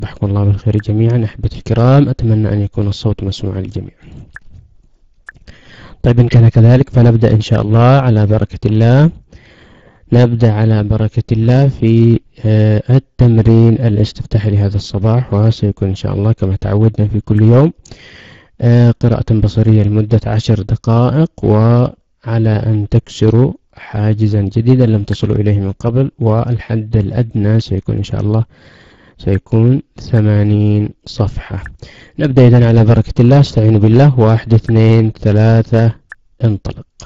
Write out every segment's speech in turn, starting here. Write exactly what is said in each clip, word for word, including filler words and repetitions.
صبحكم الله بالخير جميعا أحبتي الكرام، أتمنى أن يكون الصوت مسموعا للجميع. طيب إن كان كذلك فنبدأ إن شاء الله على بركة الله. نبدأ على بركة الله في آه، التمرين الاستفتاحي لهذا الصباح، وسيكون إن شاء الله كما تعودنا في كل يوم آه، قراءة بصرية لمدة عشر دقائق، وعلى أن تكسروا حاجزا جديدا لم تصلوا إليه من قبل، والحد الأدنى سيكون إن شاء الله سيكون ثمانين صفحة. نبدأ إذن على بركة الله. استعينوا بالله. واحد اثنين ثلاثة انطلق.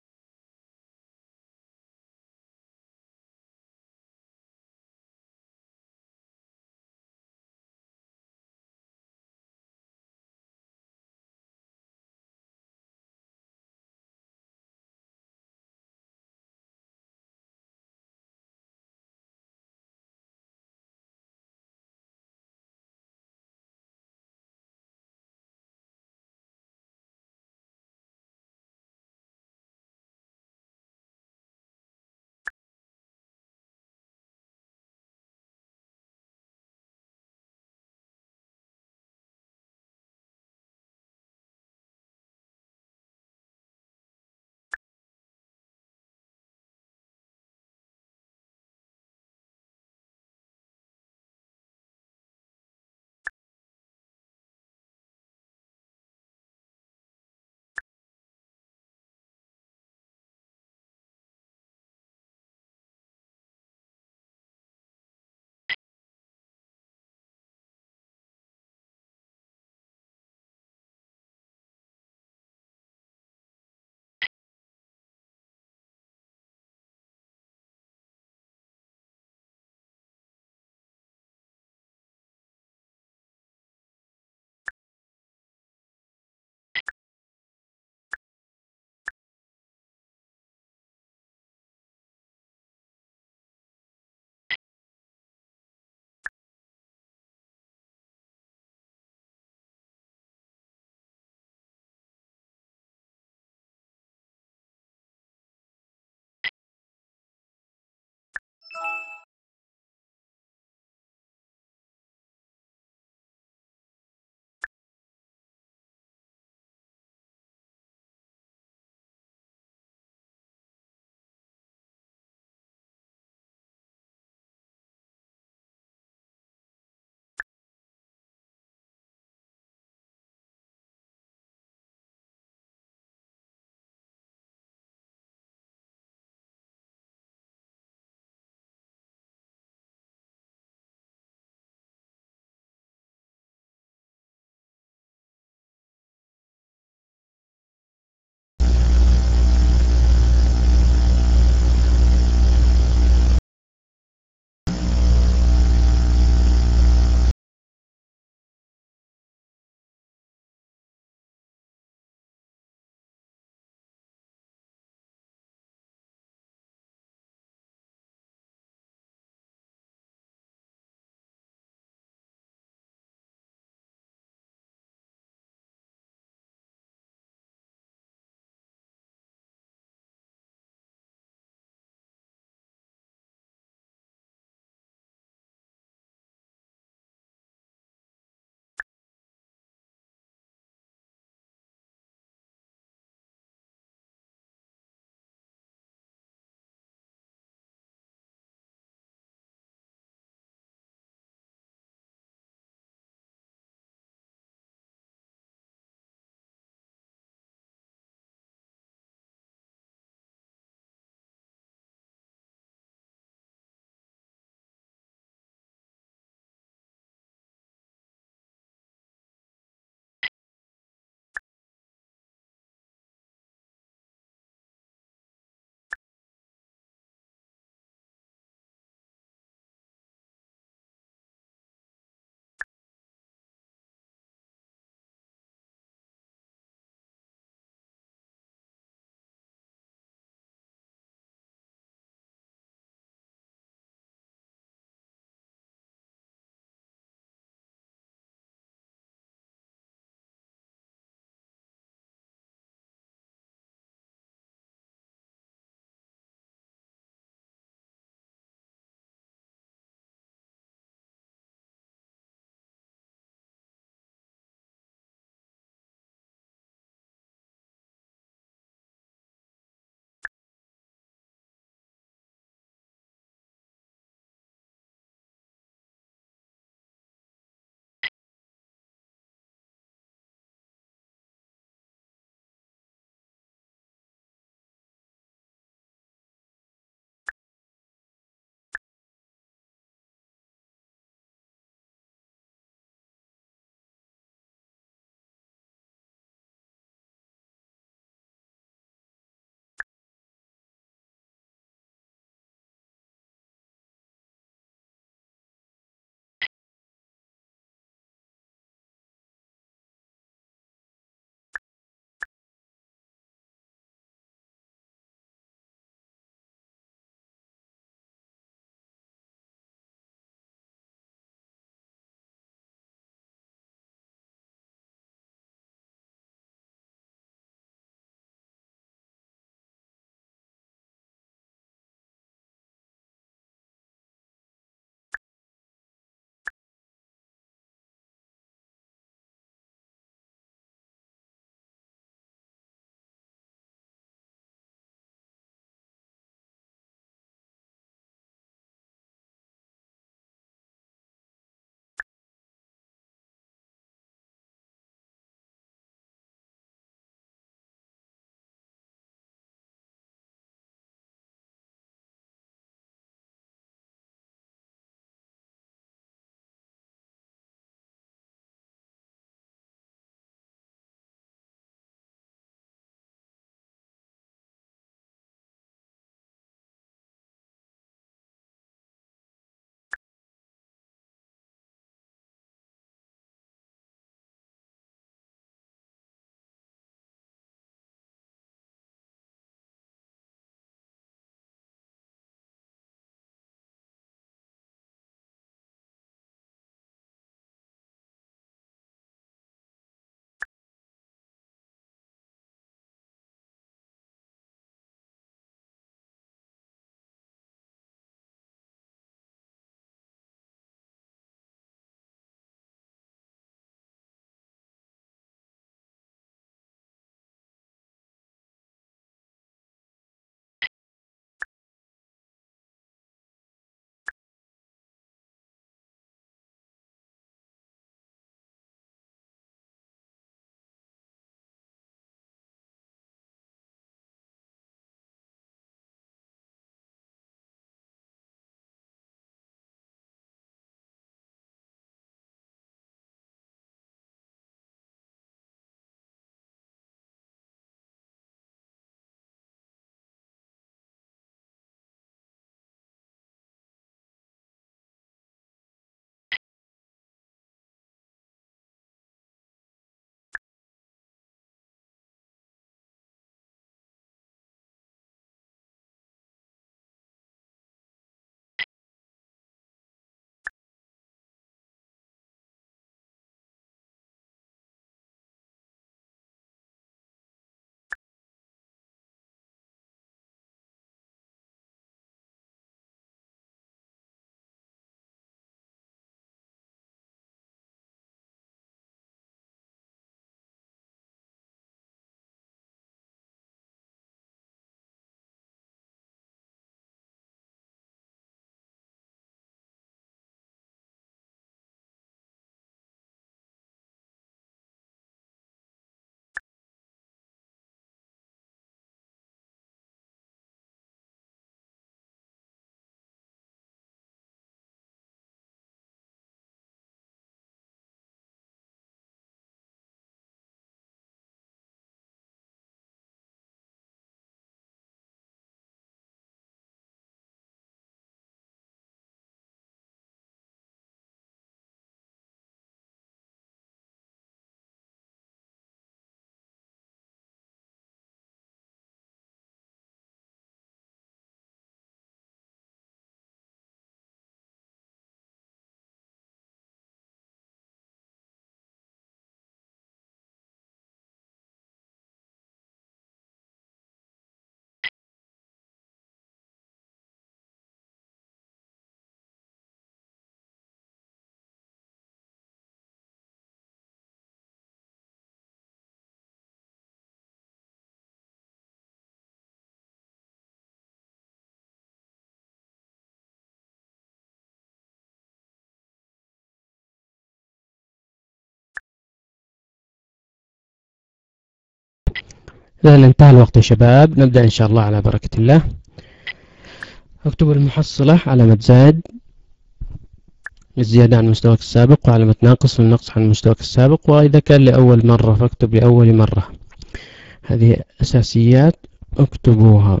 إذا انتهى الوقت يا شباب، نبدأ إن شاء الله على بركة الله. اكتبوا المحصلة علامة زائد للزيادة عن مستواك السابق، وعلامة ناقص للنقص عن مستواك السابق، وإذا كان لأول مرة فاكتب لأول مرة. هذه أساسيات اكتبوها.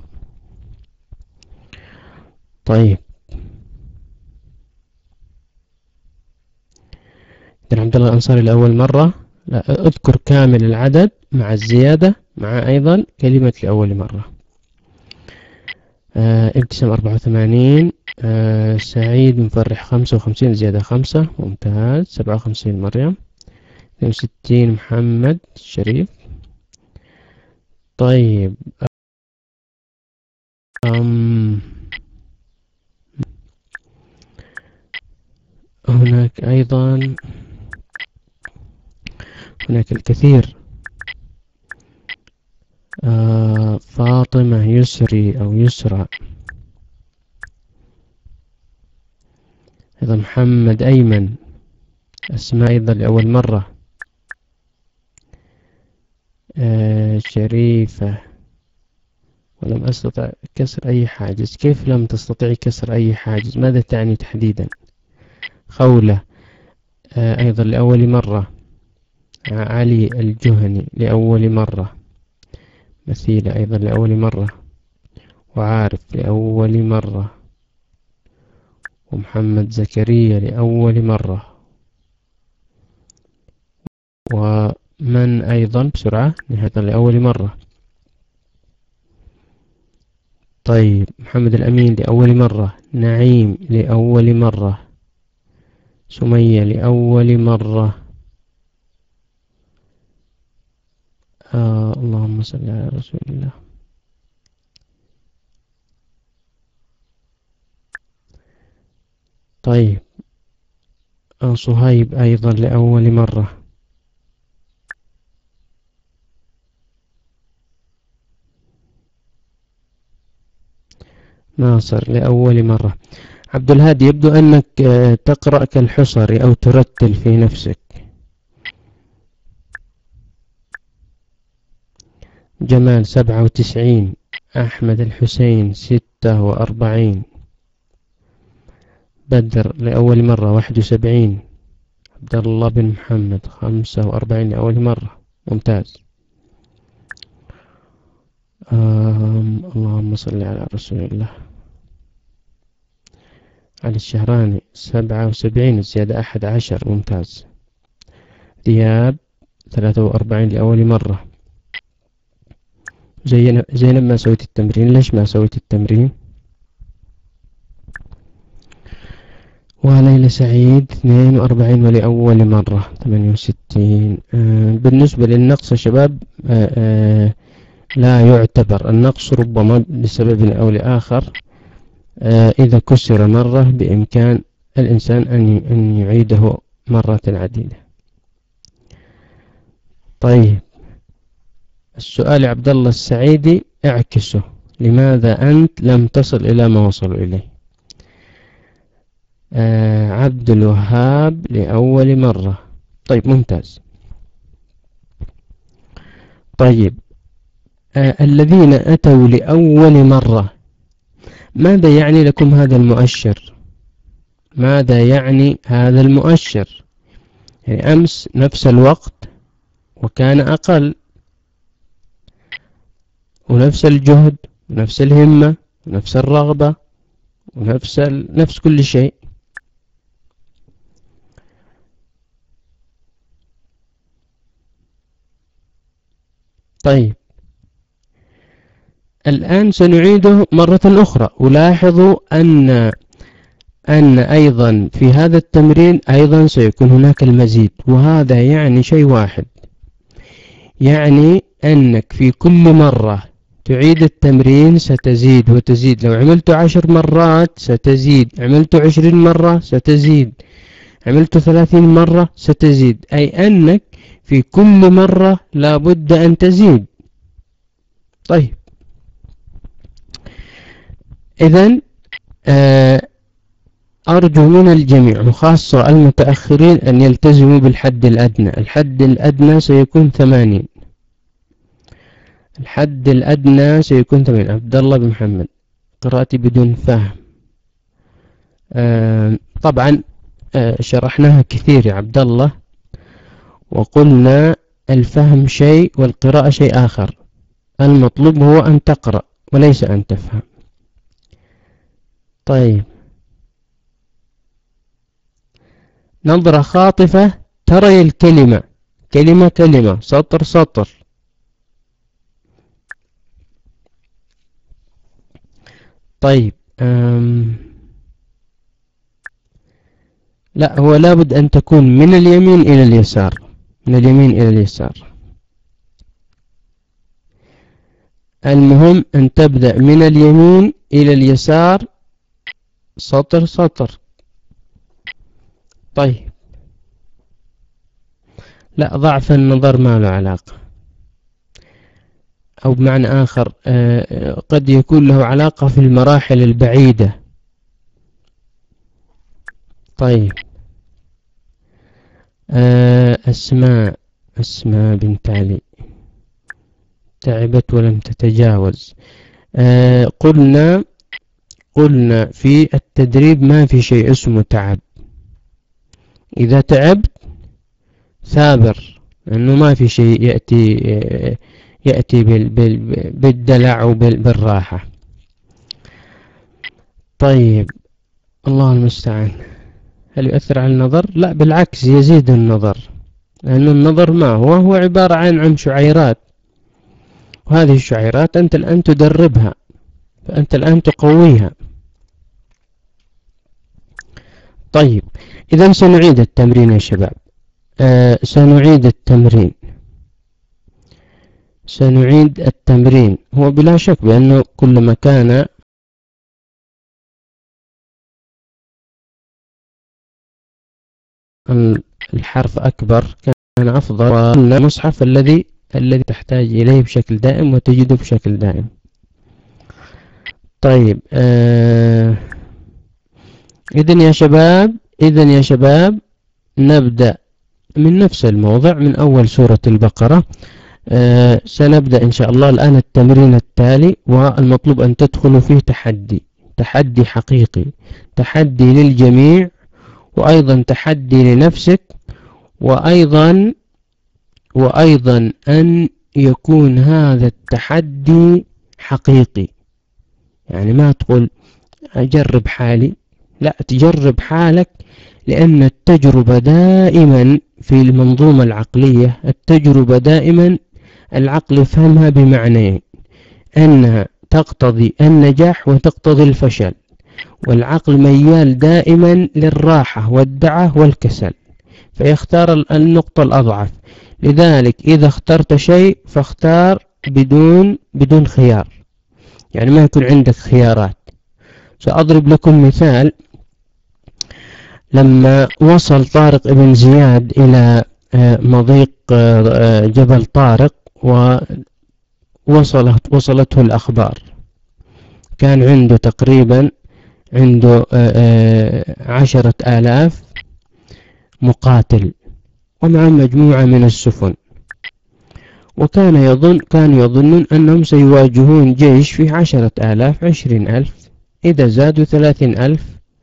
طيب، إذا عبد الله الأنصاري لأول مرة، لا اذكر كامل العدد مع الزيادة مع أيضا كلمة لأول مرة. آه ابتسام أربعة وثمانين، آه سعيد مفرح خمسة وخمسين زيادة خمسة، ممتاز. سبعة وخمسين مريم، اثنين وستين محمد شريف. طيب، أم هناك أيضا هناك الكثير. آه فاطمة يسري أو يسرى، أيضا محمد أيمن. أسماء أيضا لأول مرة. آه شريفة، ولم أستطع كسر أي حاجز. كيف لم تستطيعي كسر أي حاجز؟ ماذا تعني تحديدا؟ خولة آه أيضا لأول مرة. علي الجهني لأول مرة. مثيلة أيضا لأول مرة، وعارف لأول مرة، ومحمد زكريا لأول مرة. ومن أيضا بسرعة نهاية لأول مرة. طيب، محمد الأمين لأول مرة. نعيم لأول مرة. سمية لأول مرة. آه اللهم صل على رسول الله. طيب، آه صهيب أيضا لأول مرة. ناصر لأول مرة. عبد الهادي، يبدو أنك تقرأ كالحصري أو ترتل في نفسك. جمال سبعة وتسعين. أحمد الحسين ستة وأربعين. بدر لأول مرة واحد وسبعين. عبد الله بن محمد خمسة وأربعين لأول مرة، ممتاز. اللهم صل على رسول الله. علي الشهراني سبعة وسبعين زيادة أحد عشر، ممتاز. دياب ثلاثة وأربعين لأول مرة. زينب زينب ما سويت التمرين، ليش ما سويت التمرين؟ وليلى سعيد اثنين وأربعين ولأول مرة. ثمانية وستين. آه بالنسبة للنقص يا شباب، آه آه لا يعتبر النقص، ربما لسبب أو لآخر. آه إذا كسر مرة بإمكان الإنسان أن يعيده مرة عديدة. طيب، السؤال عبد الله السعيدي اعكسه. لماذا أنت لم تصل إلى ما وصلوا إليه؟ آه عبد الوهاب لأول مرة. طيب، ممتاز. طيب، آه الذين أتوا لأول مرة، ماذا يعني لكم هذا المؤشر؟ ماذا يعني هذا المؤشر؟ يعني أمس نفس الوقت وكان أقل، ونفس الجهد ونفس الهمة ونفس الرغبة ونفس ال... نفس كل شيء. طيب، الآن سنعيده مرة أخرى. ولاحظوا أن أن أيضا في هذا التمرين أيضا سيكون هناك المزيد، وهذا يعني شيء واحد، يعني أنك في كل مرة تعيد التمرين ستزيد وتزيد. لو عملت عشر مرات ستزيد، عملت عشرين مرة ستزيد، عملت ثلاثين مرة ستزيد، أي أنك في كل مرة لابد أن تزيد. طيب، إذن آه أرجو من الجميع وخاصة المتأخرين أن يلتزموا بالحد الأدنى. الحد الأدنى سيكون ثمانين. الحد الأدنى سيكون ثمانين. عبد الله بن محمد، قراءتي بدون فهم. آه طبعا آه شرحناها كثير يا عبد الله، وقلنا الفهم شيء والقراءة شيء آخر. المطلوب هو أن تقرأ وليس أن تفهم. طيب، نظرة خاطفة ترى الكلمة كلمة كلمة، سطر سطر. طيب أم لا، هو لابد أن تكون من اليمين إلى اليسار، من اليمين إلى اليسار. المهم أن تبدأ من اليمين إلى اليسار، سطر سطر. طيب، لا، ضعف النظر ما له علاقة، أو بمعنى آخر قد يكون له علاقة في المراحل البعيدة. طيب، أسماء أسماء بنت علي، تعبت ولم تتجاوز. قلنا قلنا في التدريب ما في شيء اسمه تعب. إذا تعبت ثابر، أنه ما في شيء يأتي يأتي بالدلع وبالراحة. طيب، الله المستعان. هل يؤثر على النظر؟ لا، بالعكس يزيد النظر، لأن النظر ما هو هو عبارة عن عن شعيرات، وهذه الشعيرات أنت الآن تدربها، فأنت الآن تقويها. طيب، إذا سنعيد التمرين يا شباب. آه سنعيد التمرين سنعيد التمرين هو بلا شك بأنه كلما كان الحرف أكبر كان أفضل، والمصحف الذي الذي تحتاج إليه بشكل دائم وتجده بشكل دائم. طيب، آه إذن يا شباب إذن يا شباب نبدأ من نفس الموضع، من أول سورة البقرة. آه سنبدأ إن شاء الله الآن التمرين التالي، والمطلوب أن تدخلوا فيه تحدي تحدي حقيقي، تحدي للجميع، وأيضا تحدي لنفسك، وأيضا وأيضا أن يكون هذا التحدي حقيقي. يعني ما تقول أجرب حالي، لا، تجرب حالك، لأن التجربة دائما في المنظومة العقلية، التجربة دائما العقل يفهمها بمعنيين، أنها تقتضي النجاح وتقتضي الفشل، والعقل ميال دائما للراحة والدعة والكسل، فيختار النقطة الأضعف. لذلك إذا اخترت شيء فاختار بدون بدون خيار، يعني ما يكون عندك خيارات. سأضرب لكم مثال. لما وصل طارق بن زياد إلى مضيق جبل طارق ووصلت وصلته الأخبار، كان عنده تقريبا عنده عشرة آلاف مقاتل ومع مجموعة من السفن، وكان يظن كانوا يظنون أنهم سيواجهون جيش فيه عشرة آلاف، عشرين ألف، إذا زادوا ثلاثين ألف.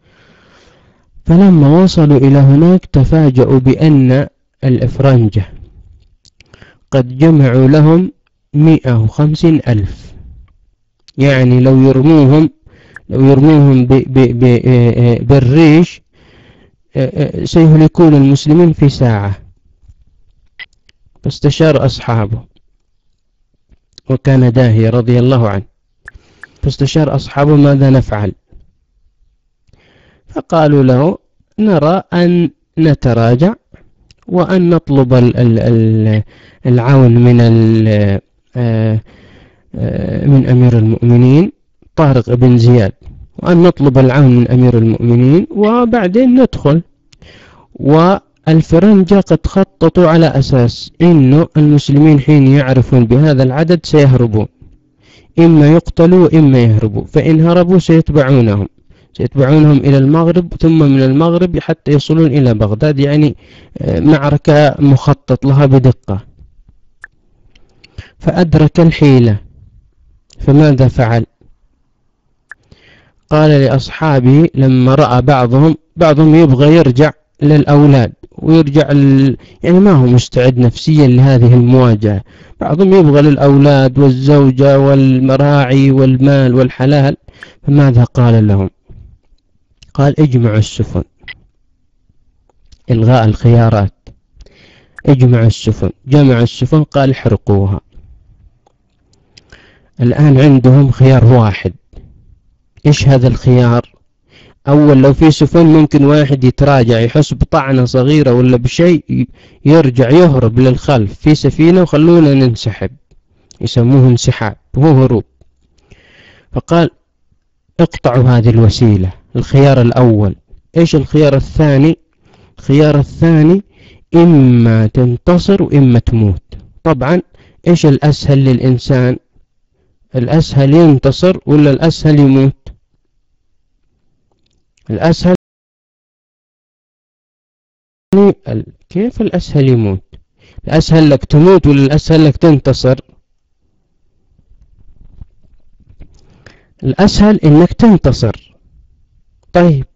فلما وصلوا إلى هناك تفاجأوا بأن الإفرنجة قد جمعوا لهم مئة وخمسين ألف. يعني لو يرموهم لو يرموهم ب ب ب بالريش سيهلكون المسلمين في ساعة. فاستشار أصحابه، وكان داهية رضي الله عنه، فاستشار أصحابه ماذا نفعل؟ فقالوا له نرى أن نتراجع وأن نطلب العون من من أمير المؤمنين طارق بن زياد، وأن نطلب العون من أمير المؤمنين وبعدين ندخل. والفرنجة قد خططوا على أساس إنه المسلمين حين يعرفون بهذا العدد سيهربون، إما يقتلوا وإما يهربوا، فإن هربوا سيتبعونهم سيتبعونهم إلى المغرب، ثم من المغرب حتى يصلون إلى بغداد. يعني معركة مخطط لها بدقة. فأدرك الحيلة، فماذا فعل؟ قال لأصحابه لما رأى بعضهم بعضهم يبغى يرجع للأولاد ويرجع ال... يعني ما هو مستعد نفسيا لهذه المواجهة، بعضهم يبغى للأولاد والزوجة والمراعي والمال والحلال، فماذا قال لهم؟ قال اجمعوا السفن، إلغاء الخيارات، اجمع السفن، جمع السفن، قال احرقوها. الآن عندهم خيار واحد، إيش هذا الخيار؟ أول لو في سفن ممكن واحد يتراجع يحس بطعنة صغيرة ولا بشيء يرجع يهرب للخلف في سفينة وخلونا ننسحب، يسموه انسحاب وهو هروب. فقال اقطعوا هذه الوسيلة، الخيار الأول. إيش الخيار الثاني؟ الخيار الثاني إما تنتصر وإما تموت. طبعا إيش الأسهل للإنسان؟ الأسهل ينتصر ولا الأسهل يموت؟ الأسهل. كيف الأسهل يموت؟ الأسهل لك تموت ولا الأسهل لك تنتصر؟ الأسهل إنك تنتصر. طيب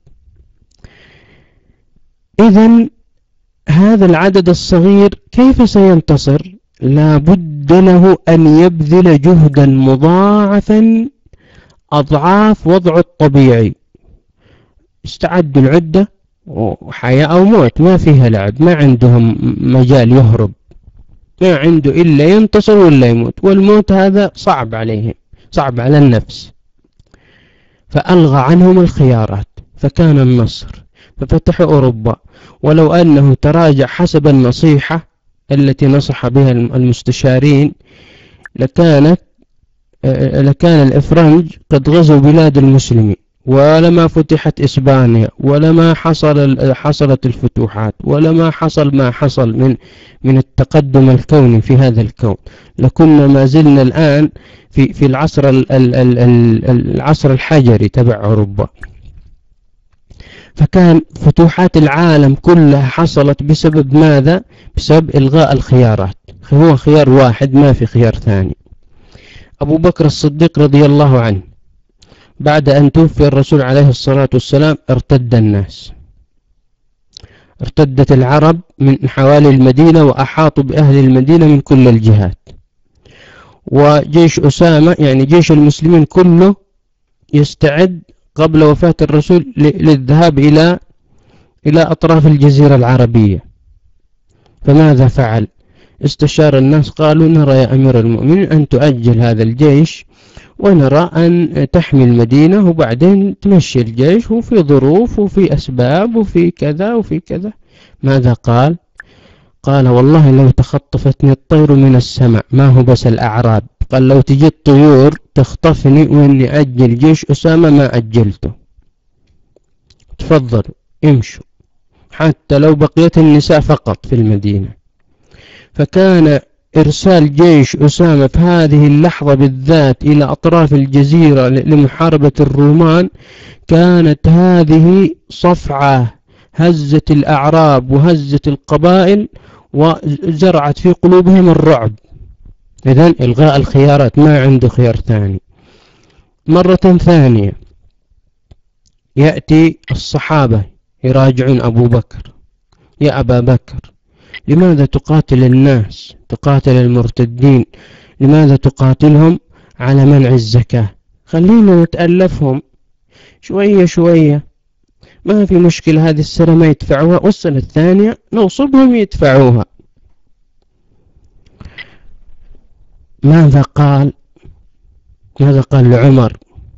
إذن هذا العدد الصغير كيف سينتصر؟ لا بد له أن يبذل جهدا مضاعفا أضعاف وضعه الطبيعي. استعد العدة وحياة أو موت، ما فيها لعب، ما عندهم مجال يهرب، ما عنده إلا ينتصر ولا يموت، والموت هذا صعب عليهم، صعب على النفس. فألغى عنهم الخيارات، فكان النصر، ففتحوا أوروبا. ولو أنه تراجع حسب النصيحة التي نصح بها المستشارين لكانت لكان الإفرنج قد غزوا بلاد المسلمين، ولما فتحت إسبانيا، ولما حصل حصلت الفتوحات، ولما حصل ما حصل من من التقدم الكوني في هذا الكون، لكنا ما زلنا الآن في في العصر ال ال ال العصر الحجري تبع أوروبا. فكان فتوحات العالم كلها حصلت بسبب ماذا؟ بسبب إلغاء الخيارات. هو خيار واحد، ما في خيار ثاني. أبو بكر الصديق رضي الله عنه بعد أن توفي الرسول عليه الصلاة والسلام ارتد الناس، ارتدت العرب من حوالي المدينة وأحاطوا بأهل المدينة من كل الجهات، وجيش أسامة يعني جيش المسلمين كله يستعد قبل وفاة الرسول للذهاب إلى إلى أطراف الجزيرة العربية. فماذا فعل؟ استشار الناس، قالوا نرى يا أمير المؤمنين أن تؤجل هذا الجيش، ونرى أن تحمي المدينة وبعدين تمشي الجيش، وفي ظروف وفي أسباب وفي كذا وفي كذا. ماذا قال؟ قال والله لو تخطفتني الطير من السماء، ما هو بس الأعراب، قال لو تجي الطيور تخطفني وإني أجل جيش أسامة ما أجلته، تفضلوا امشوا، حتى لو بقيت النساء فقط في المدينة. فكان إرسال جيش أسامة في هذه اللحظة بالذات إلى أطراف الجزيرة لمحاربة الرومان كانت هذه صفعة هزت الأعراب وهزت القبائل وزرعت في قلوبهم الرعب. إذن إلغاء الخيارات، ما عنده خيار ثاني. مرة ثانية يأتي الصحابة يراجعون أبو بكر، يا أبا بكر لماذا تقاتل الناس، تقاتل المرتدين، لماذا تقاتلهم على منع الزكاة؟ خلينا نتألفهم شوية شوية، ما في مشكلة، هذه السنة ما يدفعوها والسنة الثانية نوصبهم يدفعوها. ماذا قال؟ ماذا قال لعمر؟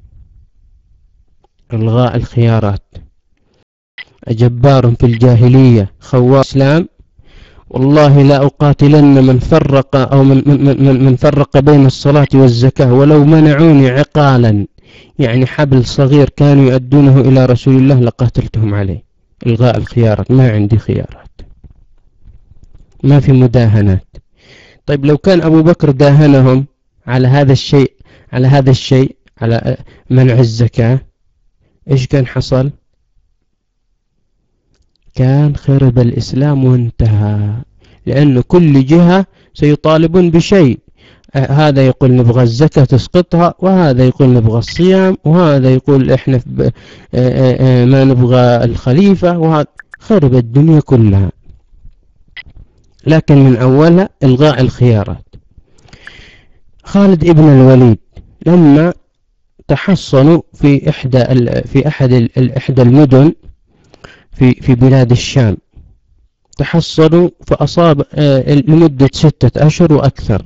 إلغاء الخيارات. أجبار في الجاهلية خوار الإسلام، والله لا أقاتلن من فرق أو من, من, من, من فرق بين الصلاة والزكاة ولو منعوني عقالا، يعني حبل صغير كانوا يؤدونه إلى رسول الله لقاتلتهم عليه. إلغاء الخيارات، ما عندي خيارات، ما في مداهنات. طيب لو كان أبو بكر داهنهم على هذا الشيء على هذا الشيء على منع الزكاة، إيش كان حصل؟ كان خرب الإسلام وانتهى، لأن كل جهة سيطالبون بشيء. هذا يقول نبغى الزكاة تسقطها، وهذا يقول نبغى الصيام، وهذا يقول إحنا ما نبغى الخليفة، وهذا خرب الدنيا كلها. لكن من أولها إلغاء الخيارات. خالد ابن الوليد لما تحصنوا في إحدى في أحد إحدى المدن في في بلاد الشام، تحصنوا فأصاب لمدة ستة أشهر وأكثر،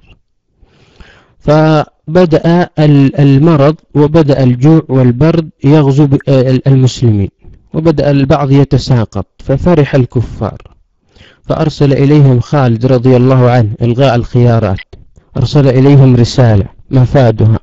فبدأ المرض وبدأ الجوع والبرد يغزو المسلمين، وبدأ البعض يتساقط، ففرح الكفار فأرسل إليهم خالد رضي الله عنه إلغاء الخيارات. أرسل إليهم رسالة مفادها: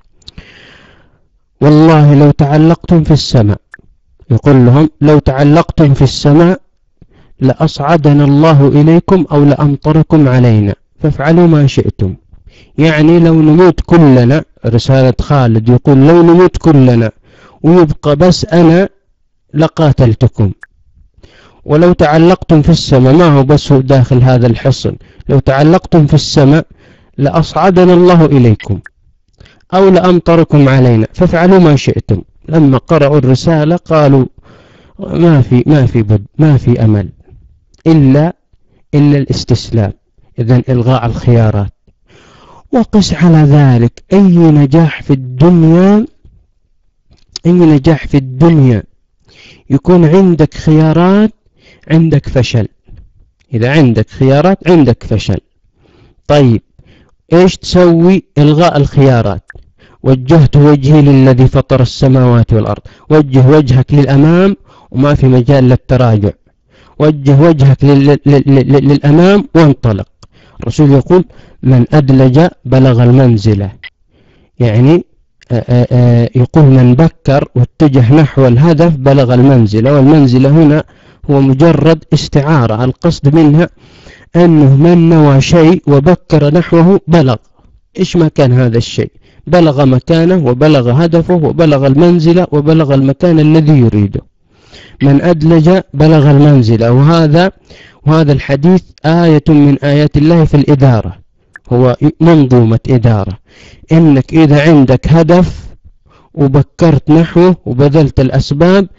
والله لو تعلقتم في السماء، يقول لهم لو تعلقتم في السماء لأصعدنا الله إليكم أو لأمطركم علينا فافعلوا ما شئتم. يعني لو نموت كلنا، رسالة خالد يقول لو نموت كلنا ويبقى بس أنا لقاتلتكم. ولو تعلقتم في السماء، ما هو بس هو داخل هذا الحصن، لو تعلقتم في السماء لأصعدنا الله إليكم أو لأمطركم علينا فافعلوا ما شئتم. لما قرأوا الرسالة قالوا ما في ما في بد ما في أمل إلا إلا الاستسلام. إذن إلغاء الخيارات. وقس على ذلك أي نجاح في الدنيا، أي نجاح في الدنيا يكون عندك خيارات عندك فشل. إذا عندك خيارات عندك فشل. طيب إيش تسوي؟ إلغاء الخيارات. وجهت وجهي للذي فطر السماوات والأرض، وجه وجهك للأمام وما في مجال للتراجع، وجه وجهك للأمام وانطلق. الرسول يقول من أدلج بلغ المنزلة، يعني آآ آآ يقول من بكر واتجه نحو الهدف بلغ المنزلة. والمنزلة هنا هو مجرد استعارة، القصد منها أنه من نوى شيء وبكر نحوه بلغ. إيش ما كان هذا الشيء؟ بلغ مكانه وبلغ هدفه وبلغ المنزلة وبلغ المكان الذي يريده. من أدلج بلغ المنزلة. وهذا وهذا الحديث آية من آيات الله في الإدارة، هو منظومة إدارة. إنك إذا عندك هدف وبكرت نحوه وبذلت الأسباب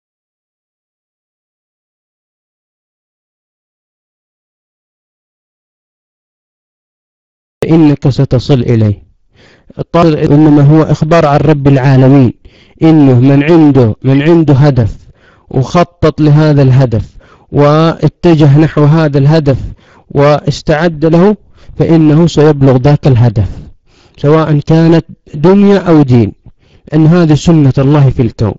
فإنك ستصل إليه. الطالب إنما هو إخبار عن رب العالمين، إنه من عنده من عنده هدف وخطط لهذا الهدف واتجه نحو هذا الهدف واستعد له فإنه سيبلغ ذاك الهدف، سواء كانت دنيا أو دين، أن هذه سنة الله في الكون.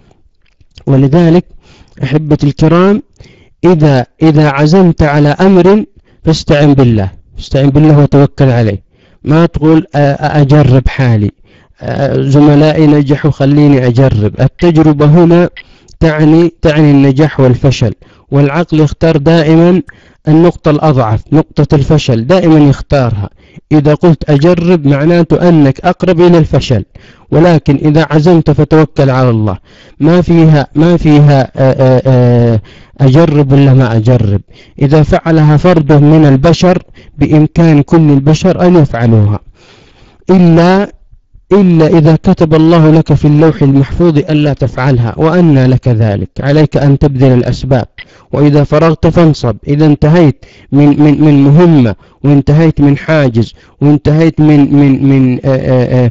ولذلك أحبتي الكرام، إذا إذا عزمت على أمر فاستعن بالله، استعن بالله وتوكل عليه. ما تقول أجرب حالي، زملائي نجحوا خليني أجرب. التجربة هنا تعني تعني النجاح والفشل، والعقل يختار دائما النقطة الأضعف، نقطة الفشل دائما يختارها. إذا قلت أجرب معناته أنك أقرب إلى الفشل، ولكن إذا عزمت فتوكل على الله. ما فيها ما فيها أجرب ولا ما أجرب. إذا فعلها فرد من البشر بإمكان كل البشر أن يفعلوها، إلا إلا إذا كتب الله لك في اللوح المحفوظ ألا تفعلها، وأنى لك ذلك. عليك أن تبذل الأسباب، وإذا فرغت فانصب. إذا انتهيت من من من مهمة، وانتهيت من حاجز، وانتهيت من من من آآ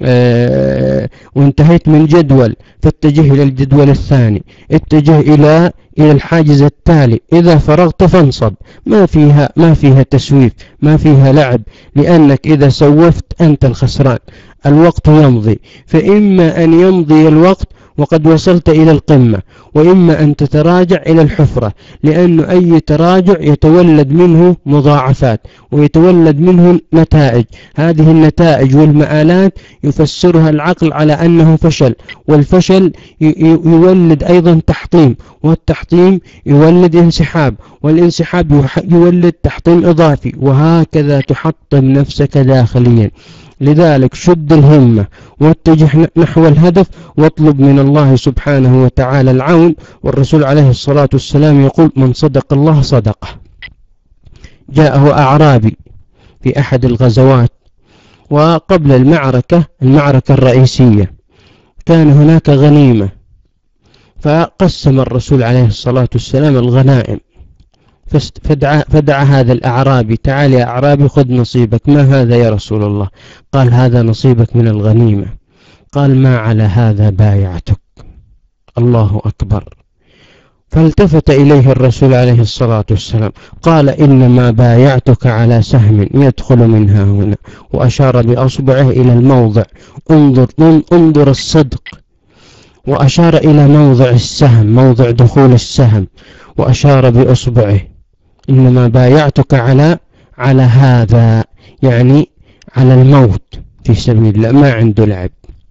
آآ وانتهيت من جدول، فاتجه إلى الجدول الثاني، اتجه إلى إلى الحاجز التالي. إذا فرغت فانصب. ما فيها ما فيها تسويف، ما فيها لعب، لأنك إذا سوفت أنت الخسران. الوقت يمضي، فإما أن يمضي الوقت وقد وصلت إلى القمة، وإما أن تتراجع إلى الحفرة، لأن أي تراجع يتولد منه مضاعفات ويتولد منه نتائج. هذه النتائج والمآلات يفسرها العقل على أنه فشل، والفشل يولد أيضا تحطيم، والتحطيم يولد انسحاب، والانسحاب يولد تحطيم إضافي، وهكذا تحطم نفسك داخليا. لذلك شد الهمة واتجه نحو الهدف، واطلب من الله سبحانه وتعالى العون. والرسول عليه الصلاة والسلام يقول من صدق الله صدقه. جاءه أعرابي في أحد الغزوات وقبل المعركة المعركة الرئيسية كان هناك غنيمة، فقسم الرسول عليه الصلاة والسلام الغنائم، فدعا, فدعا هذا الأعرابي: تعال يا أعرابي خذ نصيبك. ما هذا يا رسول الله؟ قال: هذا نصيبك من الغنيمة. قال: ما على هذا بايعتك. الله أكبر. فالتفت إليه الرسول عليه الصلاة والسلام قال: إنما بايعتك على سهم يدخل منها هنا، وأشار بأصبعه إلى الموضع: انظر انظر الصدق. وأشار إلى موضع السهم، موضع دخول السهم، وأشار بأصبعه: إنما بايعتك على على هذا، يعني على الموت في سبيل الله، ما عنده لعب.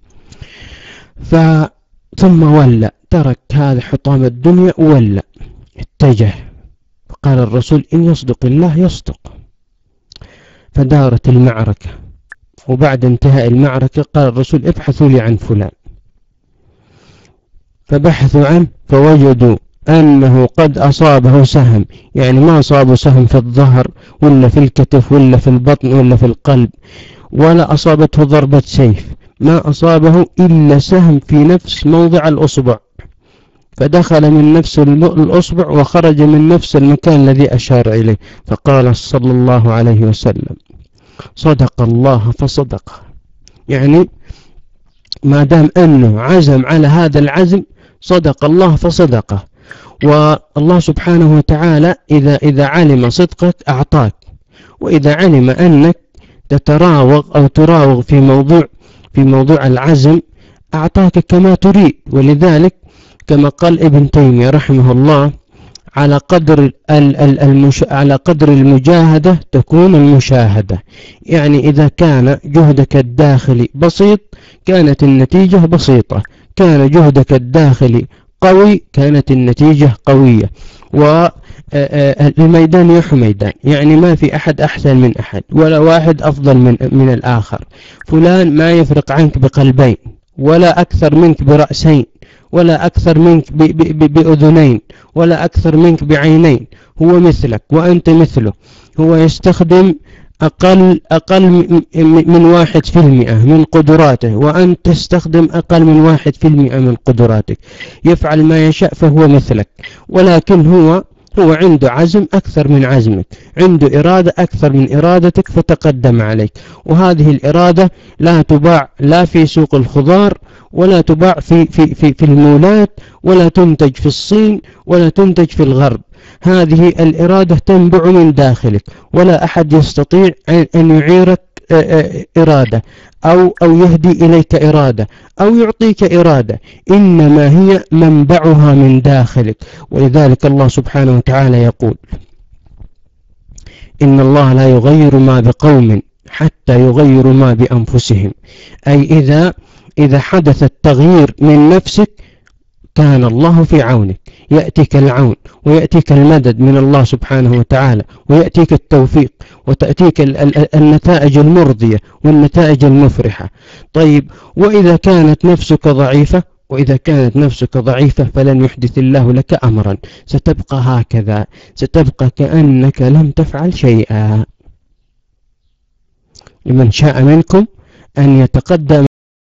ثم ولى، ترك هذا حطام الدنيا وولى، اتجه. فقال الرسول: إن يصدق الله يصدق. فدارت المعركة، وبعد انتهاء المعركة قال الرسول: ابحثوا لي عن فلان. فبحثوا عنه فوجدوا أنه قد أصابه سهم، يعني ما أصابه سهم في الظهر ولا في الكتف ولا في البطن ولا في القلب، ولا أصابته ضربة سيف، ما أصابه إلا سهم في نفس موضع الأصبع، فدخل من نفس الأصبع وخرج من نفس المكان الذي أشار إليه. فقال صلى الله عليه وسلم: صدق الله فصدق. يعني ما دام أنه عزم على هذا العزم صدق الله فصدقه. والله سبحانه وتعالى إذا إذا علم صدقك أعطاك، وإذا علم أنك تتراوغ أو تراوغ في موضوع في موضوع العزم أعطاك كما تريد. ولذلك كما قال ابن تيمية رحمه الله: على قدر المش... على قدر المجاهدة تكون المشاهدة. يعني إذا كان جهدك الداخلي بسيط كانت النتيجة بسيطة، كان جهدك الداخلي قوي كانت النتيجة قوية. والميدان يا حميدان، يعني ما في أحد أحسن من أحد، ولا واحد أفضل من, من الآخر. فلان ما يفرق عنك بقلبين، ولا أكثر منك برأسين، ولا أكثر منك بأذنين، ولا أكثر منك بعينين. هو مثلك وأنت مثله. هو يستخدم أقل أقل من واحد في المئة من قدراته، وأنت تستخدم أقل من واحد في المئة من قدراتك. يفعل ما يشاء فهو مثلك، ولكن هو هو عنده عزم أكثر من عزمك، عنده إرادة أكثر من إرادتك فتقدم عليك. وهذه الإرادة لا تباع لا في سوق الخضار، ولا تباع في, في, في, في المولات، ولا تنتج في الصين، ولا تنتج في الغرب. هذه الإرادة تنبع من داخلك، ولا أحد يستطيع أن يعيرك إرادة أو, أو يهدي إليك إرادة أو يعطيك إرادة، إنما هي منبعها من داخلك. ولذلك الله سبحانه وتعالى يقول: إن الله لا يغير ما بقوم حتى يغيروا ما بأنفسهم. أي إذا إذا حدث التغيير من نفسك كان الله في عونك، يأتيك العون ويأتيك المدد من الله سبحانه وتعالى، ويأتيك التوفيق، وتأتيك النتائج المرضية والنتائج المفرحة. طيب، وإذا كانت نفسك ضعيفة وإذا كانت نفسك ضعيفة فلن يحدث الله لك أمرا، ستبقى هكذا، ستبقى كأنك لم تفعل شيئا. لمن شاء منكم أن يتقدم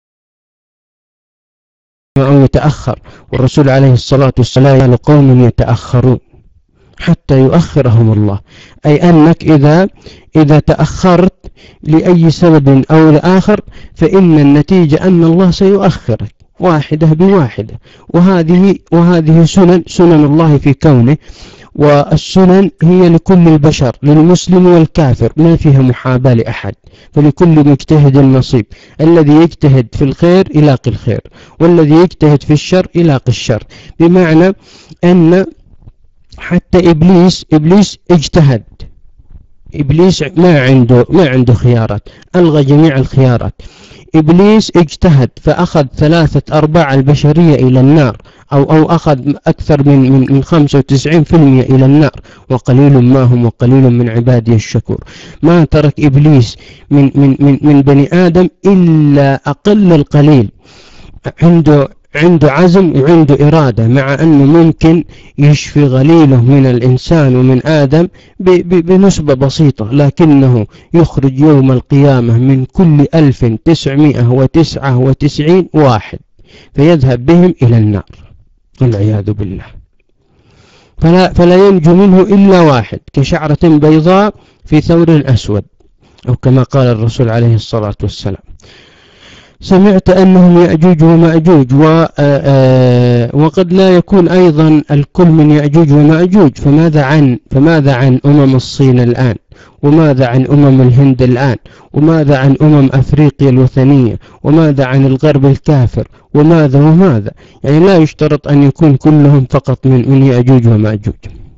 أو يتأخر. والرسول عليه الصلاة والسلام قال: قوم يتأخرون حتى يؤخرهم الله. أي أنك إذا إذا تأخرت لأي سبب أو لآخر فإن النتيجة أن الله سيؤخرك واحدة بواحدة. وهذه وهذه سنن سنن الله في كونه، والسنن هي لكل البشر، للمسلم والكافر، ما فيها محاباة لأحد. فلكل مجتهد نصيب، الذي يجتهد في الخير يلاقي الخير، والذي يجتهد في الشر يلاقي الشر. بمعنى أن حتى إبليس إبليس اجتهد، إبليس ما عنده ما عنده خيارات، ألغى جميع الخيارات. إبليس اجتهد فأخذ ثلاثة أرباع البشرية إلى النار، أو أو أخذ أكثر من من من خمسة وتسعين بالمئة إلى النار، وقليل ما هم وقليل من عبادي الشكور. ما ترك إبليس من من من من بني آدم إلا أقل القليل عنده عنده عزم وعنده إرادة، مع أنه ممكن يشفي غليله من الإنسان ومن آدم بنسبة بسيطة، لكنه يخرج يوم القيامة من كل ألف تسعمائة وتسعة وتسعين واحد فيذهب بهم إلى النار والعياذ بالله. فلا, فلا ينجو منه إلا واحد كشعرة بيضاء في ثور أسود، أو كما قال الرسول عليه الصلاة والسلام. سمعت أنهم يأجوج ومأجوج، وقد لا يكون أيضا الكل من يأجوج ومأجوج. فماذا عن فماذا عن أمم الصين الآن؟ وماذا عن أمم الهند الآن؟ وماذا عن أمم أفريقيا الوثنية؟ وماذا عن الغرب الكافر؟ وماذا وماذا؟ يعني لا يشترط أن يكون كلهم فقط من من يأجوج ومأجوج.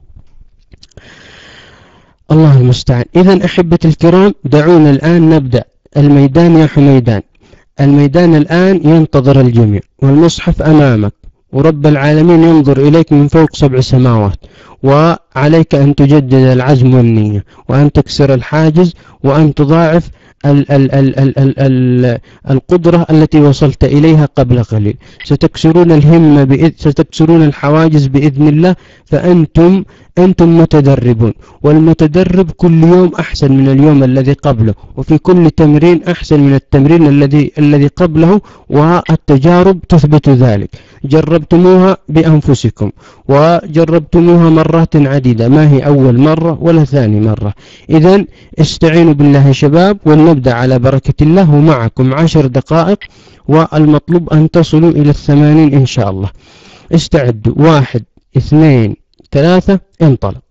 الله المستعان. إذن أحبة الكرام، دعونا الآن نبدأ الميدان يا حميدان. الميدان الآن ينتظر الجميع، والمصحف أمامك، ورب العالمين ينظر إليك من فوق سبع سماوات، وعليك أن تجدد العزم والنية، وأن تكسر الحاجز، وأن تضاعف ال ال ال ال ال ال القدرة التي وصلت إليها قبل قليل. ستكسرون الهمة بإذ ستكسرون الحواجز بإذن الله، فأنتم أنتم متدربون، والمتدرب كل يوم أحسن من اليوم الذي قبله، وفي كل تمرين أحسن من التمرين الذي الذي قبله، والتجارب تثبت ذلك. جربتموها بأنفسكم، وجربتموها مرات عديدة، ما هي أول مرة ولا ثاني مرة. إذن استعينوا بالله يا شباب، ولنبدأ على بركة الله. ومعكم عشر دقائق، والمطلوب أن تصلوا إلى الثمانين إن شاء الله. استعدوا. واحد، اثنين، ثلاثة، انطلق.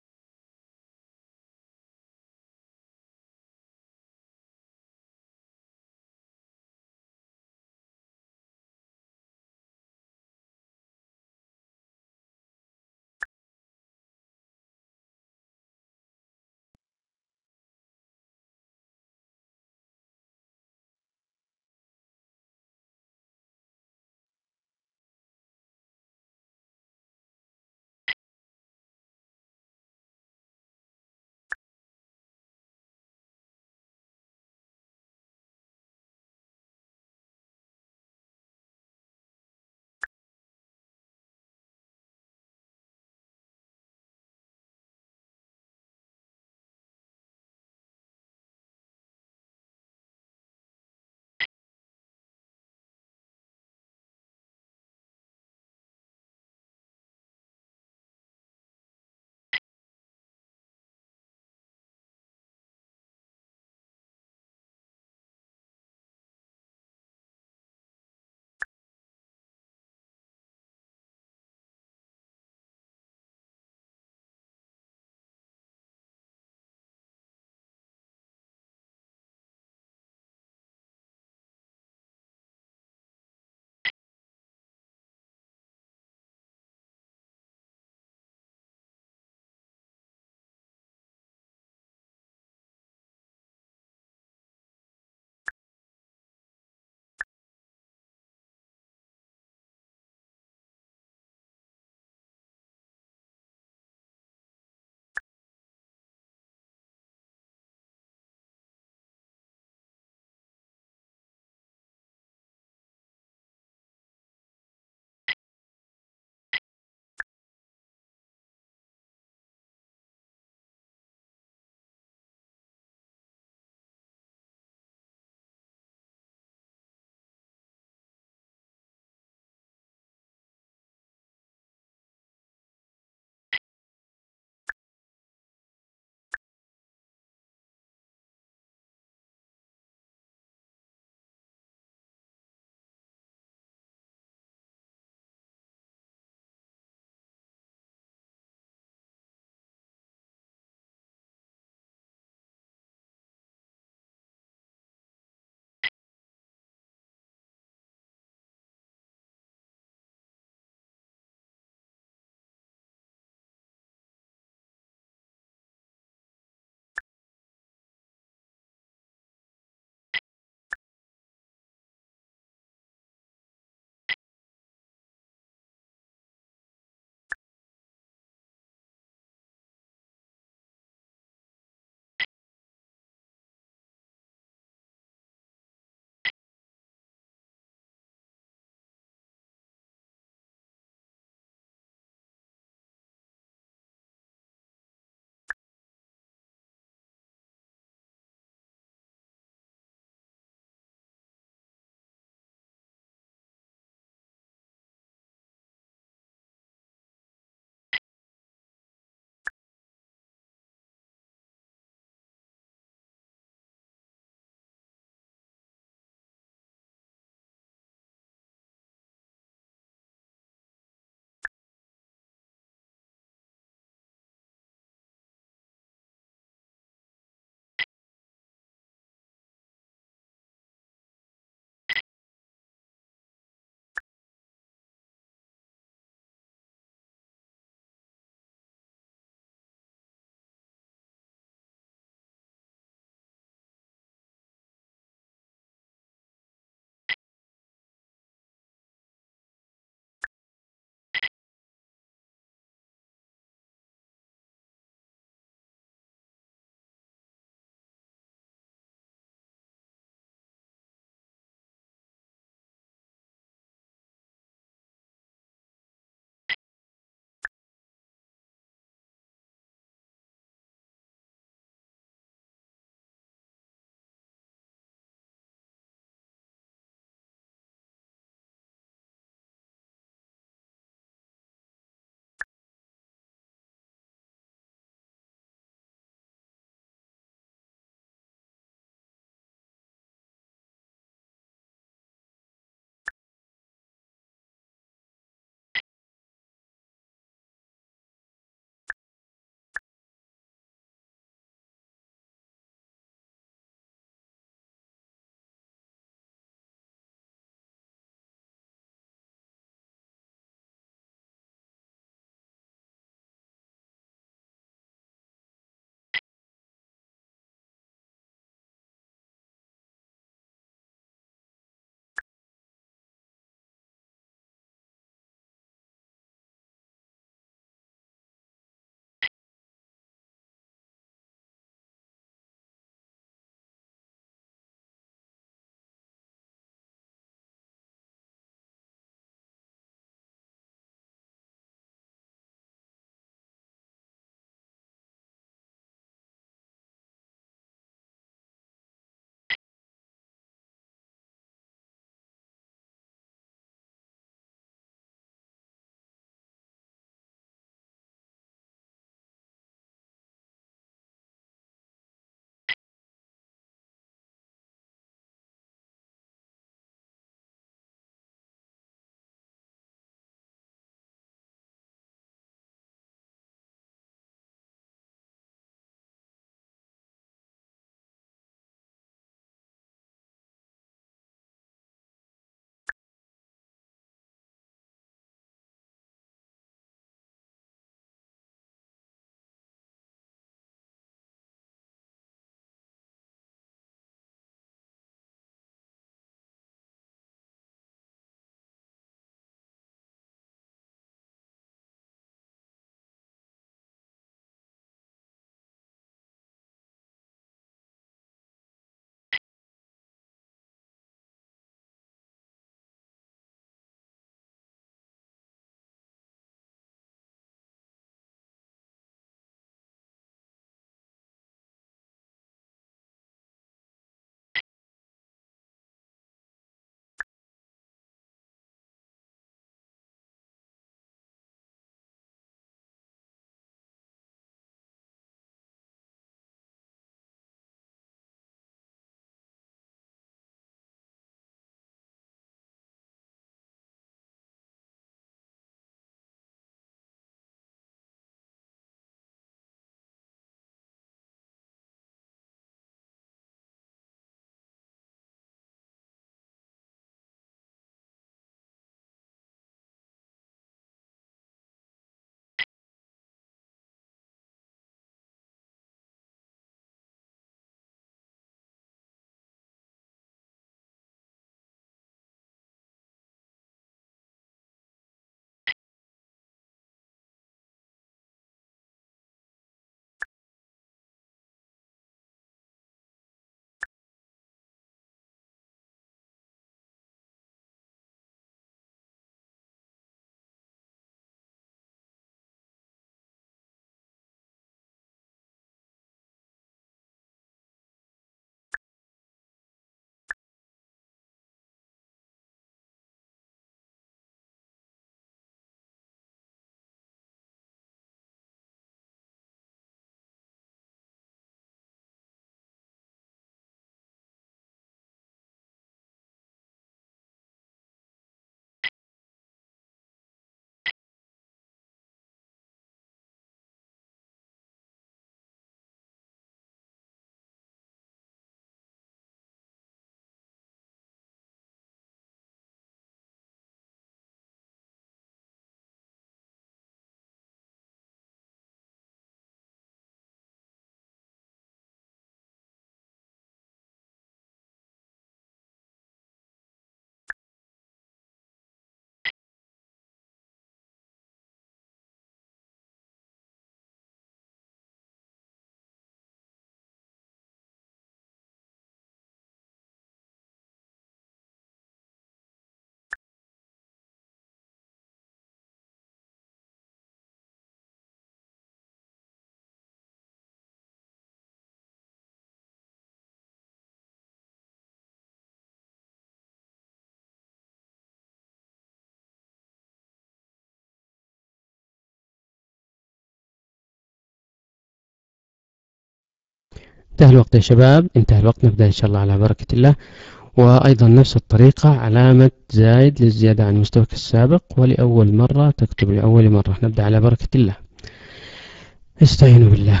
انتهى الوقت يا شباب، انتهى الوقت. نبدأ إن شاء الله على بركة الله. وأيضا نفس الطريقة علامة زائد للزيادة عن مستواك السابق، ولأول مرة تكتب لأول مرة. نبدأ على بركة الله. استعينوا بالله.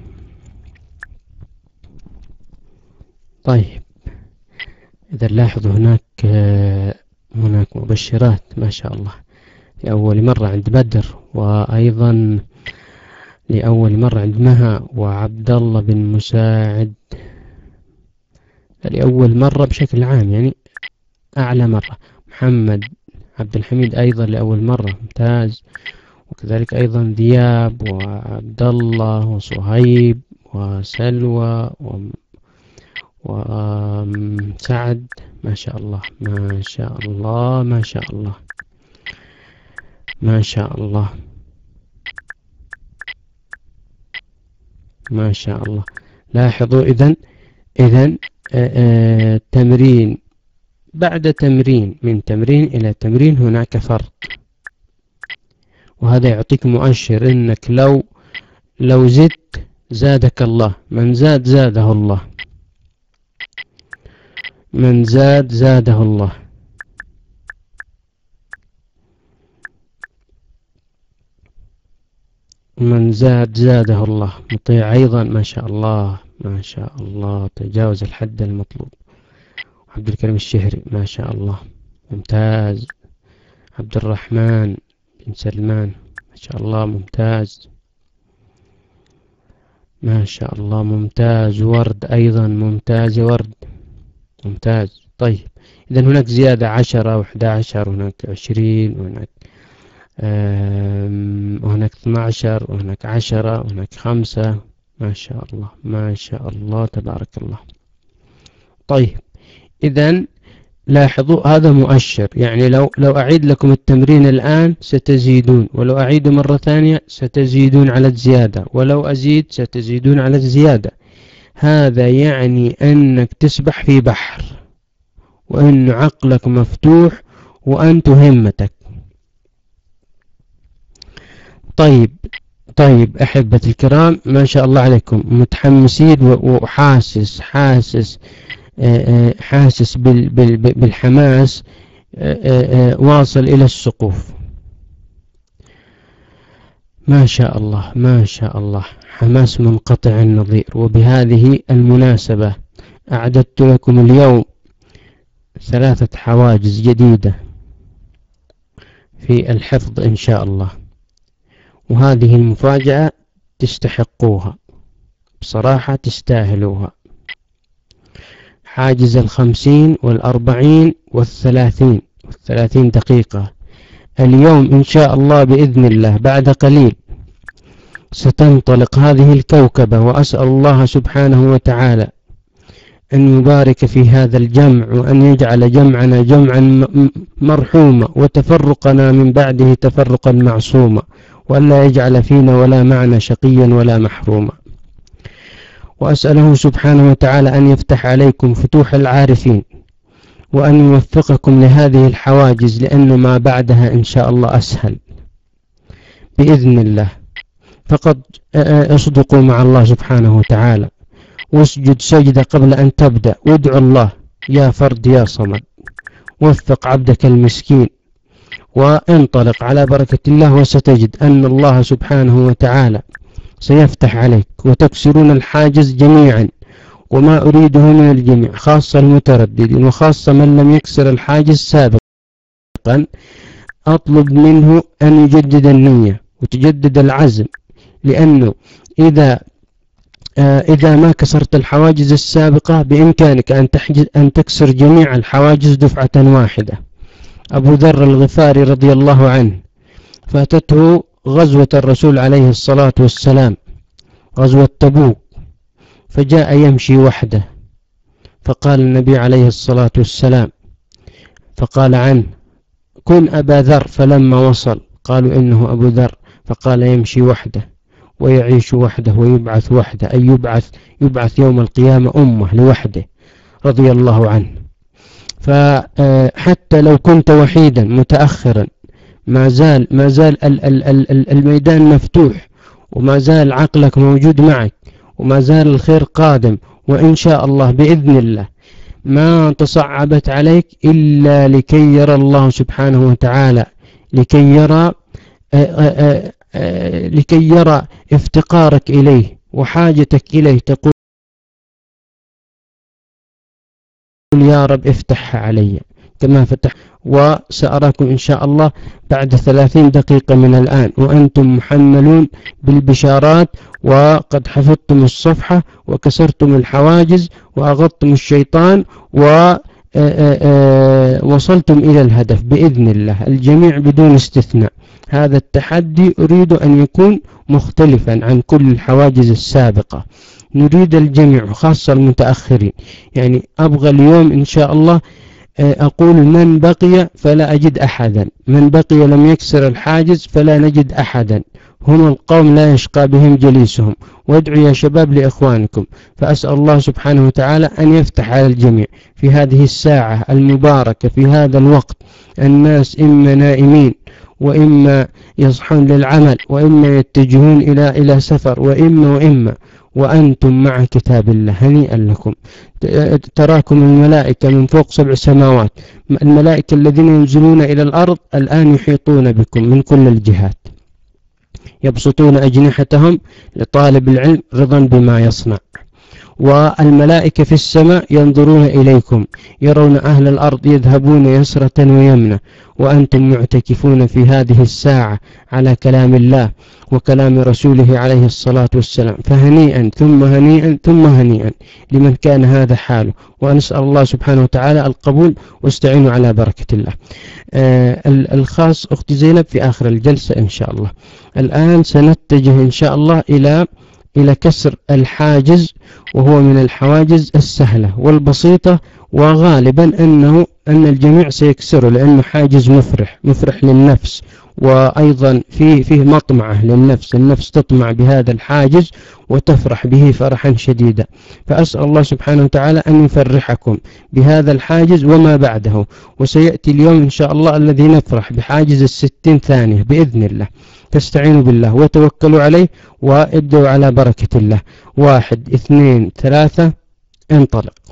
طيب، إذا لاحظوا هناك هناك مبشرات ما شاء الله لأول مرة عند بدر، وأيضا لأول مرة عند مها وعبد الله بن مساعد، لأول مرة بشكل عام يعني أعلى مرة. محمد عبد الحميد أيضا لأول مرة، ممتاز. وكذلك أيضا ذياب وعبد الله وصهيب وسلوى وسعد، ما شاء الله ما شاء الله ما شاء الله ما شاء الله ما شاء الله. لاحظوا إذن إذن تمرين بعد تمرين، من تمرين إلى تمرين هناك فرق، وهذا يعطيك مؤشر إنك لو لو زدت زادك الله، من زاد زاده الله، من زاد زاده الله. من زاد زاده الله. مطيع أيضا ما شاء الله ما شاء الله، تجاوز الحد المطلوب. عبد الكريم الشهري ما شاء الله، ممتاز. عبد الرحمن بن سلمان ما شاء الله، ممتاز ما شاء الله، ممتاز. ورد أيضا ممتاز، ورد ممتاز. طيب، إذن هناك زيادة عشرة وإحدى عشر، وهناك عشرين، وهناك وهناك اثنى عشر، وهناك عشرة، وهناك خمسة. ما شاء الله ما شاء الله تبارك الله. طيب، إذن لاحظوا هذا مؤشر، يعني لو لو أعيد لكم التمرين الآن ستزيدون، ولو أعيد مرة ثانية ستزيدون على الزيادة، ولو أزيد ستزيدون على الزيادة. هذا يعني أنك تسبح في بحر، وأن عقلك مفتوح، وأنت همتك. طيب طيب أحبة الكرام، ما شاء الله عليكم، متحمسين وحاسس حاسس حاسس بالحماس، واصل إلى السقوف. ما شاء الله ما شاء الله، حماس منقطع النظير. وبهذه المناسبة أعددت لكم اليوم ثلاثة حواجز جديدة في الحفظ إن شاء الله، وهذه المفاجأة تستحقوها بصراحة، تستاهلوها. حاجز الخمسين والأربعين والثلاثين والثلاثين دقيقة. اليوم إن شاء الله بإذن الله بعد قليل ستنطلق هذه الكوكبة، وأسأل الله سبحانه وتعالى أن يبارك في هذا الجمع، وأن يجعل جمعنا جمعا مرحوما، وتفرقنا من بعده تفرقا معصوما، وأن لا يجعل فينا ولا معنا شقيا ولا محروما. وأسأله سبحانه وتعالى أن يفتح عليكم فتوح العارفين، وأن يوفقكم لهذه الحواجز، لأن ما بعدها إن شاء الله أسهل بإذن الله. فقد اصدقوا مع الله سبحانه وتعالى، واسجد سجدة قبل أن تبدأ، وادعو الله يا فرد يا صمد، وفق عبدك المسكين، وانطلق على بركة الله، وستجد أن الله سبحانه وتعالى سيفتح عليك، وتكسرون الحاجز جميعا. وما أريده من الجميع، خاصة المترددين، وخاصة من لم يكسر الحاجز سابقا، أطلب منه أن يجدد النية وتجدد العزم، لأنه إذا آه إذا ما كسرت الحواجز السابقة بإمكانك أن تحجز أن تكسر جميع الحواجز دفعة واحدة. أبو ذر الغفاري رضي الله عنه فاتته غزوة الرسول عليه الصلاة والسلام، غزوة تبوك، فجاء يمشي وحده، فقال النبي عليه الصلاة والسلام، فقال عنه: كن أبا ذر. فلما وصل قالوا إنه أبو ذر، فقال: يمشي وحده ويعيش وحده ويبعث وحده، أي يبعث يبعث يوم القيامة أمة لوحده، رضي الله عنه. فحتى لو كنت وحيدا متأخرا، ما زال ما زال الميدان مفتوح، وما زال عقلك موجود معك، وما زال الخير قادم، وإن شاء الله بإذن الله ما تصعبت عليك إلا لكي يرى الله سبحانه وتعالى، لكي يرى آآ آآ آآ لكي يرى افتقارك إليه وحاجتك إليه، تقول يا رب افتحها علي كما فتح. وسأراكم إن شاء الله بعد ثلاثين دقيقة من الآن وأنتم محملون بالبشارات، وقد حفظتم الصفحة وكسرتم الحواجز وأغضتم الشيطان و وصلتم إلى الهدف بإذن الله، الجميع بدون استثناء. هذا التحدي أريد أن يكون مختلفا عن كل الحواجز السابقة، نريد الجميع خاصة المتأخرين. يعني أبغى اليوم إن شاء الله أقول من بقي فلا أجد أحدا، من بقي لم يكسر الحاجز فلا نجد أحدا، هم القوم لا يشقى بهم جليسهم. وادعوا يا شباب لإخوانكم، فأسأل الله سبحانه وتعالى أن يفتح على الجميع في هذه الساعة المباركة في هذا الوقت. الناس إما نائمين، وإما يصحون للعمل، وإما يتجهون إلى إلى سفر، وإما وإما وأنتم مع كتاب الله، هنيئا لكم. تراكم الملائكة من فوق سبع سماوات، الملائكة الذين ينزلون إلى الأرض الآن يحيطون بكم من كل الجهات، يبسطون أجنحتهم لطالب العلم رضا بما يصنع. والملائكة في السماء ينظرون إليكم، يرون أهل الأرض يذهبون يسرة ويمنة، وأنتم معتكفون في هذه الساعة على كلام الله وكلام رسوله عليه الصلاة والسلام. فهنيئا ثم هنيئا ثم هنيئا لمن كان هذا حاله، ونسأل الله سبحانه وتعالى القبول، واستعينوا على بركة الله. آه الخاص أختي زينب في آخر الجلسة إن شاء الله. الآن سنتجه إن شاء الله إلى إلى كسر الحاجز، وهو من الحواجز السهلة والبسيطة، وغالبا أنه أن الجميع سيكسره، لأنه حاجز مفرح مفرح للنفس، وأيضا فيه فيه مطمعة للنفس، النفس تطمع بهذا الحاجز وتفرح به فرحا شديدا. فأسأل الله سبحانه وتعالى أن يفرحكم بهذا الحاجز وما بعده. وسيأتي اليوم إن شاء الله الذي نفرح بحاجز الستين ثانية بإذن الله. فاستعينوا بالله وتوكلوا عليه، وابدأوا على بركة الله. واحد اثنين ثلاثة، انطلق.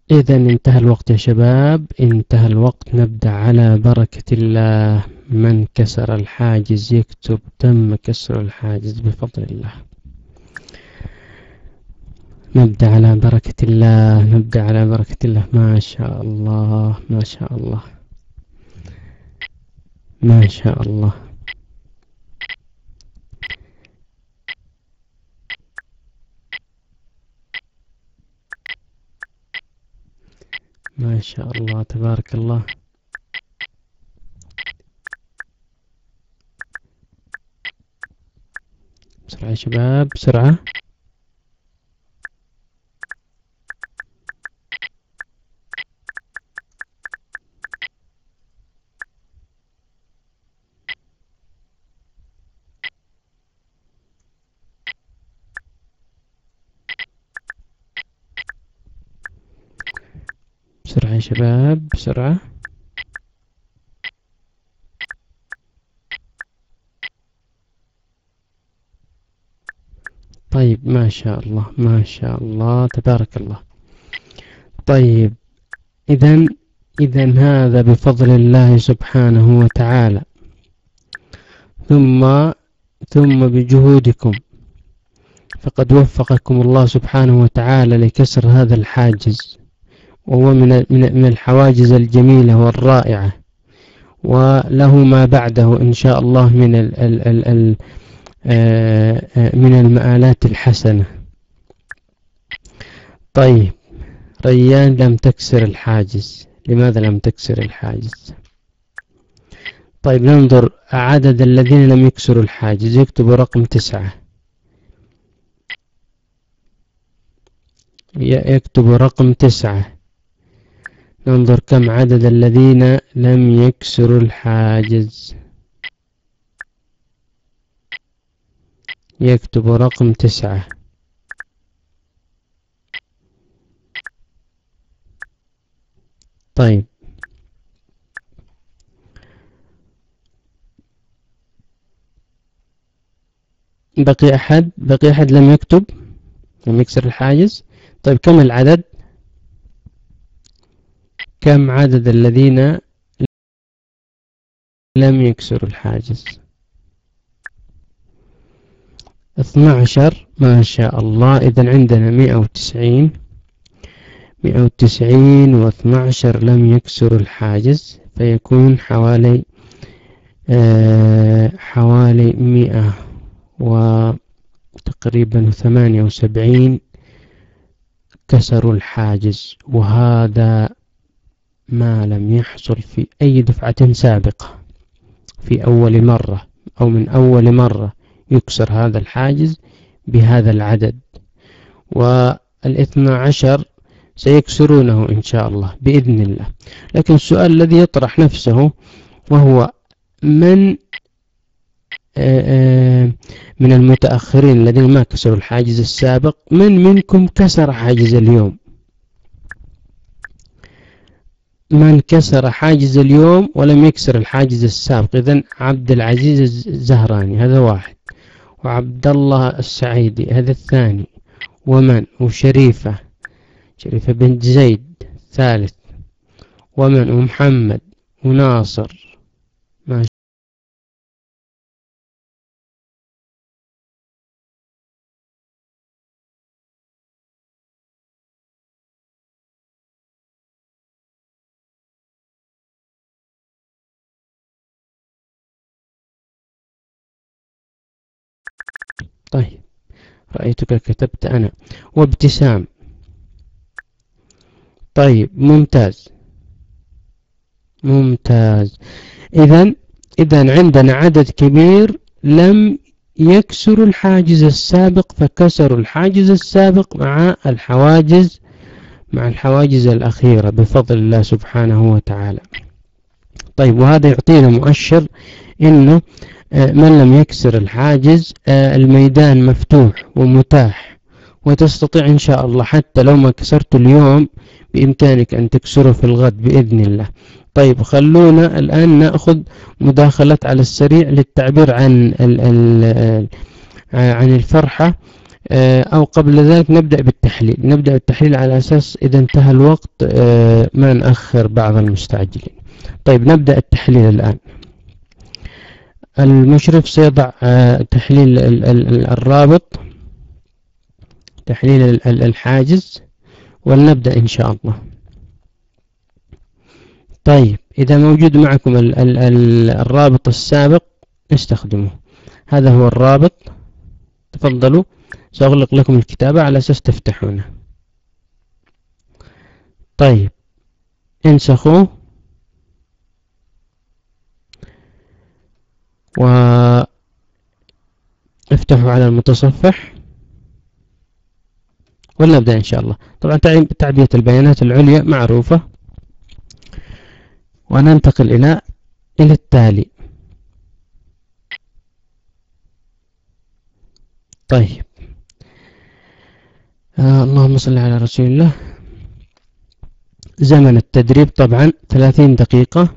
إذا انتهى الوقت يا شباب، انتهى الوقت. نبدأ على بركة الله. من كسر الحاجز يكتب تم كسر الحاجز بفضل الله. نبدأ على بركة الله، نبدأ على بركة الله. ما شاء الله، ما شاء الله، ما شاء الله. ما شاء الله، تبارك الله. بسرعة يا شباب، بسرعة. بسرعة يا شباب، بسرعة. طيب، ما شاء الله، ما شاء الله، تبارك الله. طيب، إذن إذن هذا بفضل الله سبحانه وتعالى، ثم ثم بجهودكم، فقد وفقكم الله سبحانه وتعالى لكسر هذا الحاجز، وهو من من الحواجز الجميلة والرائعة، وله ما بعده إن شاء الله من ال ال ال ال من المآلات الحسنة. طيب، ريان لم تكسر الحاجز. لماذا لم تكسر الحاجز؟ طيب، ننظر عدد الذين لم يكسروا الحاجز. يكتبوا رقم تسعة. يكتبوا رقم تسعة. ننظر كم عدد الذين لم يكسروا الحاجز. يكتبوا رقم تسعة. طيب، بقي أحد بقي أحد لم يكتب، لم يكسر الحاجز. طيب، كم العدد؟ كم عدد الذين لم يكسروا الحاجز؟ اثنى عشر. ما شاء الله. إذن عندنا مئة وتسعين مئة وتسعين واثنى عشر لم يكسروا الحاجز، فيكون حوالي آه حوالي مئة وتقريبا ثمانية وسبعين كسروا الحاجز، وهذا ما لم يحصل في أي دفعة سابقة. في أول مرة أو من أول مرة يكسر هذا الحاجز بهذا العدد، والاثنى عشر سيكسرونه إن شاء الله بإذن الله. لكن السؤال الذي يطرح نفسه وهو: من من المتأخرين الذين ما كسروا الحاجز السابق، من منكم كسر حاجز اليوم؟ من كسر حاجز اليوم ولم يكسر الحاجز السابق؟ إذن عبد العزيز الزهراني هذا واحد، وعبد الله السعيدي هذا الثاني، ومن وشريفة شريفة بنت زيد ثالث، ومن ومحمد وناصر. ما طيب، رأيتك كتبت أنا وابتسام. طيب، ممتاز ممتاز. إذن إذن عندنا عدد كبير لم يكسروا الحاجز السابق، فكسروا الحاجز السابق مع الحواجز مع الحواجز الأخيرة بفضل الله سبحانه وتعالى. طيب، وهذا يعطينا مؤشر إنه من لم يكسر الحاجز الميدان مفتوح ومتاح، وتستطيع إن شاء الله حتى لو ما كسرت اليوم بإمكانك أن تكسره في الغد بإذن الله. طيب، خلونا الآن نأخذ مداخلات على السريع للتعبير عن ال ال عن الفرحة أو قبل ذلك نبدأ بالتحليل. نبدأ التحليل على أساس إذا انتهى الوقت ما نأخر بعض المستعجلين. طيب نبدأ التحليل الآن. المشرف سيضع تحليل الرابط، تحليل الحاجز، ولنبدأ إن شاء الله. طيب إذا موجود معكم ال ال ال الرابط السابق استخدموه. هذا هو الرابط، تفضلوا. سأغلق لكم الكتابة على أساس تفتحونه. طيب انسخوه وافتحوا على المتصفح ولنبدأ إن شاء الله. طبعا تعبئة البيانات العليا معروفة، وننتقل إلى إلى التالي. طيب آه اللهم صل على رسول الله. زمن التدريب طبعا ثلاثين دقيقة.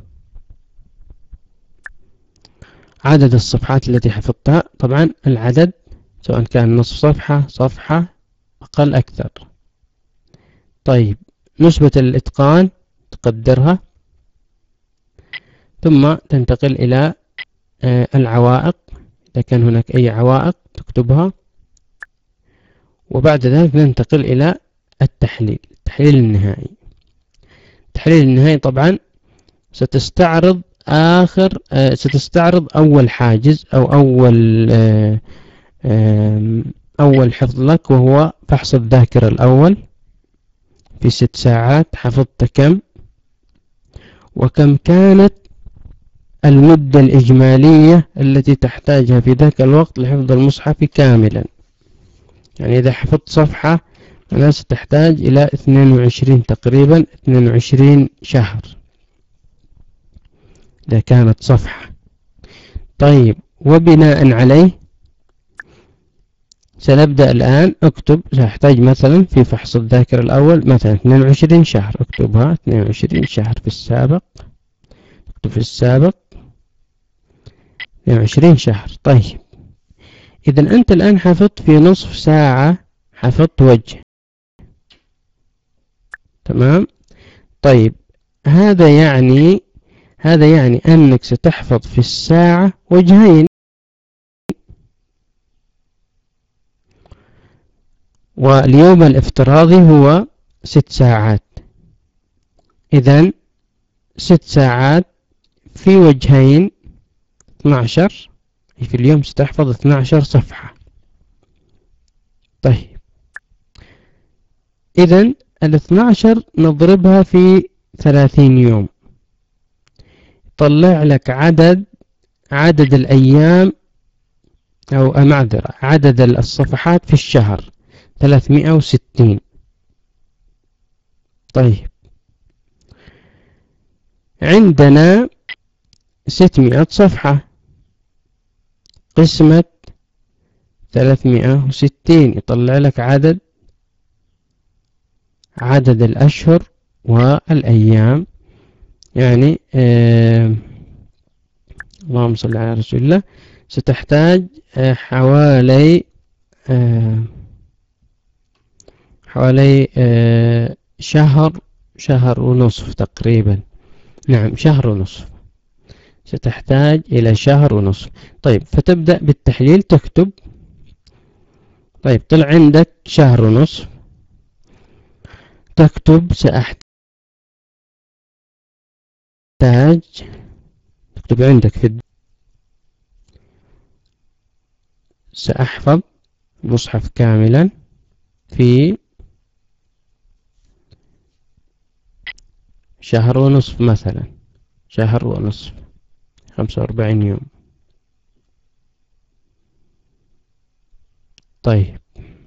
عدد الصفحات التي حفظتها، طبعا العدد سواء كان نصف صفحة، صفحة، أقل أكثر. طيب نسبة الإتقان تقدرها، ثم تنتقل إلى آه العوائق، إذا كان هناك أي عوائق تكتبها، وبعد ذلك ننتقل إلى التحليل، التحليل النهائي. التحليل النهائي طبعا ستستعرض آخر آه ستستعرض أول حاجز أو أول آه آه أول حفظ لك، وهو فحص الذاكرة الأول. في ست ساعات حفظت كم، وكم كانت المدة الإجمالية التي تحتاجها في ذاك الوقت لحفظ المصحف كاملا. يعني إذا حفظت صفحة أنا ستحتاج إلى اثنين وعشرين تقريبا اثنين وعشرين شهر إذا كانت صفحة. طيب وبناء عليه سنبدأ الآن. اكتب سأحتاج مثلا في فحص الذاكرة الأول مثلا اثنين وعشرين شهر، اكتبها اثنين وعشرين شهر في السابق، اكتب في السابق اثنين وعشرين شهر. طيب إذا أنت الآن حفظت في نصف ساعة، حفظت وجه، تمام. طيب هذا يعني هذا يعني أنك ستحفظ في الساعة وجهين، واليوم الافتراضي هو ست ساعات. إذن ست ساعات في وجهين اثني عشر، في اليوم ستحفظ اثني عشر صفحة. طيب إذن الاثنى عشر نضربها في ثلاثين يوم، طلع لك عدد عدد الأيام أو معذرة عدد الصفحات في الشهر ثلاثمائة وستين. طيب عندنا ستمائة صفحة، قسمة ثلاثمائة وستين يطلع لك عدد عدد الأشهر والأيام. يعني آه اللهم صل على رسول الله، ستحتاج آه حوالي آه حوالي آه شهر شهر ونصف تقريبا. نعم شهر ونصف، ستحتاج إلى شهر ونصف. طيب فتبدأ بالتحليل، تكتب طيب طلع عندك شهر ونصف، تكتب سأحتاج، تكتب عندك في سأحفظ مصحف كاملا في شهر ونصف مثلا، شهر ونصف خمسة وأربعين يوم. طيب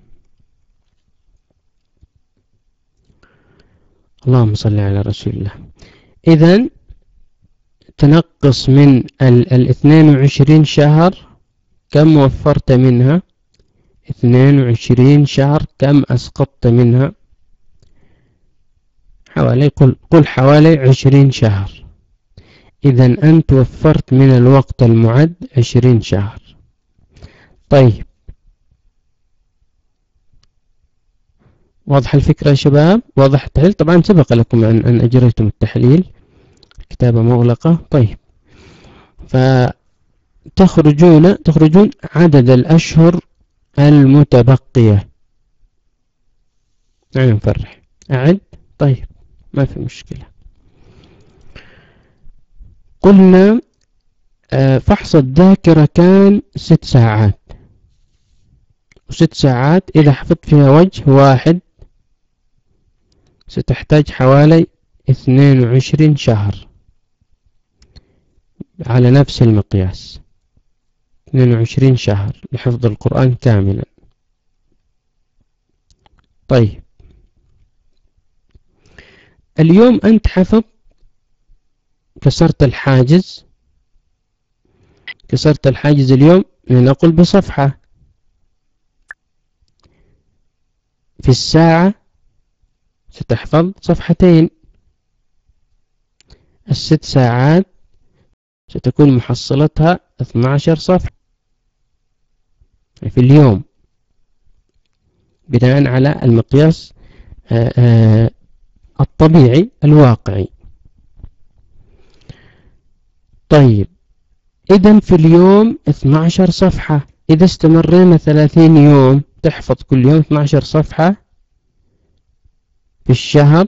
اللهم صل على رسول الله. إذن تنقص من الاثنين وعشرين شهر كم وفرت منها؟ اثنين وعشرين شهر كم أسقطت منها؟ حوالي قل, قل حوالي عشرين شهر. إذن أنت وفرت من الوقت المعد عشرين شهر. طيب واضح الفكرة يا شباب؟ واضح التحليل؟ طبعا سبق لكم أن, أن أجريتم التحليل، كتابة مغلقة. طيب، فتخرجون تخرجون عدد الأشهر المتبقية. أنا نفرح أعد. طيب، ما في مشكلة. قلنا فحص الذاكرة كان ست ساعات، وست ساعات إذا حفظت فيها وجه واحد ستحتاج حوالي اثنين وعشرين شهر على نفس المقياس، اثنين وعشرين شهر لحفظ القرآن كاملا. طيب، اليوم أنت حفظ، كسرت الحاجز كسرت الحاجز اليوم، لنقل بصفحة. في الساعة ستحفظ صفحتين. الست ساعات ستكون محصلتها اثني عشر صفحة في اليوم، بناء على المقياس الطبيعي الواقعي. طيب، إذن في اليوم اثني عشر صفحة. إذا استمرينا ثلاثين يوم تحفظ كل يوم اثني عشر صفحة، في الشهر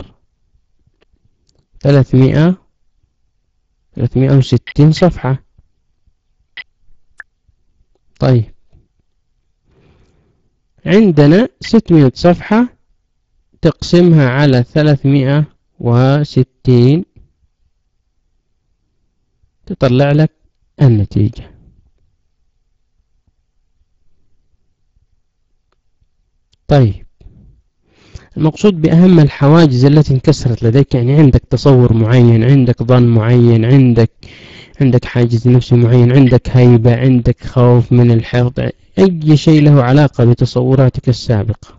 ثلاثمائة ثلاثمائة وستين صفحة. طيب، عندنا ستمائة صفحة، تقسمها على ثلاثمائة وستين تطلع لك النتيجة. طيب، المقصود بأهم الحواجز التي انكسرت لديك، يعني عندك تصور معين، عندك ظن معين، عندك عندك حاجز نفسي معين، عندك هيبة، عندك خوف من الحفظ، أي شيء له علاقة بتصوراتك السابقة.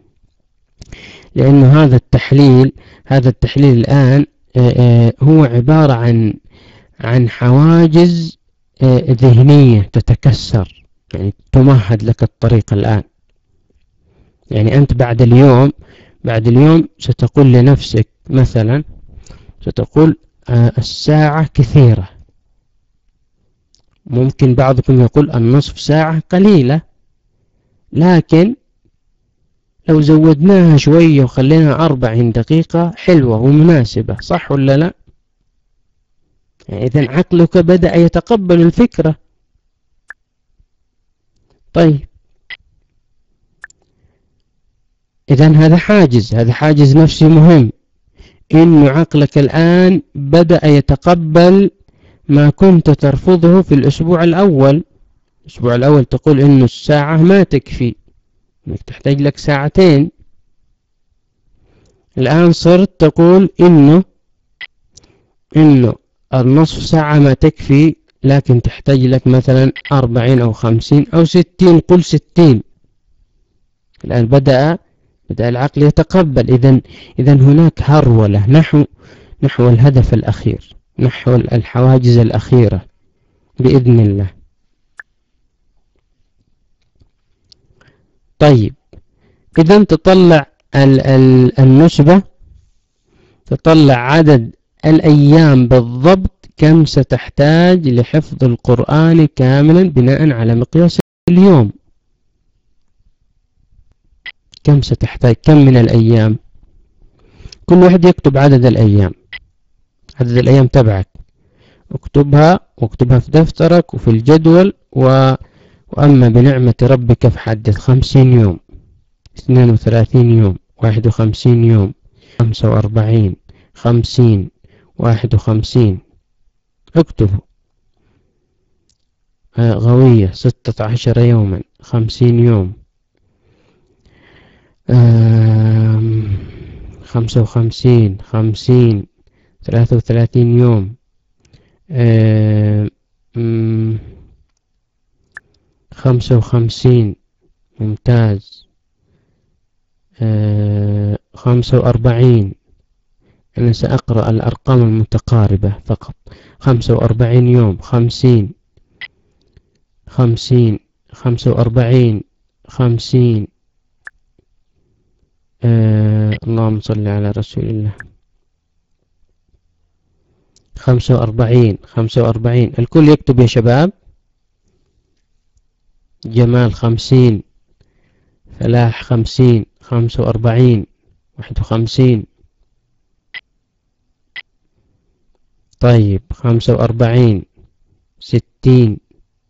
لأن هذا التحليل هذا التحليل الآن هو عبارة عن عن حواجز ذهنية تتكسر، يعني تمهد لك الطريق الآن. يعني أنت بعد اليوم بعد اليوم ستقول لنفسك مثلا، ستقول الساعة كثيرة. ممكن بعضكم يقول النصف ساعة قليلة، لكن لو زودناها شوية وخلينا أربعين دقيقة حلوة ومناسبة، صح ولا لا؟ يعني إذن عقلك بدأ يتقبل الفكرة. طيب، إذن هذا حاجز هذا حاجز نفسي مهم، إن عقلك الآن بدأ يتقبل ما كنت ترفضه في الأسبوع الأول. الأسبوع الأول تقول إنه الساعة ما تكفي، إنك تحتاج لك ساعتين. الآن صرت تقول إنه إنه النصف ساعة ما تكفي، لكن تحتاج لك مثلا أربعين أو خمسين أو ستين، قل ستين. الآن بدأ بدأ العقل يتقبل. إذن إذن هناك هرولة نحو نحو الهدف الأخير، نحو الحواجز الأخيرة بإذن الله. طيب، إذن تطلع النسبة، تطلع عدد الأيام بالضبط كم ستحتاج لحفظ القرآن كاملا بناء على مقياس اليوم. كم ستحتاج، كم من الأيام. كل واحد يكتب عدد الأيام عدد الأيام تبعك، اكتبها واكتبها في دفترك وفي الجدول. و... وأما بنعمة ربك فحدث. خمسين يوم، اثنين وثلاثين يوم، واحد وخمسين يوم، خمسة وأربعين، خمسين، واحد وخمسين، اكتبوا. آه غوية ستة عشر يوما، خمسين يوم، آه خمسة وخمسين، خمسين، ثلاثة وثلاثين يوم، آه خمسة وخمسين، ممتاز، آه خمسة وأربعين. أنا سأقرأ الأرقام المتقاربة فقط. خمسة وأربعين يوم، خمسين، خمسين، خمسة وأربعين، خمسين، آه اللهم صل على رسول الله. خمسة وأربعين خمسة وأربعين، الكل يكتب يا شباب. جمال خمسين، فلاح خمسين، خمسة وأربعين، واحد وخمسين. طيب خمسة وأربعين، ستين،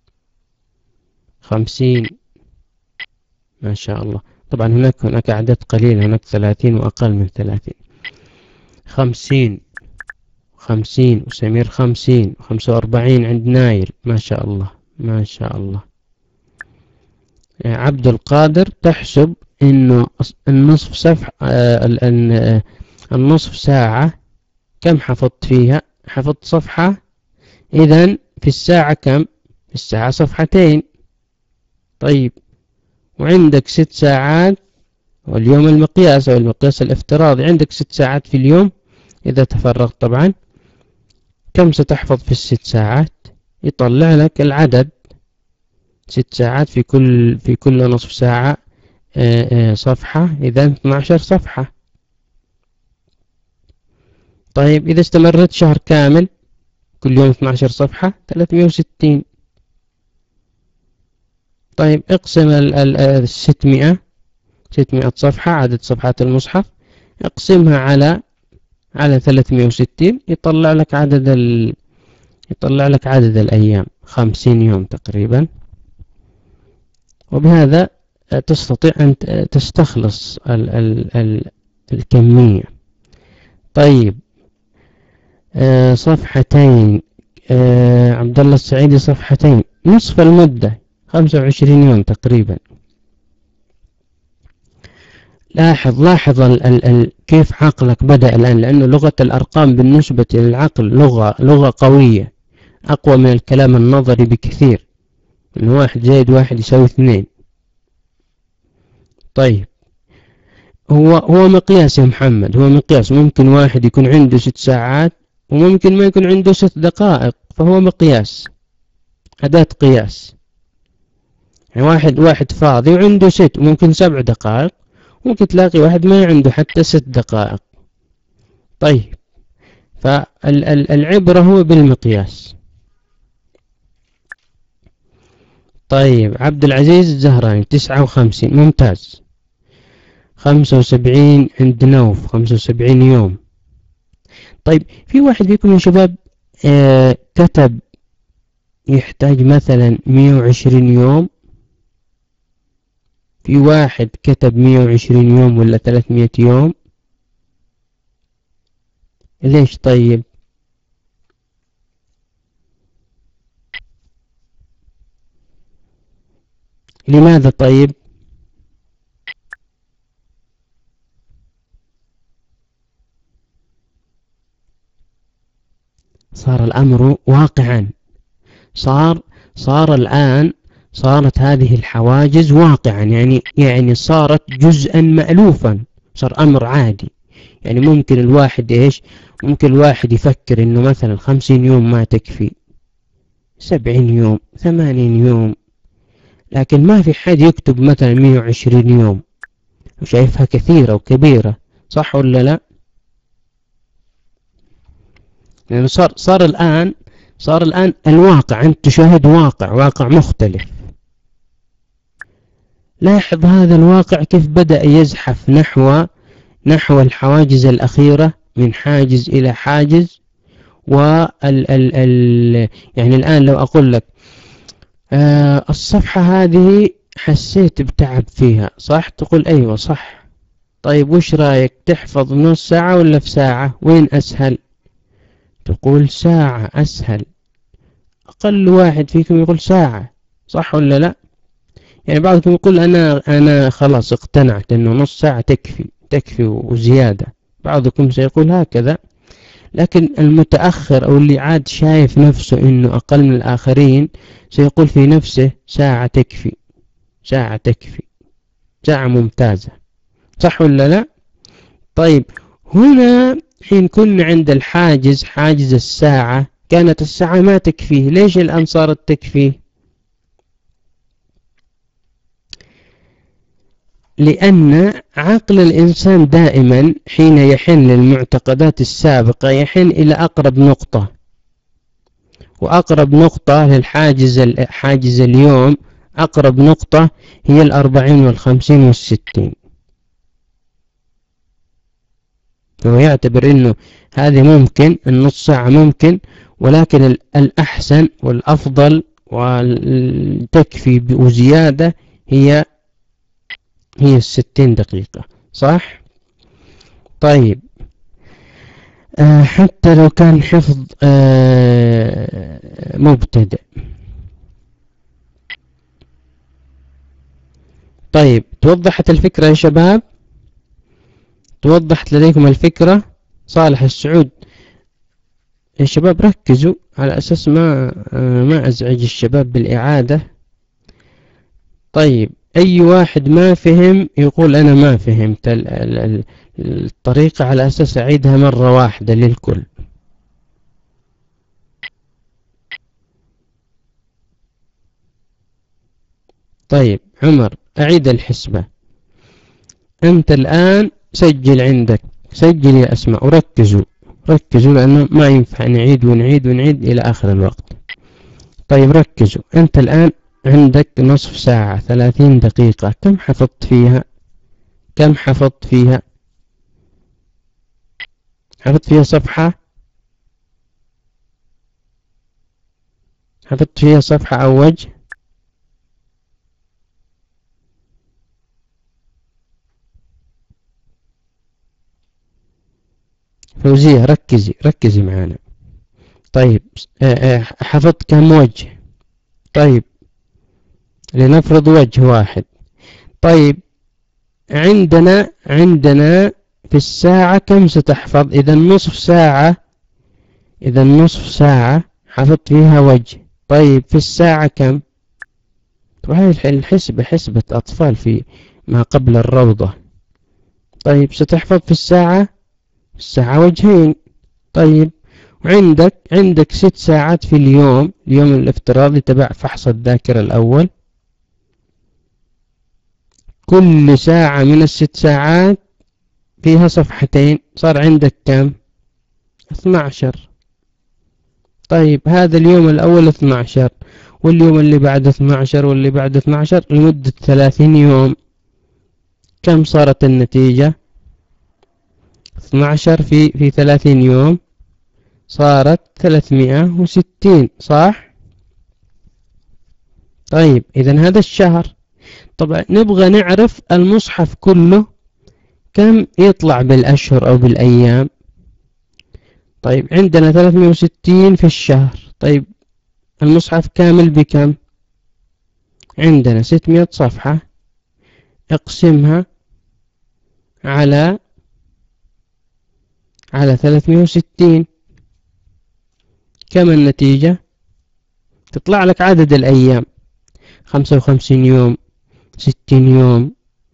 خمسين، ما شاء الله. طبعا هناك هناك أعداد قليلة، هناك ثلاثين وأقل من ثلاثين. خمسين، خمسين، وسمير خمسين، خمسة وأربعين عند نايل، ما شاء الله ما شاء الله. عبد القادر تحسب إنه النصف صفحة، آه النصف ساعة كم حفظت فيها؟ حفظت صفحة، إذن في الساعة كم؟ في الساعة صفحتين. طيب، وعندك ست ساعات، واليوم المقياس أو المقياس الافتراضي عندك ست ساعات في اليوم إذا تفرغت طبعا. كم ستحفظ في الست ساعات؟ يطلع لك العدد، ست ساعات في كل في كل نصف ساعة آآ آآ صفحة، إذا اثنتا عشرة صفحة. طيب إذا استمرت شهر كامل كل يوم اثنتا عشرة صفحة، ثلاثمئة وستين. طيب اقسم ال ستمئة ستمئة صفحة، عدد صفحات المصحف، اقسمها على على ثلاثمئة وستين، يطلع لك عدد ال يطلع لك عدد الأيام، خمسين يوم تقريبا. وبهذا تستطيع أن تستخلص ال ال ال الكمية. طيب آه صفحتين، آه عبد الله السعيدي صفحتين، نصف المدة خمسة وعشرين يوم تقريبا. لاحظ لاحظ ال ال ال كيف عقلك بدأ الآن، لأنه لغة الأرقام بالنسبة للعقل لغة لغة قوية، أقوى من الكلام النظري بكثير. إن واحد زائد واحد يساوي اثنين. طيب هو هو مقياس يا محمد، هو مقياس. ممكن واحد يكون عنده ست ساعات وممكن ما يكون عنده ست دقائق، فهو مقياس، أداة قياس. يعني واحد واحد فاضي وعنده ست، ممكن سبع دقائق، ممكن تلاقي واحد ما عنده حتى ست دقائق. طيب فالعبرة هو بالمقياس. طيب عبد العزيز الزهراني تسعة وخمسين، ممتاز. خمسة وسبعين عند نوف، خمسة وسبعين يوم. طيب في واحد فيكم يا شباب آه كتب يحتاج مثلا مئة وعشرين يوم، في واحد كتب مئة وعشرين يوم ولا ثلاثمئة يوم. ليش؟ طيب لماذا؟ طيب صار الأمر واقعا، صار صار الآن صارت هذه الحواجز واقعا، يعني يعني صارت جزءا مألوفا، صار أمر عادي. يعني ممكن الواحد إيش ممكن الواحد يفكر إنه مثلا خمسين يوم ما تكفي، سبعين يوم، ثمانين يوم، لكن ما في حد يكتب مثلا مئة وعشرين يوم وشايفها كثيرة وكبيرة، صح ولا لا؟ لأنه يعني صار صار الآن صار الآن الواقع، أنت تشاهد واقع واقع مختلف. لاحظ هذا الواقع كيف بدأ يزحف نحو نحو الحواجز الأخيرة، من حاجز إلى حاجز. وال ال ال يعني الآن لو أقول لك آه الصفحة هذه حسيت بتعب فيها، صح؟ تقول أيوة صح. طيب وش رأيك، تحفظ نص ساعة ولا في ساعة؟ وين أسهل؟ تقول ساعة أسهل. أقل واحد فيكم يقول ساعة، صح ولا لا؟ يعني بعضكم يقول أنا أنا خلاص اقتنعت إنه نص ساعة تكفي تكفي وزيادة، بعضكم سيقول هكذا. لكن المتأخر أو اللي عاد شايف نفسه إنه أقل من الآخرين سيقول في نفسه ساعة تكفي، ساعة تكفي، ساعة ممتازة، صح ولا لا؟ طيب هنا حين كنا عند الحاجز، حاجز الساعة، كانت الساعة ما تكفيه، ليش الآن صارت تكفيه؟ لأن عقل الإنسان دائما حين يحن للمعتقدات السابقة يحن إلى أقرب نقطة، وأقرب نقطة للحاجز حاجز اليوم، أقرب نقطة هي الأربعين والخمسين والستين. فهو يعتبر أنه هذه ممكن، النص ساعة ممكن، ولكن الأحسن والأفضل والتكفي وزيادة هي هي الستين دقيقة، صح؟ طيب آه حتى لو كان حفظ آه مبتدئ. طيب توضحت الفكرة يا شباب؟ توضحت لديكم الفكرة؟ صالح السعود يا شباب ركزوا على أساس ما آه ما أزعج الشباب بالإعادة. طيب أي واحد ما فهم يقول أنا ما فهمت الطريقة، على أساس أعيدها مرة واحدة للكل. طيب عمر أعيد الحسبة. أنت الآن سجل عندك، سجل يا أسماء وركزوا ركزوا لأنه ما ينفع نعيد ونعيد ونعيد إلى آخر الوقت. طيب ركزوا، أنت الآن عندك نصف ساعة ثلاثين دقيقة، كم حفظت فيها؟ كم حفظت فيها؟ حفظت فيها صفحة؟ حفظت فيها صفحة أو وجه؟ فوزية ركزي ركزي معانا. طيب حفظت كم وجه؟ طيب لنفرض وجه واحد. طيب عندنا عندنا في الساعة كم ستحفظ؟ إذا نصف ساعة، إذا نصف ساعة حفظت فيها وجه. طيب في الساعة كم؟ وهي الحسبة حسبة أطفال في ما قبل الروضة. طيب ستحفظ في الساعة الساعة وجهين. طيب وعندك عندك ست ساعات في اليوم، اليوم الافتراضي تبع فحص الذاكرة الأول. كل ساعة من الست ساعات فيها صفحتين، صار عندك كم؟ اثنى عشر. طيب هذا اليوم الأول اثنى عشر، واليوم اللي بعد اثنى عشر، واللي بعد اثنى عشر، لمدة ثلاثين يوم. كم صارت النتيجة؟ اثنى عشر في في ثلاثين يوم صارت ثلاثمائة وستين، صح؟ طيب إذا هذا الشهر. طبعا نبغى نعرف المصحف كله كم يطلع بالأشهر أو بالأيام. طيب عندنا ثلاثمائة وستين في الشهر. طيب المصحف كامل بكم؟ عندنا ستمائة صفحة، اقسمها على على ثلاثمائة وستين، كم النتيجة؟ تطلع لك عدد الأيام خمسة وخمسين يوم، ستين يوم.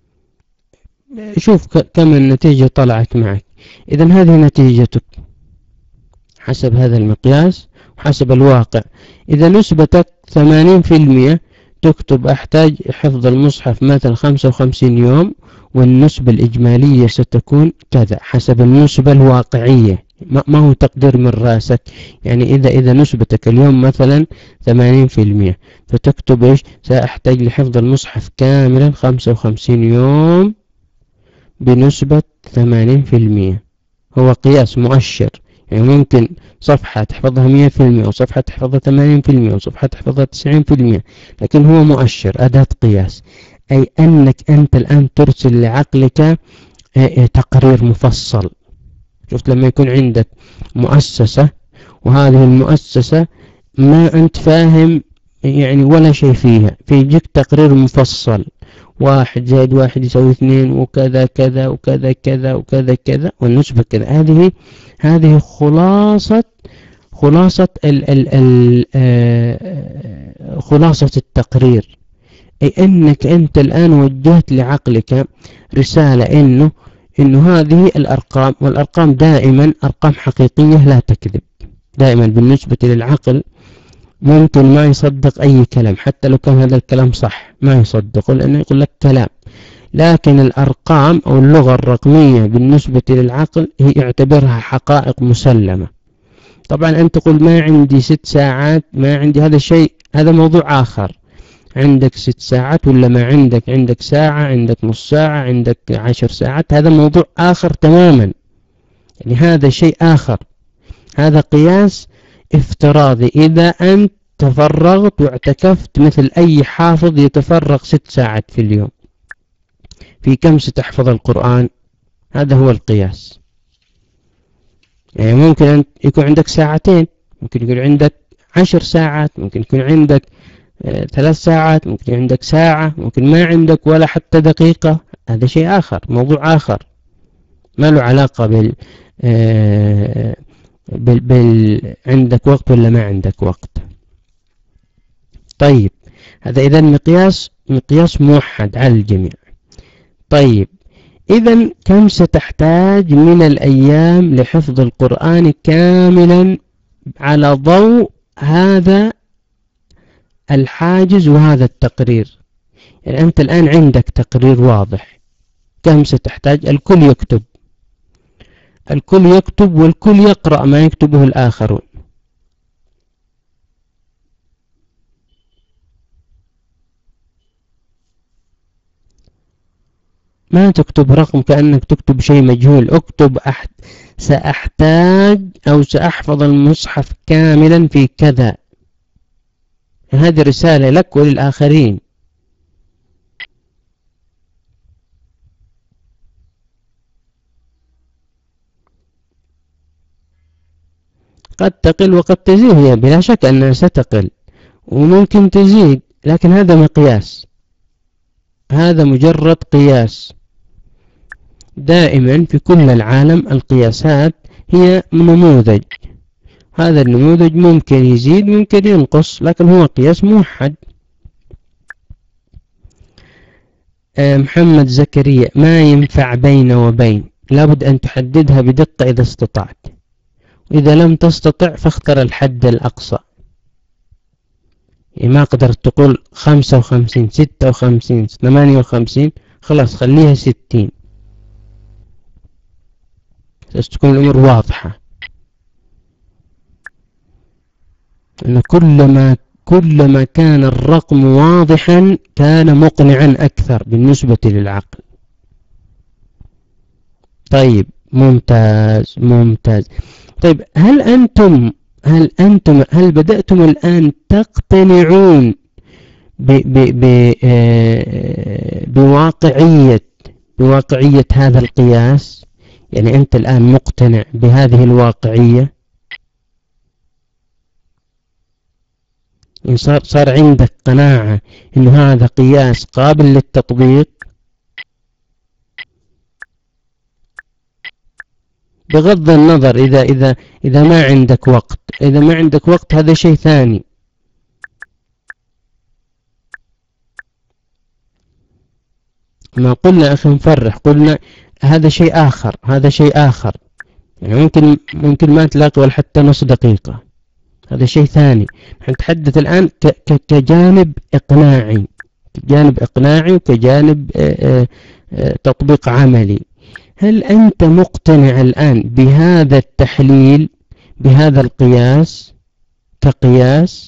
شوف كم النتيجة طلعت معك. إذن هذه نتيجتك حسب هذا المقياس وحسب الواقع. إذا نسبتك ثمانين في المئة تكتب أحتاج حفظ المصحف مثل خمسة وخمسين يوم، والنسبة الإجمالية ستكون كذا حسب النسبة الواقعية، ما هو تقدير من راسك. يعني إذا إذا نسبتك اليوم مثلا ثمانين في المئة، فتكتب إيش؟ سأحتاج لحفظ المصحف كاملا خمسة وخمسين يوم بنسبة ثمانين في المئة. هو قياس مؤشر، يعني ممكن صفحة تحفظها مئة في المئة، وصفحة تحفظها ثمانين في المئة، وصفحة تحفظها تسعين في المئة، لكن هو مؤشر، أداة قياس. أي أنك أنت الآن ترسل لعقلك تقرير مفصل. شفت لما يكون عندك مؤسسة، وهذه المؤسسة ما أنت فاهم يعني ولا شيء فيها، فيجيك تقرير مفصل، واحد زائد واحد يساوي اثنين، وكذا كذا وكذا كذا وكذا كذا والنسبة كذا. هذه هذه خلاصة خلاصة ال ال ال آه خلاصة التقرير. أي أنك أنت الآن وجهت لعقلك رسالة إنه إنه هذه الأرقام، والأرقام دائما أرقام حقيقية لا تكذب. دائما بالنسبة للعقل ممكن ما يصدق أي كلام، حتى لو كان هذا الكلام صح ما يصدقه، لأنه يقول لك كلام. لكن الأرقام أو اللغة الرقمية بالنسبة للعقل هي يعتبرها حقائق مسلمة. طبعا أنت تقول ما عندي ست ساعات، ما عندي، هذا الشيء، هذا موضوع آخر. عندك ست ساعات ولا ما عندك، عندك ساعة، عندك نص ساعة، عندك عشر ساعات، هذا موضوع آخر تماما. يعني هذا شيء آخر، هذا قياس افتراضي. إذا أنت تفرغت واعتكفت مثل أي حافظ يتفرغ ست ساعات في اليوم، في كم ستحفظ القرآن؟ هذا هو القياس. يعني ممكن أن يكون عندك ساعتين، ممكن يكون عندك عشر ساعات، ممكن يكون عندك آه ثلاث ساعات، ممكن يكون عندك ساعة، ممكن ما عندك ولا حتى دقيقة. هذا شيء آخر، موضوع آخر ما له علاقة بال آه بال, بال عندك وقت ولا ما عندك وقت. طيب هذا إذا مقياس مقياس موحد على الجميع. طيب إذا كم ستحتاج من الأيام لحفظ القرآن كاملا على ضوء هذا الحاجز وهذا التقرير؟ يعني أنت الآن عندك تقرير واضح، كم ستحتاج؟ الكل يكتب، الكل يكتب والكل يقرأ ما يكتبه الآخرون. ما تكتب رقم كأنك تكتب شيء مجهول، اكتب أحد سأحتاج أو سأحفظ المصحف كاملا في كذا. هذه رسالة لك وللآخرين. قد تقل وقد تزيد، هي بلا شك أنها ستقل وممكن تزيد، لكن هذا مقياس، هذا مجرد قياس. دائما في كل العالم القياسات هي نموذج، هذا النموذج ممكن يزيد ممكن ينقص، لكن هو قياس موحد. محمد زكريا: ما ينفع بين وبين، لابد أن تحددها بدقة إذا استطعت، إذا لم تستطع فاختر الحد الأقصى. يعني ما قدرت تقول خمسة وخمسين، ستة وخمسين، ثمانية وخمسين، خلاص خليها ستين، بس تكون الأمور واضحة. أن كلما كلما كان الرقم واضحا كان مقنعا أكثر بالنسبة للعقل. طيب ممتاز ممتاز. طيب هل أنتم هل أنتم هل بدأتم الآن تقتنعون ب ب ب بواقعية بواقعية هذا القياس؟ يعني أنت الآن مقتنع بهذه الواقعية؟ إن صار صار عندك قناعة إن هذا قياس قابل للتطبيق، بغض النظر إذا إذا إذا ما عندك وقت، إذا ما عندك وقت هذا شيء ثاني. ما قلنا أخي مفرح، قلنا هذا شيء آخر، هذا شيء آخر. يعني ممكن ممكن ما تلاقي ولا حتى نص دقيقة، هذا شيء ثاني. نتحدث الآن كجانب إقناعي، كجانب إقناعي وكجانب تطبيق عملي. هل أنت مقتنع الآن بهذا التحليل، بهذا القياس كقياس؟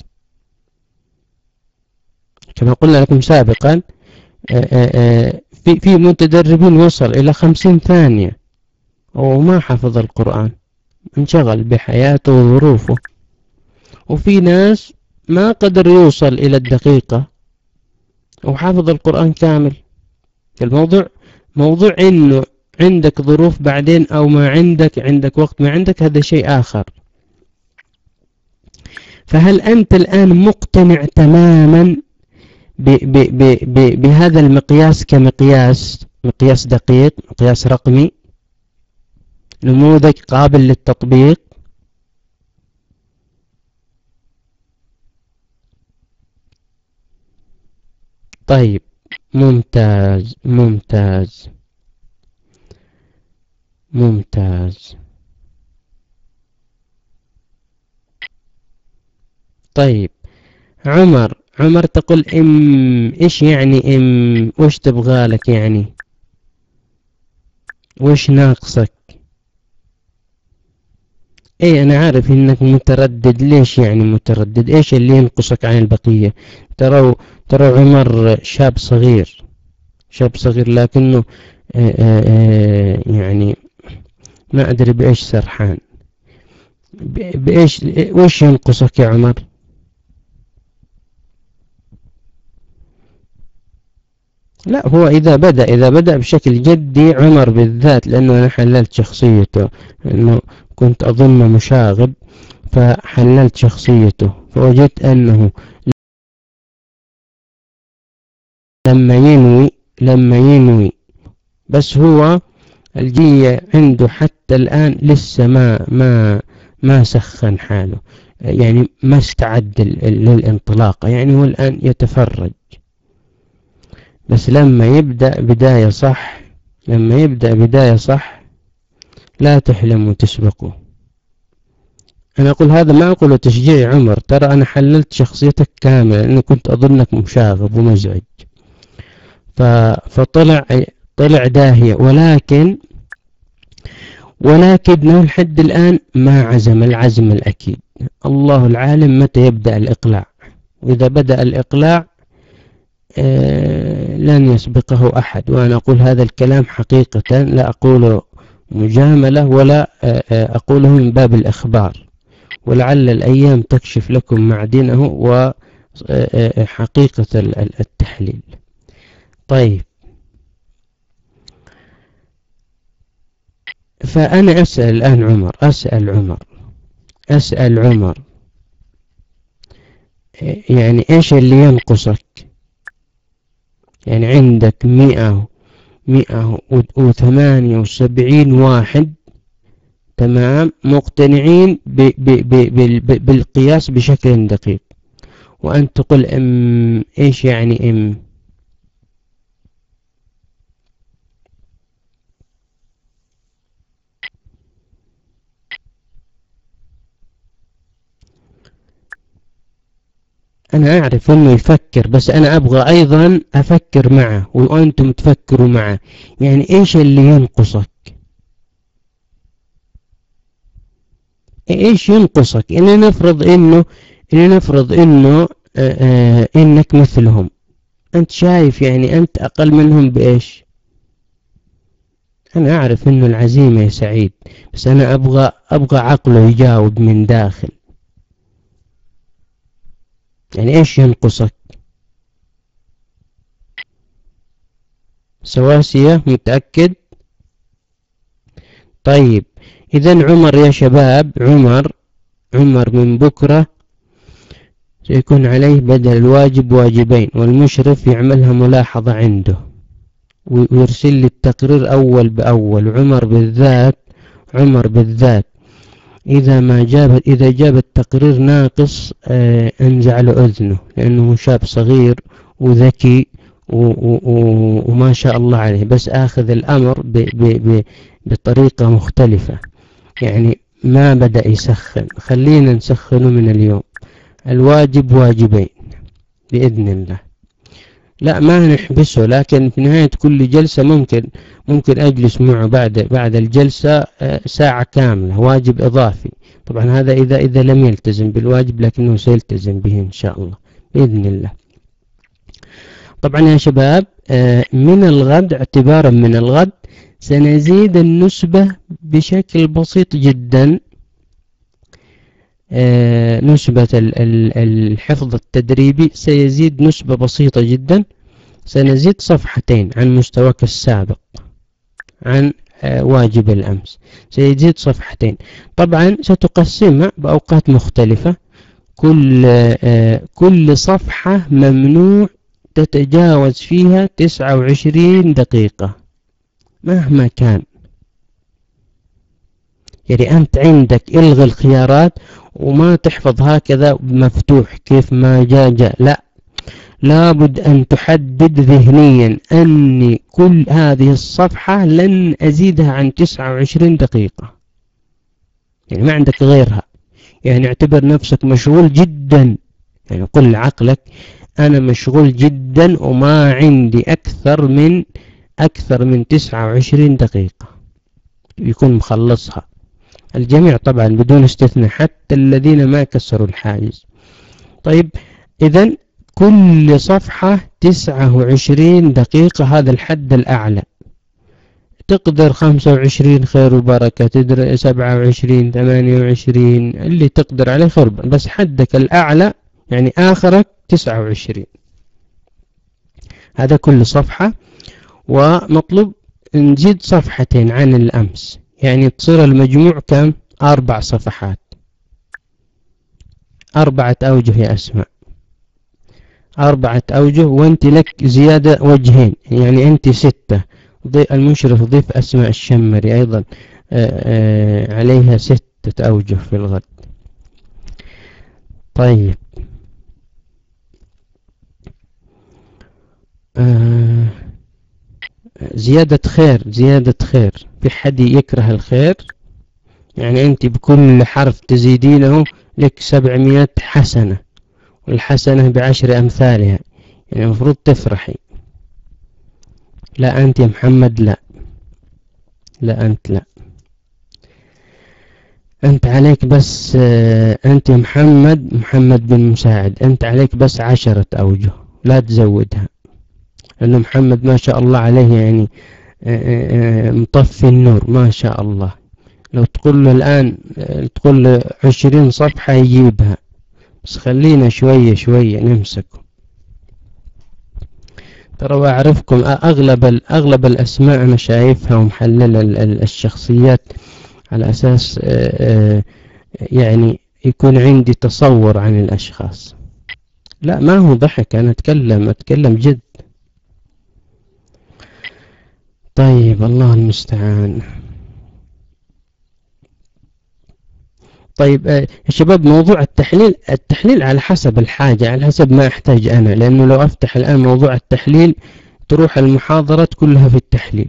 كما قلنا لكم سابقا، في في متدربين وصل إلى خمسين ثانية وما حفظ القرآن، انشغل بحياته وظروفه، وفي ناس ما قدر يوصل إلى الدقيقة وحافظ القرآن كامل. الموضوع موضوع إنه عندك ظروف بعدين أو ما عندك، عندك وقت ما عندك، هذا شيء آخر. فهل أنت الآن مقتنع تماما ب ب ب ب بهذا المقياس كمقياس مقياس دقيق، مقياس رقمي، نموذج قابل للتطبيق؟ طيب ممتاز ممتاز ممتاز. طيب عمر عمر تقول ام ايش يعني ام وش تبغالك يعني؟ وش ناقصك؟ اي انا عارف انك متردد. ليش يعني متردد؟ ايش اللي ينقصك عن البقية؟ ترى ترى عمر شاب صغير، شاب صغير لكنه آآ آآ يعني ما ادري بايش سرحان. بايش وش ينقصك يا عمر؟ لا هو إذا بدأ إذا بدأ بشكل جدي، عمر بالذات، لأنه أنا حللت شخصيته، لأنه كنت أظن مشاغب، فحللت شخصيته فوجدت أنه لما ينوي لما ينوي بس هو الجية عنده حتى الآن لسه ما ما ما سخن حاله، يعني ما استعد للانطلاقة، يعني هو الآن يتفرج. بس لما يبدأ بداية صح لما يبدأ بداية صح لا تحلموا تسبقوا. أنا أقول هذا ما أقول تشجيع عمر، ترى أنا حللت شخصيتك كاملة لأني كنت أظنك مشاغب ومزعج، فطلع طلع داهية. ولكن ولكنه لحد الآن ما عزم العزم الأكيد. الله العالم متى يبدأ الإقلاع، وإذا بدأ الإقلاع آه لن يسبقه أحد. وأنا أقول هذا الكلام حقيقة، لا أقوله مجاملة ولا آه أقوله من باب الإخبار، ولعل الأيام تكشف لكم معدنه وحقيقة التحليل. طيب، فأنا أسأل الآن عمر أسأل عمر أسأل عمر يعني إيش اللي ينقصك؟ يعني عندك مئة مئة وثمانية وسبعين واحد تمام مقتنعين ب ب ب ب بالقياس بشكل دقيق، وأنت تقول ام إيش يعني ام أنا أعرف أنه يفكر، بس أنا أبغى أيضا أفكر معه وأنتم تفكروا معه. يعني إيش اللي ينقصك؟ إيش ينقصك؟ إن نفرض إنه إن نفرض إنه آآ آآ إنك مثلهم، أنت شايف يعني أنت أقل منهم بإيش؟ أنا أعرف إنه العزيمة يا سعيد، بس أنا أبغى أبغى عقله يجاوب من داخل. يعني إيش ينقصك؟ سواسية متأكد؟ طيب إذن عمر يا شباب، عمر عمر من بكرة سيكون عليه بدل الواجب واجبين، والمشرف يعملها ملاحظة عنده ويرسل لي التقرير أول بأول. عمر بالذات عمر بالذات إذا ما جاب إذا جاب التقرير ناقص آه انزع له أذنه، لأنه شاب صغير وذكي و و و وما شاء الله عليه، بس آخذ الأمر ب ب ب بطريقة مختلفة، يعني ما بدأ يسخن. خلينا نسخنه من اليوم. الواجب واجبين بإذن الله. لا ما نحبسه، لكن في نهاية كل جلسة ممكن ممكن أجلس معه بعد بعد الجلسة ساعة كاملة، واجب إضافي. طبعا هذا إذا إذا لم يلتزم بالواجب، لكنه سيلتزم به إن شاء الله بإذن الله. طبعا يا شباب من الغد، اعتبارا من الغد سنزيد النسبة بشكل بسيط جدا. نسبة الحفظ التدريبي سيزيد نسبة بسيطة جدا، سنزيد صفحتين عن مستواك السابق عن واجب الأمس، سيزيد صفحتين. طبعا ستقسمها بأوقات مختلفة، كل كل صفحة ممنوع تتجاوز فيها تسعة وعشرين دقيقة مهما كان. يعني أنت عندك إلغي الخيارات وما تحفظ هكذا مفتوح كيف ما جاء جاء، لا، لابد أن تحدد ذهنيا أني كل هذه الصفحة لن أزيدها عن تسعة وعشرين دقيقة، يعني ما عندك غيرها. يعني اعتبر نفسك مشغول جدا، يعني قل لعقلك أنا مشغول جدا وما عندي أكثر من أكثر من تسعة وعشرين دقيقة. يكون مخلصها، الجميع طبعا بدون استثناء حتى الذين ما كسروا الحاجز. طيب إذن كل صفحة تسعة وعشرين دقيقة، هذا الحد الأعلى. تقدر خمسة وعشرين خير وبركة، تقدر سبعة وعشرين، ثمانية وعشرين، اللي تقدر عليه خير، بس حدك الأعلى يعني آخرك تسعة وعشرين. هذا كل صفحة. ومطلوب نزيد صفحتين عن الأمس، يعني تصير المجموع كم؟ أربع صفحات. أربعة أوجه يا أسماء، أربعة أوجه، وأنت لك زيادة وجهين، يعني أنت ستة. المشرف ضيف أسماء الشمري أيضا آآ آآ عليها ستة أوجه في الغد. طيب زيادة خير، زيادة خير، في حد يكره الخير؟ يعني أنت بكل حرف تزيدينه لك سبعمائة حسنة، والحسنة بعشر أمثالها، يعني المفروض تفرحي. لا أنت يا محمد، لا لا أنت لا، أنت عليك بس، أنت يا محمد، محمد بن مساعد، أنت عليك بس عشرة أوجه، لا تزودها، لأنه محمد ما شاء الله عليه يعني مطفي النور ما شاء الله. لو تقول له الآن تقول له عشرين صفحة يجيبها، بس خلينا شوية شوية نمسكه. ترى وأعرفكم أغلب أغلب الأسماء أنا شايفها ومحلل الشخصيات على أساس يعني يكون عندي تصور عن الأشخاص. لا ما هو ضحك، أنا أتكلم أتكلم جد. طيب الله المستعان. طيب يا شباب، موضوع التحليل، التحليل على حسب الحاجة، على حسب ما أحتاج أنا، لأنه لو أفتح الآن موضوع التحليل تروح المحاضرات كلها في التحليل.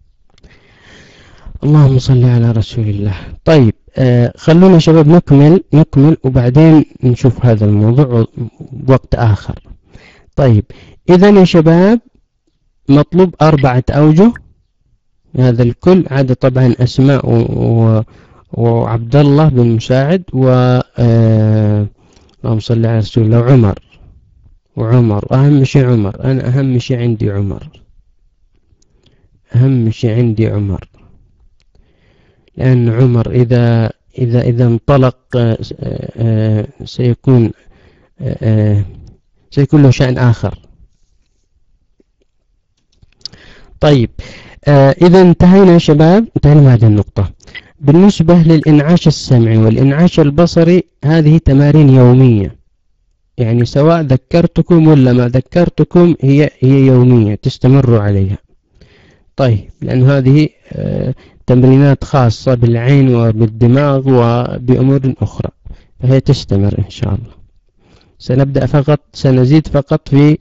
اللهم صل على رسول الله. طيب آه خلونا شباب نكمل نكمل وبعدين نشوف هذا الموضوع بوقت آخر. طيب إذا يا شباب مطلوب أربعة أوجه، هذا الكل عدا طبعا أسماء و وعبد الله بن مساعد و آه اللهم صل على رسول الله وعمر وعمر أهم شيء عمر، أنا أهم شيء عندي عمر، أهم شيء عندي عمر، لأن عمر إذا إذا إذا انطلق آآ آآ سيكون آآ سيكون له شأن آخر. طيب إذا انتهينا يا شباب، انتهينا من هذه النقطة. بالنسبة للإنعاش السمعي والإنعاش البصري، هذه تمارين يومية، يعني سواء ذكرتكم ولا ما ذكرتكم هي هي يومية تستمروا عليها. طيب لأن هذه تمرينات خاصة بالعين وبالدماغ وبأمور أخرى، فهي تستمر إن شاء الله. سنبدأ فقط، سنزيد فقط في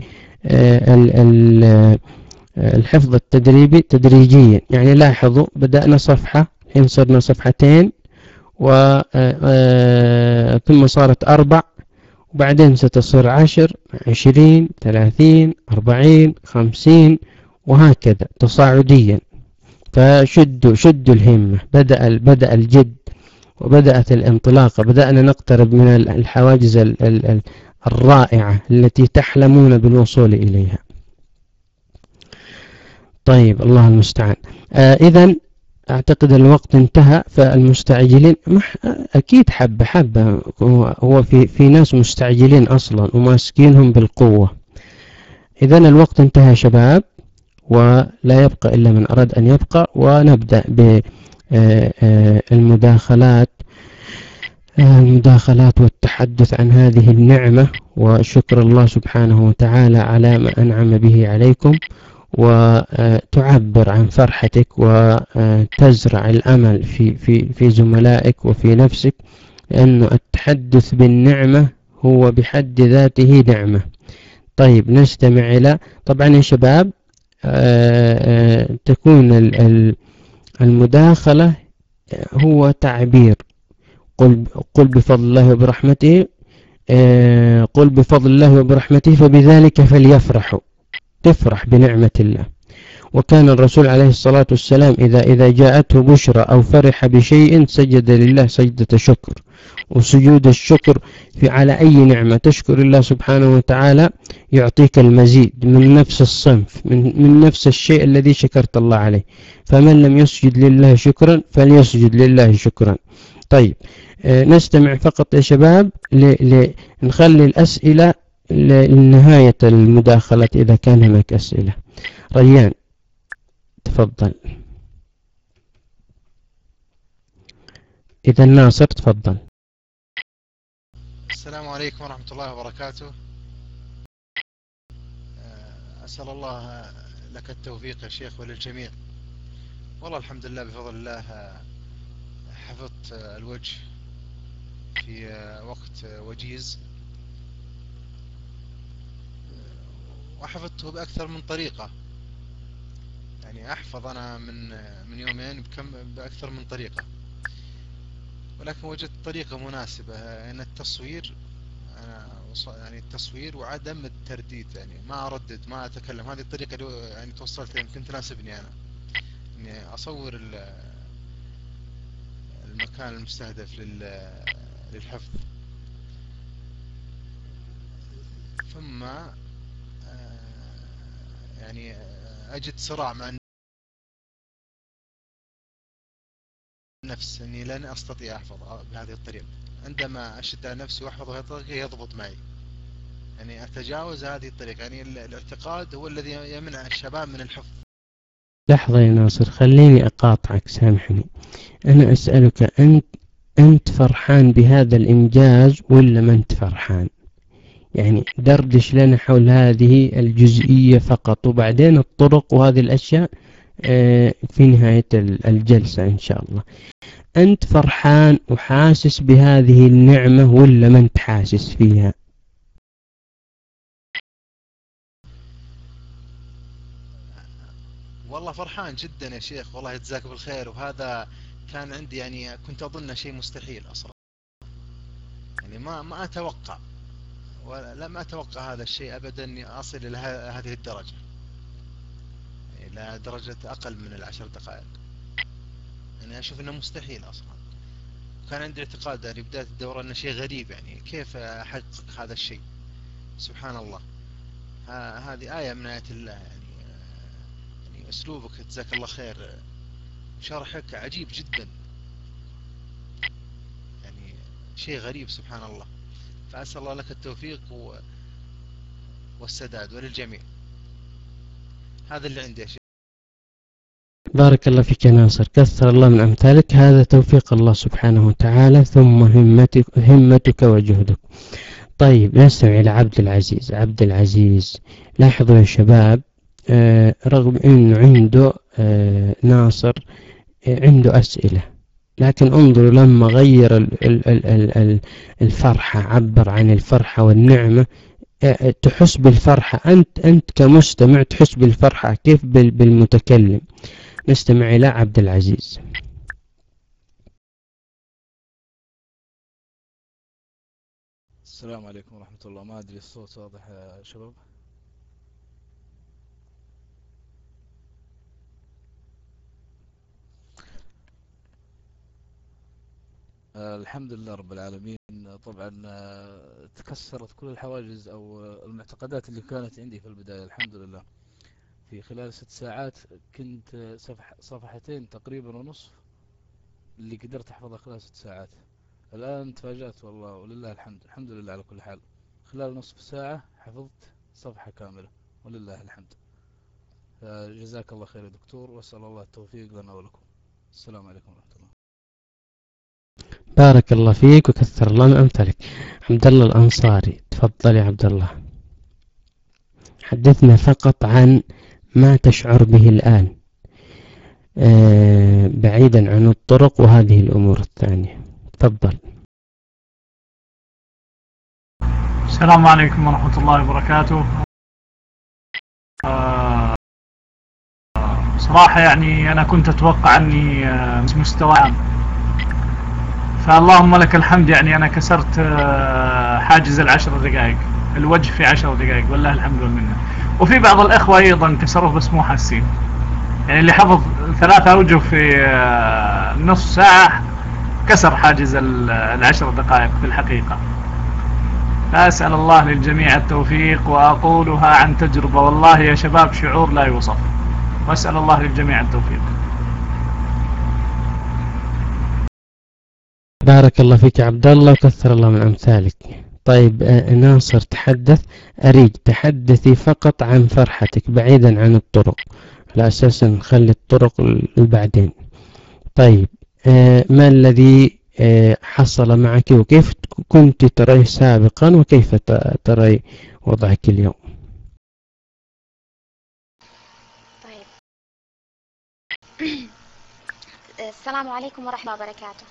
الحفظ التدريبي تدريجيا. يعني لاحظوا بدأنا صفحة، الحين صرنا صفحتين، و ثم صارت أربع، وبعدين ستصير عشر، عشرين، ثلاثين، أربعين، خمسين، وهكذا تصاعديا. فشدوا شدوا الهمة، بدأ بدأ الجد وبدأت الانطلاقة، بدأنا نقترب من الحواجز الرائعة التي تحلمون بالوصول إليها. طيب الله المستعان. آه إذن أعتقد الوقت انتهى، فالمستعجلين أكيد حبة حبة، هو في في ناس مستعجلين أصلا وماسكينهم بالقوة. إذن الوقت انتهى يا شباب، ولا يبقى إلا من أراد أن يبقى، ونبدأ بالمداخلات المداخلات والتحدث عن هذه النعمة، وشكر الله سبحانه وتعالى على ما أنعم به عليكم، وتعبر عن فرحتك وتزرع الأمل في في في زملائك وفي نفسك، لأنه التحدث بالنعمة هو بحد ذاته نعمة. طيب نستمع إلى، طبعا يا شباب تكون المداخلة هو تعبير، قل قل بفضل الله وبرحمته، قل بفضل الله وبرحمته فبذلك فليفرحوا، تفرح بنعمة الله. وكان الرسول عليه الصلاة والسلام إذا إذا جاءته بشرى أو فرح بشيء سجد لله سجدة شكر. وسجود الشكر في على أي نعمة تشكر الله سبحانه وتعالى يعطيك المزيد من نفس الصنف، من, من نفس الشيء الذي شكرت الله عليه. فمن لم يسجد لله شكرا فليسجد لله شكرا. طيب آه نستمع فقط يا شباب، نخلي الأسئلة لنهاية المداخلة إذا كان هناك أسئلة. ريان تفضل. إذا ناصر تفضل. السلام عليكم ورحمة الله وبركاته. أسأل الله لك التوفيق يا شيخ وللجميع. والله الحمد لله بفضل الله حفظت الوجه في وقت وجيز، وحفظته بأكثر من طريقة. يعني أحفظ أنا من من يومين بكم بأكثر من طريقة، ولكن وجدت طريقة مناسبة أن التصوير، أنا يعني التصوير وعدم الترديد، يعني ما أردد ما أتكلم. هذه الطريقة اللي يعني توصلت يمكن تناسبني أنا، إني أصور المكان المستهدف للحفظ، ثم يعني أجد صراع مع النفس أني لن أستطيع أحفظ بهذه الطريقة. عندما أشد على نفسي وأحفظ بهذه الطريقة يضبط معي، يعني أتجاوز هذه الطريقة. يعني الاعتقاد هو الذي يمنع الشباب من الحفظ. لحظة يا ناصر، خليني أقاطعك، سامحني. أنا أسألك، أنت أنت فرحان بهذا الإنجاز ولا ما أنت فرحان؟ يعني دردش لنا حول هذه الجزئية فقط، وبعدين الطرق وهذه الأشياء في نهاية الجلسة إن شاء الله. أنت فرحان وحاسس بهذه النعمة ولا ما أنت حاسس فيها؟ والله فرحان جدا يا شيخ، والله يجزاك بالخير. وهذا كان عندي يعني كنت أظن شيء مستحيل أصلا، يعني ما ما أتوقع ولم أتوقع هذا الشيء أبدا أني أصل إلى هذه الدرجة، إلى درجة أقل من العشر دقائق. أنا أشوف أنه مستحيل أصلا. كان عندي اعتقاد يعني بداية الدورة أنه شيء غريب، يعني كيف أحقق هذا الشيء؟ سبحان الله، هذه آية من آيات الله. يعني يعني أسلوبك جزاك الله خير، شرحك عجيب جدا، يعني شيء غريب سبحان الله. فأسأل الله لك التوفيق والسداد وللجميع. هذا اللي عندي يا شيخ. بارك الله فيك يا ناصر، كثر الله من أمثالك. هذا توفيق الله سبحانه وتعالى، ثم همتك, همتك وجهدك. طيب نستمع إلى عبد العزيز. عبد العزيز، لاحظوا يا شباب، آه رغم أنه عنده آه ناصر آه عنده أسئلة، لكن انظروا لما غير ال ال ال ال الفرحة، عبر عن الفرحة والنعمة. آه تحس بالفرحة، أنت أنت كمستمع تحس بالفرحة كيف بالمتكلم. نستمع إلى عبد العزيز. السلام عليكم ورحمة الله. ما أدري الصوت واضح يا شباب؟ آه الحمد لله رب العالمين. طبعا آه تكسرت كل الحواجز أو المعتقدات اللي كانت عندي في البداية. الحمد لله في خلال ست ساعات كنت صفح صفحتين تقريبا ونصف اللي قدرت أحفظها خلال ست ساعات. الآن تفاجأت والله، ولله الحمد. الحمد لله على كل حال، خلال نصف ساعة حفظت صفحة كاملة ولله الحمد. جزاك الله خير يا دكتور، وأسأل الله التوفيق لنا ولكم. السلام عليكم ورحمة الله. بارك الله فيك وكثر الله من أمثالك. عبد الله الأنصاري، تفضل يا عبد الله. حدثنا فقط عن ما تشعر به الآن، آه بعيدا عن الطرق وهذه الأمور الثانية. تفضل. السلام عليكم ورحمة الله وبركاته. آه صراحة يعني أنا كنت أتوقع أني آه مستوى عام، فاللهم لك الحمد. يعني أنا كسرت آه حاجز العشر دقائق، الوجه في عشر دقائق والله الحمد والمنة. وفي بعض الأخوة أيضا كسروه بس مو حاسين. يعني اللي حفظ ثلاثة أوجه في آه، نصف ساعة كسر حاجز ال- العشر دقائق في الحقيقة. فأسأل الله للجميع التوفيق، وأقولها عن تجربة والله يا شباب شعور لا يوصف، وأسأل الله للجميع التوفيق. بارك الله فيك يا عبد الله وكثر الله من أمثالك. طيب آه، ناصر تحدث. أريد تحدثي فقط عن فرحتك بعيدا عن الطرق، على أساس نخلي الطرق لبعدين. طيب آه، ما الذي آه، حصل معك وكيف كنت تريه سابقا وكيف ت- تري وضعك اليوم؟ طيب. السلام عليكم ورحمة الله وبركاته.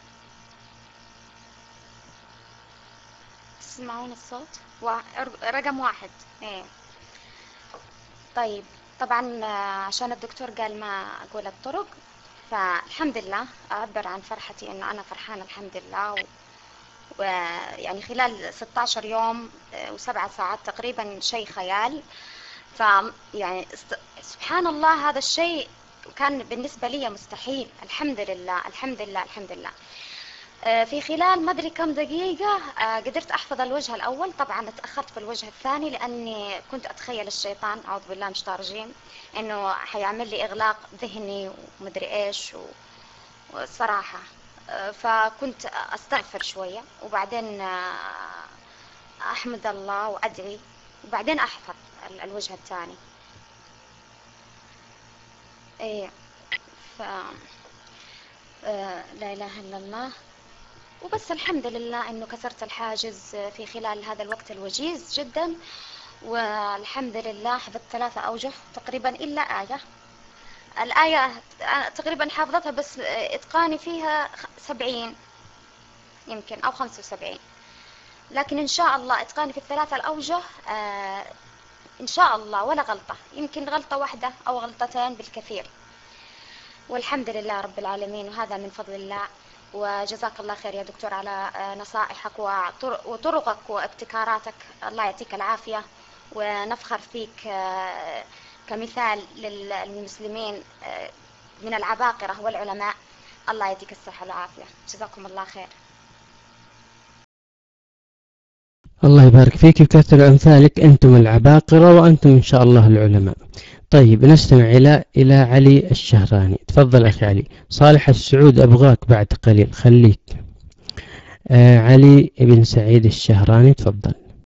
تسمعون الصوت؟ وا- رقم واحد. ايه. طيب طبعا آه، عشان الدكتور قال ما أقول الطرق، فالحمد لله أعبر عن فرحتي إنه أنا فرحانة الحمد لله. و- ويعني خلال ستة عشر يوم آه، وسبعة ساعات تقريبا شيء خيال. ف يعني است- سبحان الله هذا الشيء كان بالنسبة لي مستحيل. الحمد لله الحمد لله الحمد لله. آه، في خلال ما أدري كم دقيقة آه، قدرت أحفظ الوجه الأول. طبعا تأخرت في الوجه الثاني لأني كنت أتخيل الشيطان أعوذ بالله من الشيطان الرجيم إنه حيعمل لي إغلاق ذهني ومدري إيش و... والصراحة آه، فكنت أستغفر شوية وبعدين آه، أحمد الله وأدعي وبعدين أحفظ ال- الوجه الثاني. إيه. ف آه، لا إله إلا الله. وبس الحمد لله إنه كسرت الحاجز في خلال هذا الوقت الوجيز جدا، والحمد لله حفظت ثلاثة أوجه تقريبا إلا آية. الآية تقريبا حافظتها بس إتقاني فيها سبعين يمكن أو خمسة وسبعين، لكن إن شاء الله إتقاني في الثلاثة الأوجه آه إن شاء الله ولا غلطة، يمكن غلطة واحدة أو غلطتين بالكثير، والحمد لله رب العالمين، وهذا من فضل الله. وجزاك الله خير يا دكتور على نصائحك وطرقك وابتكاراتك، الله يعطيك العافية، ونفخر فيك كمثال للمسلمين من العباقرة والعلماء. الله يعطيك الصحة والعافية، جزاكم الله خير. الله يبارك فيك ويكثر أمثالك، أنتم العباقرة وأنتم إن شاء الله العلماء. طيب نستمع إلى إلى علي الشهراني. تفضل أخي علي. صالح السعود أبغاك بعد قليل، خليك. آه علي بن سعيد الشهراني تفضل.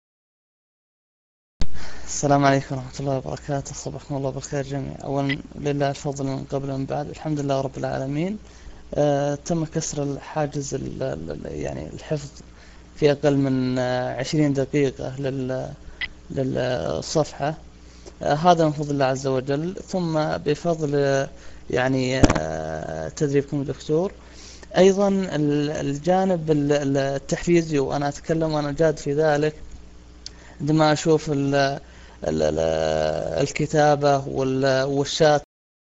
السلام عليكم ورحمة الله وبركاته، صباحكم الله بالخير جميعا. أولا لله الفضل من قبل ومن بعد، الحمد لله رب العالمين. آه تم كسر الحاجز يعني الحفظ في أقل من عشرين دقيقة للصفحة. آه هذا من فضل الله عز وجل، ثم بفضل يعني آه تدريبكم دكتور. أيضا الجانب التحفيزي، وأنا أتكلم وأنا جاد في ذلك، عندما أشوف ال ال ال الكتابة والشات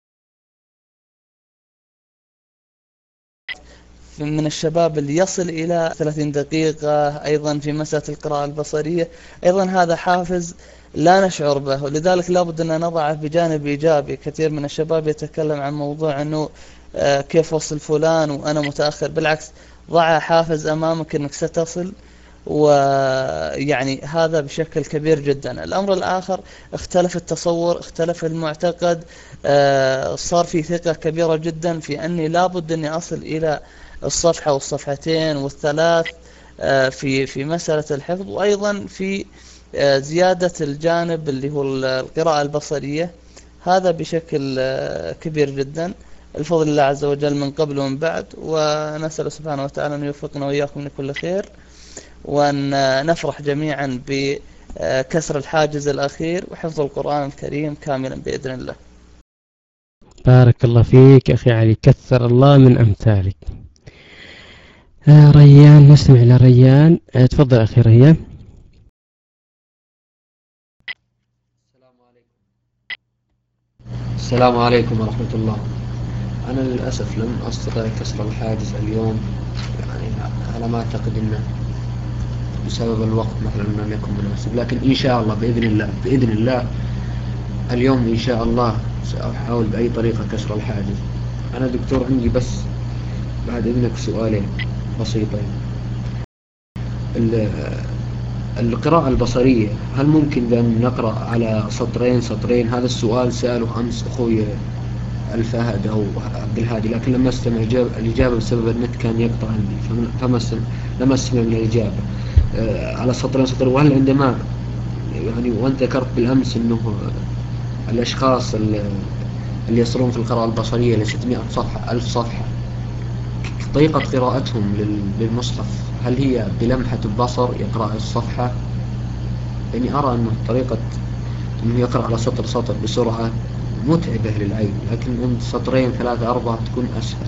من الشباب اللي يصل إلى ثلاثين دقيقة، أيضا في مسألة القراءة البصرية، أيضا هذا حافز لا نشعر به، ولذلك لابد أن نضعه بجانب إيجابي. كثير من الشباب يتكلم عن موضوع أنه كيف وصل فلان وأنا متأخر، بالعكس ضع حافز أمامك أنك ستصل، ويعني هذا بشكل كبير جدا. الأمر الآخر، اختلف التصور، اختلف المعتقد، صار في ثقة كبيرة جدا في أني لابد أني أصل إلى الصفحة والصفحتين والثلاث في في مسألة الحفظ، وأيضا في زيادة الجانب اللي هو القراءة البصرية، هذا بشكل كبير جدا. الفضل الله عز وجل من قبل ومن بعد، ونسأل سبحانه وتعالى أن يوفقنا وإياكم لكل خير، وأن نفرح جميعا بكسر الحاجز الأخير وحفظ القرآن الكريم كاملا بإذن الله. بارك الله فيك أخي علي، كثر الله من أمثالك. آه ريان، نستمع إلى ريان. آه تفضل أخي ريان. السلام عليكم. السلام عليكم ورحمة الله. أنا للأسف لم أستطع كسر الحاجز اليوم، يعني على ما أعتقد أنه بسبب الوقت مثلا لم يكن مناسب، لكن إن شاء الله بإذن الله بإذن الله اليوم إن شاء الله سأحاول بأي طريقة كسر الحاجز. أنا دكتور عندي بس بعد إذنك سؤالين بسيطين. القراءة البصرية هل ممكن بأن نقرأ على سطرين سطرين؟ هذا السؤال سأله أمس أخوي الفهد أو عبد الهادي، لكن لما استمع الإجابة بسبب النت كان يقطع عندي، فما لما استمع من الإجابة أه على سطرين سطرين. وهل عندما يعني وأنت ذكرت بالأمس أنه الأشخاص اللي يصلون في القراءة البصرية ل ستمائة صفحة ألف صفحة، طريقة قراءتهم للمصحف هل هي بلمحة البصر يقرأ الصفحة؟ يعني أرى أنه طريقة أنه يقرأ على سطر سطر بسرعة متعبة للعين، لكن عند سطرين ثلاثة أربعة تكون أسهل.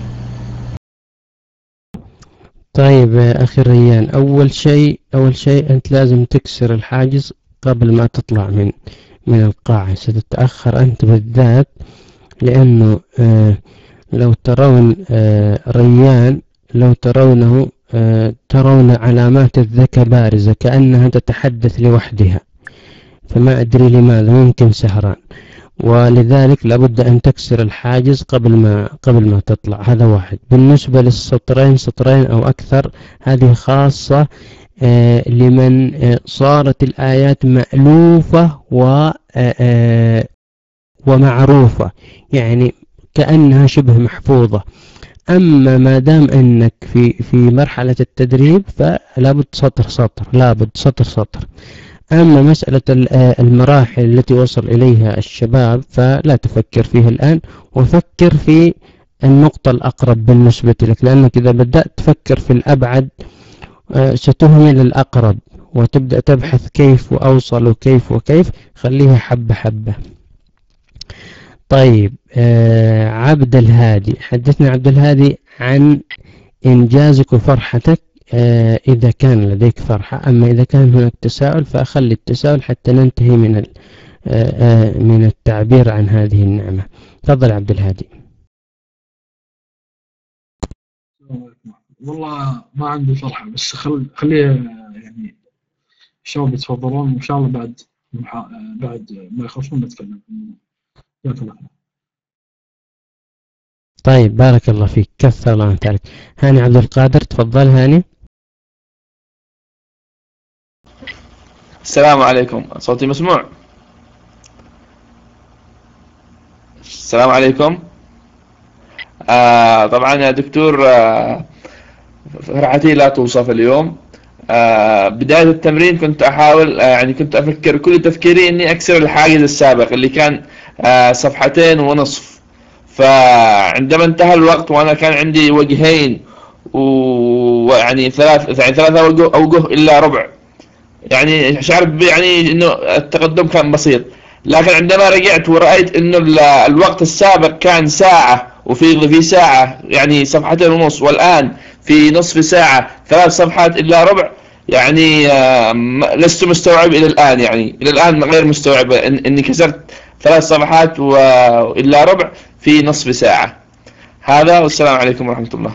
طيب أخي ريان، أول شيء أول شيء أنت لازم تكسر الحاجز قبل ما تطلع من من القاعة. ستتأخر أنت بالذات، لأنه آه لو ترون آه ريان لو ترونه آه ترون علامات الذكاء بارزة كأنها تتحدث لوحدها، فما أدري لماذا، ممكن سهران، ولذلك لابد أن تكسر الحاجز قبل ما قبل ما تطلع. هذا واحد. بالنسبة للسطرين سطرين أو أكثر، هذه خاصة آه لمن آه صارت الآيات مألوفة و آه ومعروفة، يعني كأنها شبه محفوظة. أما ما دام أنك في في مرحلة التدريب فلابد سطر سطر، لابد سطر سطر. أما مسألة المراحل التي وصل إليها الشباب فلا تفكر فيها الآن، وفكر في النقطة الأقرب بالنسبة لك، لأنك إذا بدأت تفكر في الأبعد ستهمل الأقرب وتبدأ تبحث كيف وأوصل وكيف وكيف. خليها حبة حبة. طيب آه عبد الهادي، حدثنا عبد الهادي عن إنجازك وفرحتك آه إذا كان لديك فرحة. أما إذا كان هناك تساؤل فأخلي التساؤل حتى ننتهي من آه آه من التعبير عن هذه النعمة. تفضل عبد الهادي. والله ما عندي فرحة، بس خل خليه يعني الشباب يتفضلون، وإن شاء الله بعد محا... بعد ما يخلصون نتكلم. جزاك الله خير. طيب بارك الله فيك، كثر الله من تعليق. هاني عبد القادر، تفضل هاني. السلام عليكم، صوتي مسموع؟ السلام عليكم. آه طبعا يا دكتور، آه فرحتي لا توصف اليوم. آه بداية التمرين كنت أحاول، آه يعني كنت أفكر كل تفكيري إني أكسر الحاجز السابق اللي كان آه صفحتين ونصف. فعندما انتهى الوقت وأنا كان عندي وجهين ويعني ثلاث يعني ثلاثة أوجه إلا ربع، يعني شعرت يعني إنه التقدم كان بسيط. لكن عندما رجعت ورأيت إنه الوقت السابق كان ساعة وفي في ساعة يعني صفحتين ونص، والآن في نصف ساعة ثلاث صفحات إلا ربع، يعني لست مستوعب إلى الآن، يعني إلى الآن غير مستوعب إن إني كسرت ثلاث صفحات وإلا ربع في نصف ساعة. هذا، والسلام عليكم ورحمة الله.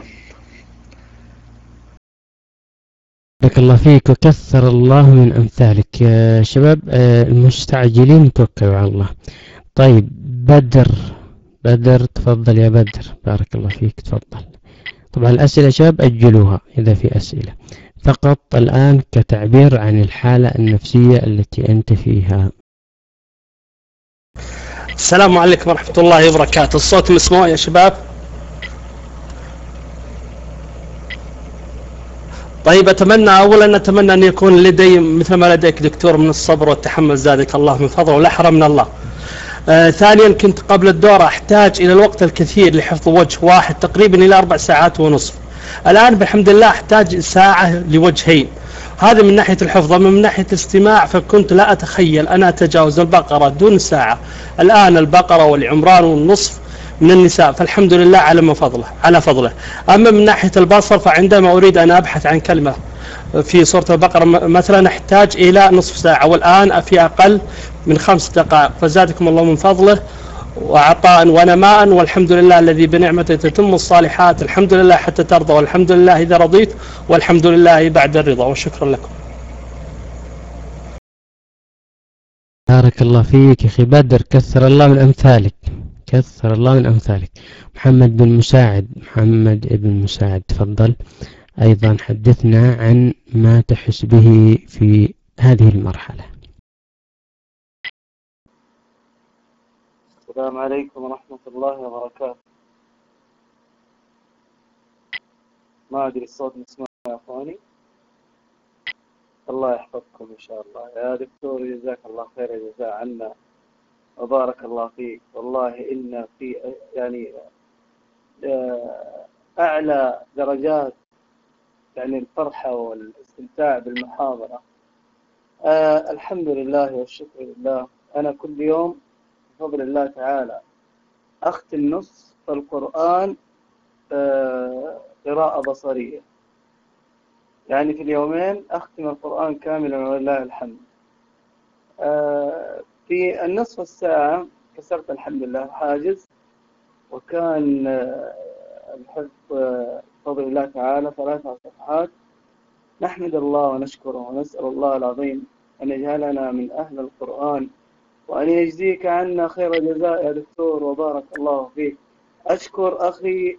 بارك الله فيك وكثر الله من أمثالك يا شباب. المستعجلين توكلوا على الله. طيب بدر، بدر تفضل يا بدر. بارك الله فيك، تفضل. طبعا الأسئلة يا شباب أجلوها إذا في أسئلة، فقط الآن كتعبير عن الحالة النفسية التي أنت فيها. السلام عليكم ورحمة الله وبركاته. الصوت مسموع يا شباب؟ طيب أتمنى أولا أتمنى أن يكون لدي مثل ما لديك دكتور من الصبر والتحمل، زادك الله من فضله ولا حرمنا الله. آه ثانيا، كنت قبل الدورة أحتاج إلى الوقت الكثير لحفظ وجه واحد تقريبا إلى أربع ساعات ونصف. الآن بالحمد لله أحتاج ساعة لوجهين. هذا من ناحية الحفظ. أما من ناحية الاستماع فكنت لا أتخيل أنا أتجاوز البقرة دون ساعة. الآن البقرة والعمران والنصف من النساء، فالحمد لله على ما فضله على فضله. أما من ناحية البصر فعندما أريد أن أبحث عن كلمة في سورة البقرة مثلا أحتاج إلى نصف ساعة، والآن في أقل من خمس دقائق. فزادكم الله من فضله وعطاء ونماء، والحمد لله الذي بنعمته تتم الصالحات. الحمد لله حتى ترضى، والحمد لله إذا رضيت، والحمد لله بعد الرضا، وشكرا لكم. بارك الله فيك يا أخي بدر، كثر الله من أمثالك. وكثر الله من أمثالك. محمد بن مساعد، محمد بن مساعد تفضل، أيضا حدثنا عن ما تحس به في هذه المرحلة. السلام عليكم ورحمة الله وبركاته. ما أدري الصوت مسموع يا أخواني؟ الله يحفظكم إن شاء الله يا دكتور، جزاك الله خير الجزاء عنا وبارك الله فيك. والله إن في يعني أعلى درجات يعني الفرحة والاستمتاع بالمحاضرة. آه الحمد لله والشكر لله. أنا كل يوم بفضل الله تعالى أختم نصف القرآن آه قراءة بصرية، يعني في اليومين أختم القرآن كاملا ولله الحمد. آه في النصف الساعة كسرت الحمد لله حاجز، وكان آه الحفظ آه بفضل الله تعالى ثلاثة صفحات. نحمد الله ونشكره ونسأل الله العظيم أن يجعلنا من أهل القرآن، وأن يجزيك عنا خير الجزاء يا دكتور وبارك الله فيك. أشكر أخي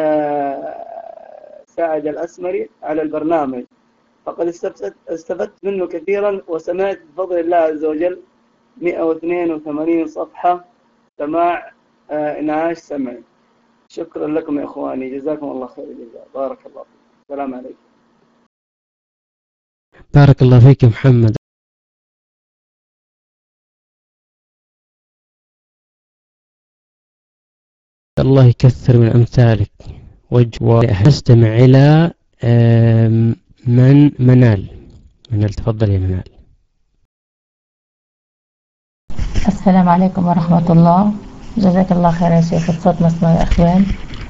آه سعد الأسمري على البرنامج، فقد استفدت منه كثيرا، وسمعت بفضل الله عز وجل مئة واثنين وثمانين صفحة سماع آه إنعاش سمعي. شكرا لكم يا إخواني، جزاكم الله خير الجزاء، بارك الله فيكم. السلام عليكم. بارك الله فيك يا محمد. الله يكثر من أمثالك. ونستمع إلى من منال. منال تفضل يا منال. السلام عليكم ورحمة الله. جزاك الله خير يا شيخ، الصوت مسموع يا أخوان.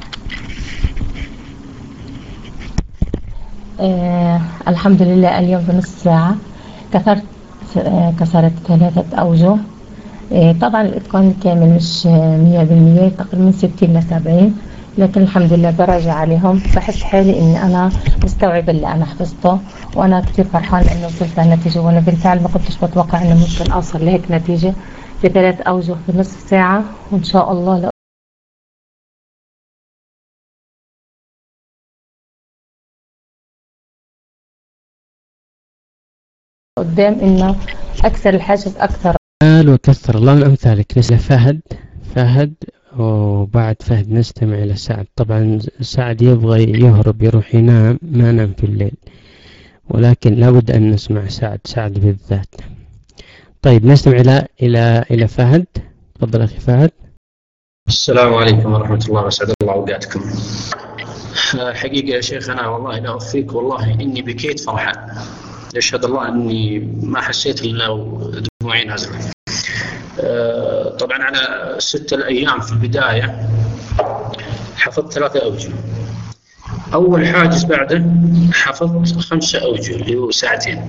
آه الحمد لله اليوم بنص ساعة كسرت آه كسرت ثلاثة أوجه. آه طبعا الإتقان الكامل مش مية بالمية، تقريبا من ستين لسبعين، لكن الحمد لله براجع عليهم. بحس حالي إني أنا مستوعب اللي أنا حفظته، وأنا كتير فرحان لأنه وصلت للنتيجة، وأنا بالفعل ما كنتش بتوقع إنه ممكن أوصل لهيك نتيجة في ثلاث أوجه في نصف ساعة. وإن شاء الله لو قدام إنه أكثر الحاجز أكثر. وكثر الله من أمثالك. نسأل فهد. فهد وبعد فهد نستمع إلى سعد. طبعا سعد يبغى يهرب يروح ينام، ما نام في الليل، ولكن لابد أن نسمع سعد سعد بالذات. طيب نستمع إلى إلى إلى فهد. تفضل أخي فهد. السلام عليكم ورحمة الله وسعد الله أوقاتكم. حقيقة يا شيخ أنا والله لا أخفيك، والله إني بكيت فرحان. يشهد الله أني ما حسيت إلا ودموعي نازلة. أه طبعا على ستة الأيام في البداية حفظت ثلاثة أوجه. أول حاجز بعده حفظت خمسة أوجه اللي هو ساعتين.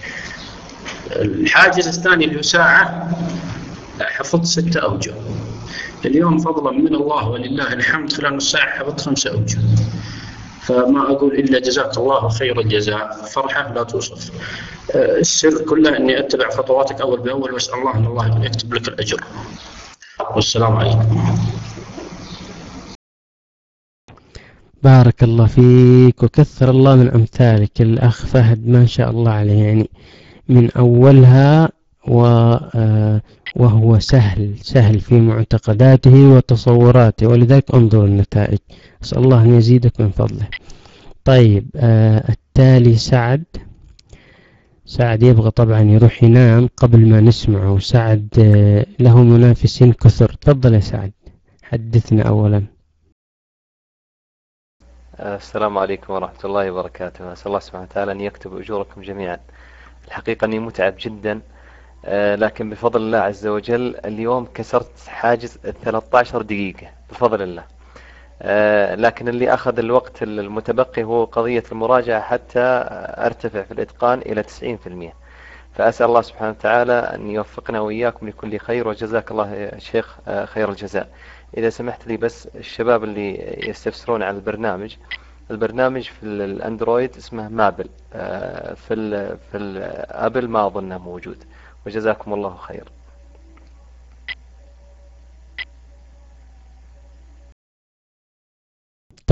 الحاجز الثاني اللي هو ساعة حفظت ستة أوجه. اليوم فضلا من الله ولله الحمد خلال نص ساعة حفظت خمسة أوجه. فما أقول إلا جزاك الله خير الجزاء، فرحة لا توصف. السر كله أني أتبع خطواتك أول بأول، وأسأل الله أن الله يكتب لك الأجر. والسلام عليكم. بارك الله فيك وكثر الله من أمثالك. الأخ فهد ما شاء الله عليه، يعني من أولها وهو سهل سهل في معتقداته وتصوراته، ولذلك انظر النتائج. أسأل الله أن يزيدك من فضله. طيب آه التالي سعد. سعد يبغى طبعا يروح ينام قبل ما نسمعه. سعد آه له منافسين كثر. تفضل يا سعد، حدثنا أولا. السلام عليكم ورحمة الله وبركاته. أسأل الله سبحانه وتعالى أن يكتب أجوركم جميعا. الحقيقة أني متعب جدا، لكن بفضل الله عز وجل اليوم كسرت حاجز ثلاثة عشر دقيقة بفضل الله. لكن اللي أخذ الوقت المتبقي هو قضية المراجعة حتى أرتفع في الإتقان إلى تسعين بالمئة. فأسأل الله سبحانه وتعالى أن يوفقنا وإياكم لكل خير، وجزاك الله يا شيخ خير الجزاء. إذا سمحت لي بس، الشباب اللي يستفسرون عن البرنامج، البرنامج في الأندرويد اسمه مابل، في ال في الأبل ما أظنه موجود. وجزاكم الله خير.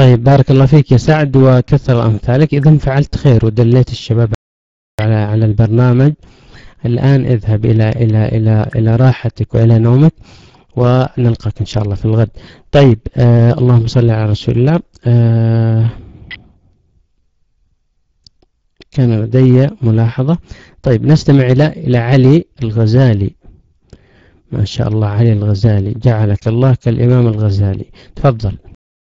طيب بارك الله فيك يا سعد وكثر أمثالك. إذا فعلت خير ودليت الشباب على على البرنامج. الآن اذهب إلى إلى إلى إلى راحتك وإلى نومك، ونلقاك إن شاء الله في الغد. طيب آه اللهم صل على رسول الله. آه كان لدي ملاحظة. طيب نستمع إلى إلى علي الغزالي. ما شاء الله علي الغزالي، جعلك الله كالإمام الغزالي. تفضل.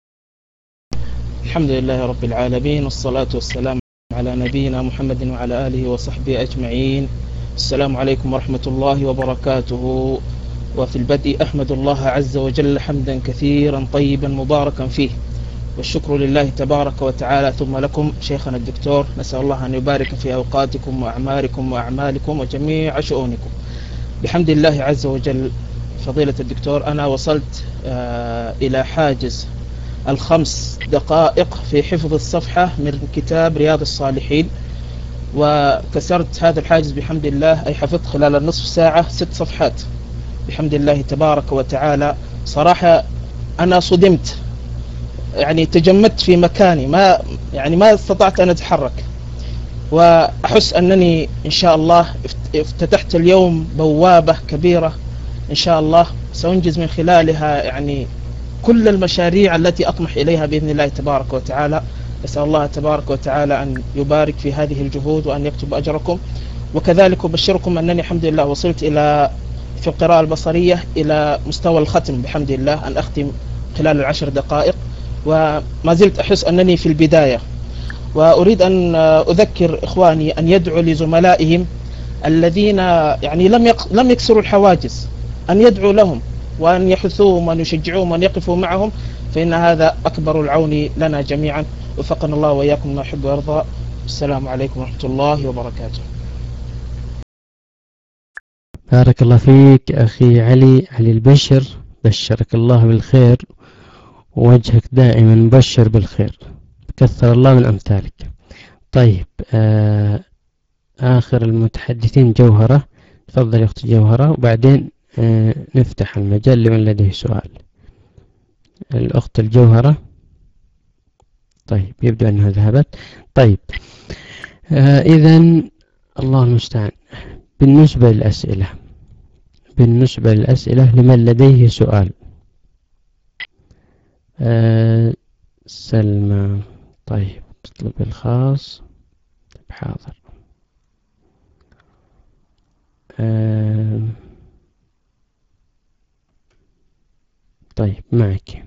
الحمد لله رب العالمين، والصلاة والسلام على نبينا محمد وعلى آله وصحبه أجمعين. السلام عليكم ورحمة الله وبركاته. وفي البدء أحمد الله عز وجل حمدا كثيرا طيبا مباركا فيه، والشكر لله تبارك وتعالى، ثم لكم شيخنا الدكتور، نسأل الله أن يبارك في أوقاتكم وأعماركم وأعمالكم وجميع شؤونكم بحمد الله عز وجل. فضيلة الدكتور، أنا وصلت آه إلى حاجز الخمس دقائق في حفظ الصفحة من كتاب رياض الصالحين، وكسرت هذا الحاجز بحمد الله، أي حفظت خلال النصف ساعة ست صفحات بحمد الله تبارك وتعالى. صراحة أنا صدمت، يعني تجمدت في مكاني، ما يعني ما استطعت أن أتحرك، وأحس أنني إن شاء الله افتتحت اليوم بوابة كبيرة إن شاء الله سأنجز من خلالها يعني كل المشاريع التي أطمح إليها بإذن الله تبارك وتعالى. أسأل الله تبارك وتعالى أن يبارك في هذه الجهود وأن يكتب أجركم. وكذلك أبشركم أنني الحمد لله وصلت إلى في القراءة البصرية إلى مستوى الختم بحمد الله، أن أختم خلال العشر دقائق، وما زلت أحس أنني في البداية. وأريد أن أذكر إخواني أن يدعوا لزملائهم الذين يعني لم يق... لم يكسروا الحواجز، أن يدعوا لهم وأن يحثوهم وأن يشجعوهم وأن يقفوا معهم، فإن هذا أكبر العون لنا جميعا. وفقنا الله وإياكم ما يحب ويرضى. السلام عليكم ورحمة الله وبركاته. بارك الله فيك أخي علي علي البشر، بشرك الله بالخير، ووجهك دائما مبشر بالخير، كثر الله من أمثالك. طيب آه آخر المتحدثين جوهرة. تفضل يا أختي جوهرة، وبعدين آه نفتح المجال لمن لديه سؤال. الأخت الجوهرة. طيب يبدو أنها ذهبت. طيب آه إذن الله المستعان. بالنسبة للأسئلة بالنسبة للأسئلة لمن لديه سؤال. آه سلمى. طيب تطلب الخاص. حاضر. آه طيب معك.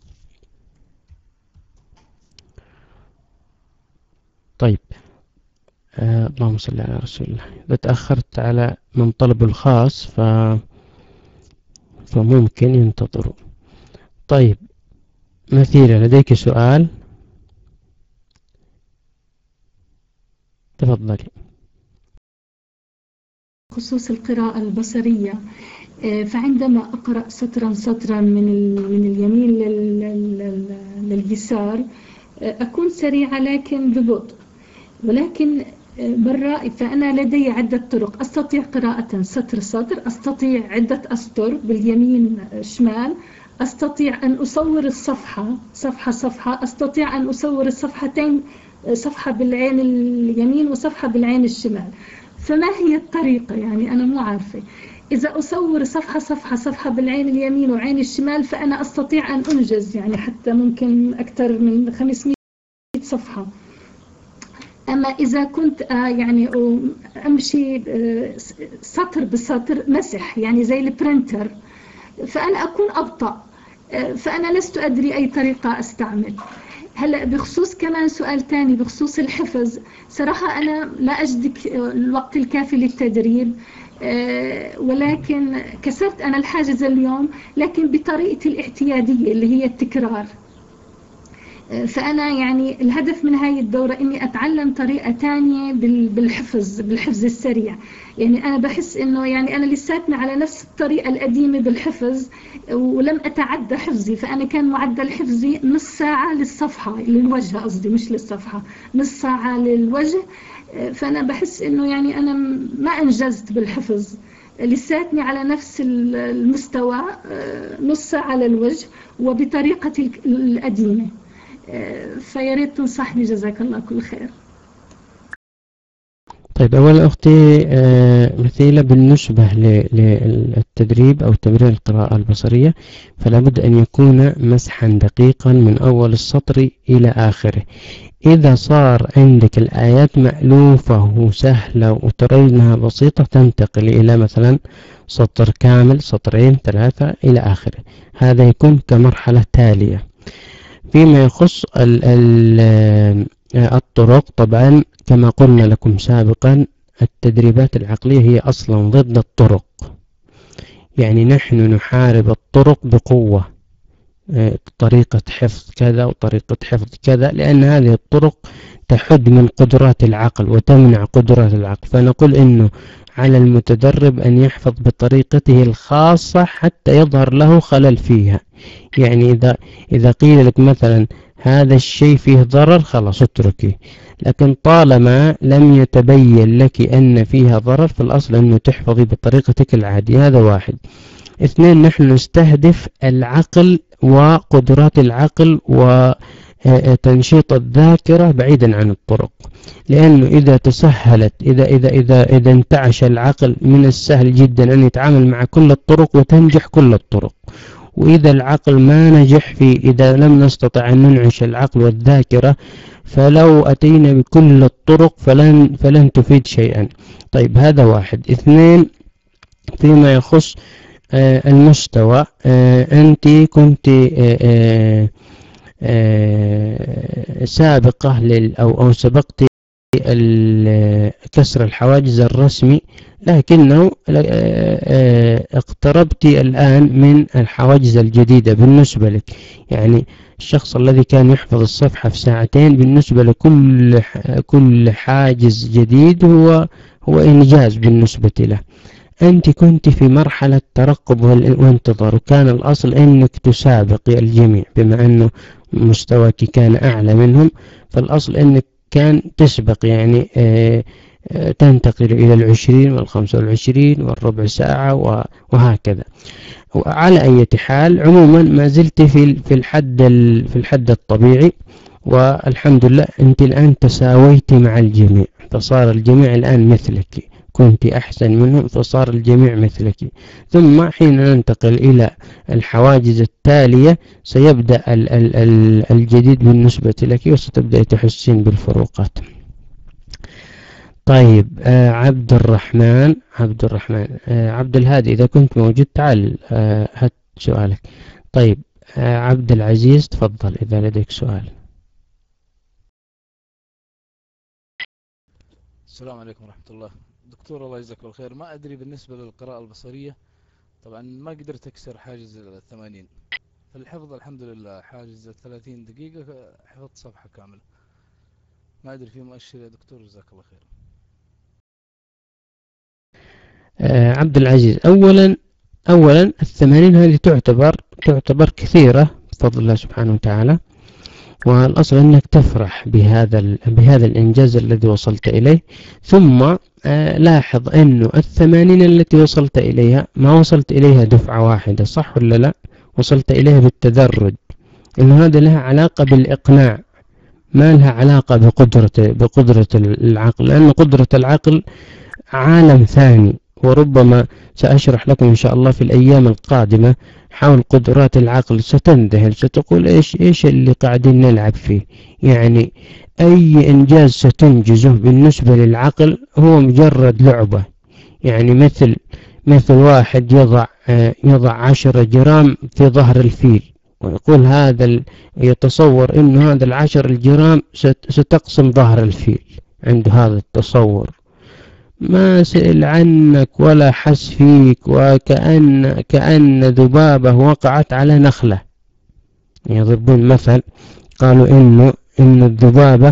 طيب آه اللهم صل على رسول الله. إذا تأخرت على من طلب الخاص ف... فممكن ينتظروا. طيب مثيرة، لديك سؤال؟ تفضلي. خصوص القراءة البصرية، فعندما أقرأ سطرا سطرا من من اليمين لليسار أكون سريعة لكن ببطء، ولكن بالرأي فأنا لدي عدة طرق. أستطيع قراءة سطر سطر، أستطيع عدة أسطر باليمين شمال، أستطيع أن أصور الصفحة صفحة صفحة، أستطيع أن أصور الصفحتين، صفحة بالعين اليمين وصفحة بالعين الشمال. فما هي الطريقة؟ يعني أنا مو عارفة. إذا أصور صفحة صفحة صفحة بالعين اليمين وعين الشمال فأنا أستطيع أن أنجز يعني حتى ممكن أكثر من خمسمائة صفحة. أما إذا كنت يعني أمشي سطر بسطر مسح يعني زي البرينتر فأنا أكون أبطأ، فأنا لست أدري أي طريقة أستعمل. هلأ بخصوص كمان سؤال تاني بخصوص الحفظ، صراحة أنا لا أجد الوقت الكافي للتدريب، ولكن كسرت أنا الحاجز اليوم لكن بطريقتي الاعتيادية اللي هي التكرار. فأنا يعني الهدف من هاي الدورة إني أتعلم طريقة تانية بالحفظ بالحفظ السريع. يعني أنا بحس إنه يعني أنا لساتني على نفس الطريقة القديمة بالحفظ ولم أتعدى حفظي، فأنا كان معدل حفظي نص ساعة للصفحة للوجه، قصدي مش للصفحة، نص ساعة للوجه. فأنا بحس إنه يعني أنا ما أنجزت بالحفظ، لساتني على نفس المستوى، نص ساعة للوجه وبطريقة القديمة. فياريت تنصحني جزاك الله كل خير. طيب أولا أختي مثيلة، بالنسبة للتدريب أو تمرين القراءة البصرية فلا بد أن يكون مسحا دقيقا من أول السطر إلى آخره. إذا صار عندك الآيات مألوفة وسهلة وترينها بسيطة تنتقل إلى مثلا سطر كامل، سطرين، ثلاثة إلى آخره، هذا يكون كمرحلة تالية. فيما يخص ال ال الطرق، طبعا كما قلنا لكم سابقا التدريبات العقلية هي أصلا ضد الطرق، يعني نحن نحارب الطرق بقوة، طريقة حفظ كذا وطريقة حفظ كذا، لأن هذه الطرق تحد من قدرات العقل وتمنع قدرات العقل. فنقول إنه على المتدرب أن يحفظ بطريقته الخاصة حتى يظهر له خلل فيها. يعني إذا إذا قيل لك مثلا هذا الشيء فيه ضرر خلاص اتركه، لكن طالما لم يتبين لك أن فيها ضرر فالأصل أنه تحفظي بطريقتك العادية. هذا واحد. اثنين، نحن نستهدف العقل وقدرات العقل وتنشيط الذاكرة بعيدا عن الطرق، لأنه إذا تسهلت إذا إذا إذا إذا انتعش العقل من السهل جدا أن يتعامل مع كل الطرق وتنجح كل الطرق. وإذا العقل ما نجح في إذا لم نستطع أن ننعش العقل والذاكرة فلو أتينا بكل الطرق فلن فلن تفيد شيئا. طيب هذا واحد. اثنين، فيما يخص آه المستوى، آه أنت كنت آه آه آه سابقة لل أو أو سبقت كسر الحواجز الرسمي، لكنه اقتربت الآن من الحواجز الجديدة بالنسبة لك. يعني الشخص الذي كان يحفظ الصفحة في ساعتين بالنسبة لكل كل حاجز جديد هو هو إنجاز بالنسبة له. أنت كنت في مرحلة ترقب وانتظار، وكان الأصل أنك تسابقي الجميع بما أنه مستواك كان أعلى منهم، فالأصل أنك كان تسبق، يعني آه تنتقل إلى العشرين والخمسة والعشرين والربع ساعة وهكذا. وعلى أي حال عموما ما زلت في في الحد في الحد الطبيعي، والحمد لله أنت الآن تساويت مع الجميع، فصار الجميع الآن مثلك، كنت أحسن منهم فصار الجميع مثلك. ثم حين ننتقل إلى الحواجز التالية سيبدأ ال ال ال الجديد بالنسبة لك وستبدأ تحسين بالفروقات. طيب آه عبد الرحمن عبد الرحمن آه عبد الهادي، إذا كنت موجود تعال آه هات سؤالك. طيب آه عبد العزيز تفضل إذا لديك سؤال. السلام عليكم ورحمة الله. دكتور الله يجزاك الخير، ما أدري بالنسبة للقراءة البصرية طبعا ما قدرت أكسر حاجز الثمانين، في الحفظ الحمد لله حاجز الثلاثين دقيقة حفظت صفحة كاملة، ما أدري في مؤشر يا دكتور جزاك الله خير. آه عبد العزيز، أولا أولا الثمانين هذه تعتبر تعتبر كثيرة بفضل الله سبحانه وتعالى، والأصل أنك تفرح بهذا بهذا الإنجاز الذي وصلت إليه. ثم آه لاحظ أنه الثمانين التي وصلت إليها ما وصلت إليها دفعة واحدة، صح ولا لا؟ وصلت إليها بالتدرج، إنه هذا لها علاقة بالإقناع، ما لها علاقة بقدرة بقدرة العقل، لأن قدرة العقل عالم ثاني، وربما سأشرح لكم إن شاء الله في الأيام القادمة حول قدرات العقل، ستنذهل، ستقول إيش إيش اللي قاعدين نلعب فيه. يعني أي إنجاز ستنجزه بالنسبة للعقل هو مجرد لعبة، يعني مثل مثل واحد يضع يضع عشرة جرام في ظهر الفيل ويقول هذا يتصور إنه هذا العشر الجرام ستقسم ظهر الفيل، عنده هذا التصور، ما سئل عنك ولا حس فيك، وكأن كأن ذبابة وقعت على نخلة. يضربون مثل قالوا إنه إن الذبابة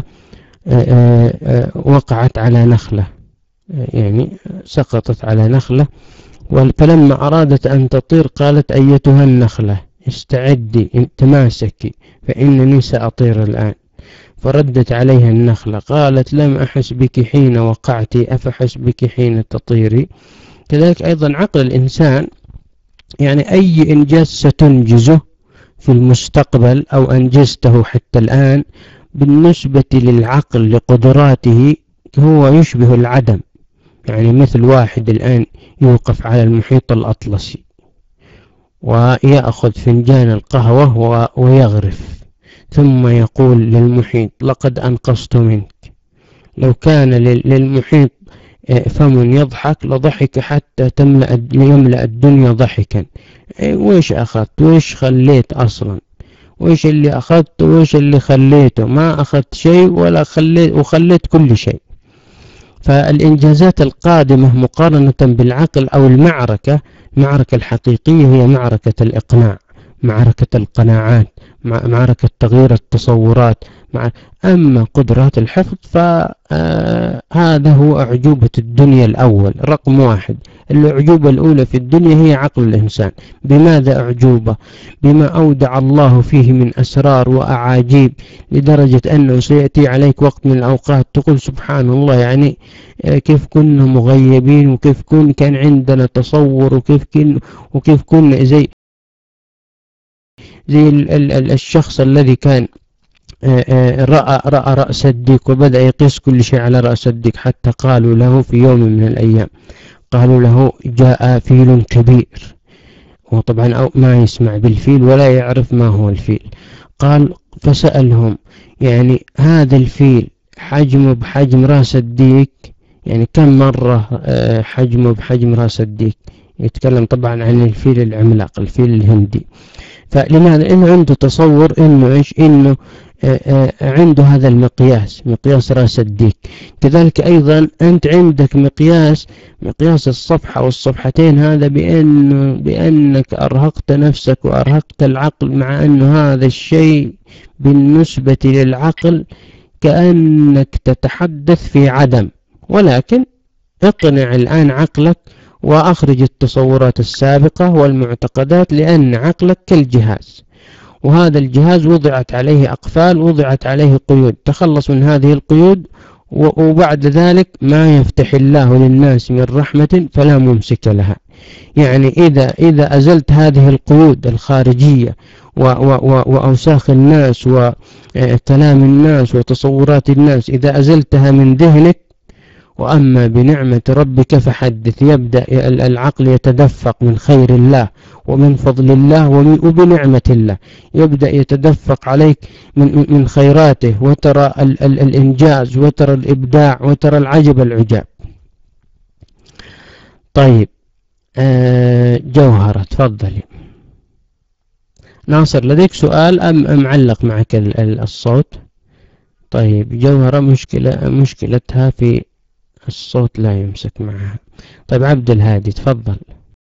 وقعت على نخلة، يعني سقطت على نخلة، فلما أرادت أن تطير قالت أيتها النخلة استعدي تماسكي فإنني سأطير الآن. فردت عليها النخلة قالت لم أحس بك حين وقعت أفحس بك حين تطيري. كذلك أيضا عقل الإنسان، يعني أي إنجاز ستنجزه في المستقبل أو أنجزته حتى الآن بالنسبة للعقل لقدراته هو يشبه العدم. يعني مثل واحد الآن يوقف على المحيط الأطلسي ويأخذ فنجان القهوة ويغرف ثم يقول للمحيط لقد أنقذت منك. لو كان للمحيط فم يضحك لضحك حتى تملأ يملأ الدنيا ضحكا. وإيش أخذت وإيش خليت أصلا؟ وإيش اللي أخذته وإيش اللي خليته؟ ما أخذت شيء ولا خليت وخليت كل شيء. فالإنجازات القادمة مقارنة بالعقل أو المعركة، المعركة الحقيقية هي معركة الإقناع، معركة القناعات، معركة تغيير التصورات. أما قدرات الحفظ فهذا هو أعجوبة الدنيا الأول رقم واحد. الأعجوبة الأولى في الدنيا هي عقل الإنسان. بماذا أعجوبة؟ بما أودع الله فيه من أسرار وأعاجيب لدرجة أنه سيأتي عليك وقت من الأوقات تقول سبحان الله، يعني كيف كنا مغيبين وكيف كن كان عندنا تصور وكيف كن وكيف كنا زي زي الشخص الذي كان رأى, رأى رأس الديك وبدأ يقيس كل شيء على رأس الديك، حتى قالوا له في يوم من الأيام قالوا له جاء فيل كبير، وطبعا ما يسمع بالفيل ولا يعرف ما هو الفيل. قال فسألهم يعني هذا الفيل حجمه بحجم رأس الديك، يعني كم مرة حجمه بحجم رأس الديك؟ يتكلم طبعا عن الفيل العملاق، الفيل الهندي. فلماذا؟ إنه عنده تصور إنه إيش؟ إنه عنده هذا المقياس، مقياس رأس الديك. كذلك أيضا أنت عندك مقياس، مقياس الصفحة والصفحتين، هذا بأنه بأنك أرهقت نفسك وأرهقت العقل، مع أنه هذا الشيء بالنسبة للعقل كأنك تتحدث في عدم. ولكن اقنع الآن عقلك وأخرج التصورات السابقة والمعتقدات، لأن عقلك كالجهاز، وهذا الجهاز وضعت عليه أقفال، وضعت عليه قيود. تخلص من هذه القيود وبعد ذلك ما يفتح الله للناس من رحمة فلا ممسك لها. يعني إذا إذا أزلت هذه القيود الخارجية وأوساخ الناس وكلام الناس وتصورات الناس، إذا أزلتها من ذهنك وأما بنعمة ربك فحدث، يبدأ العقل يتدفق من خير الله ومن فضل الله وبنعمة الله، يبدأ يتدفق عليك من من خيراته، وترى ال ال الإنجاز وترى الإبداع وترى العجب العجاب. طيب آه جوهرة تفضلي. ناصر لديك سؤال أم معلق معك الصوت؟ طيب جوهرة مشكلة مشكلتها في الصوت لا يمسك معها. طيب عبد الهادي تفضل.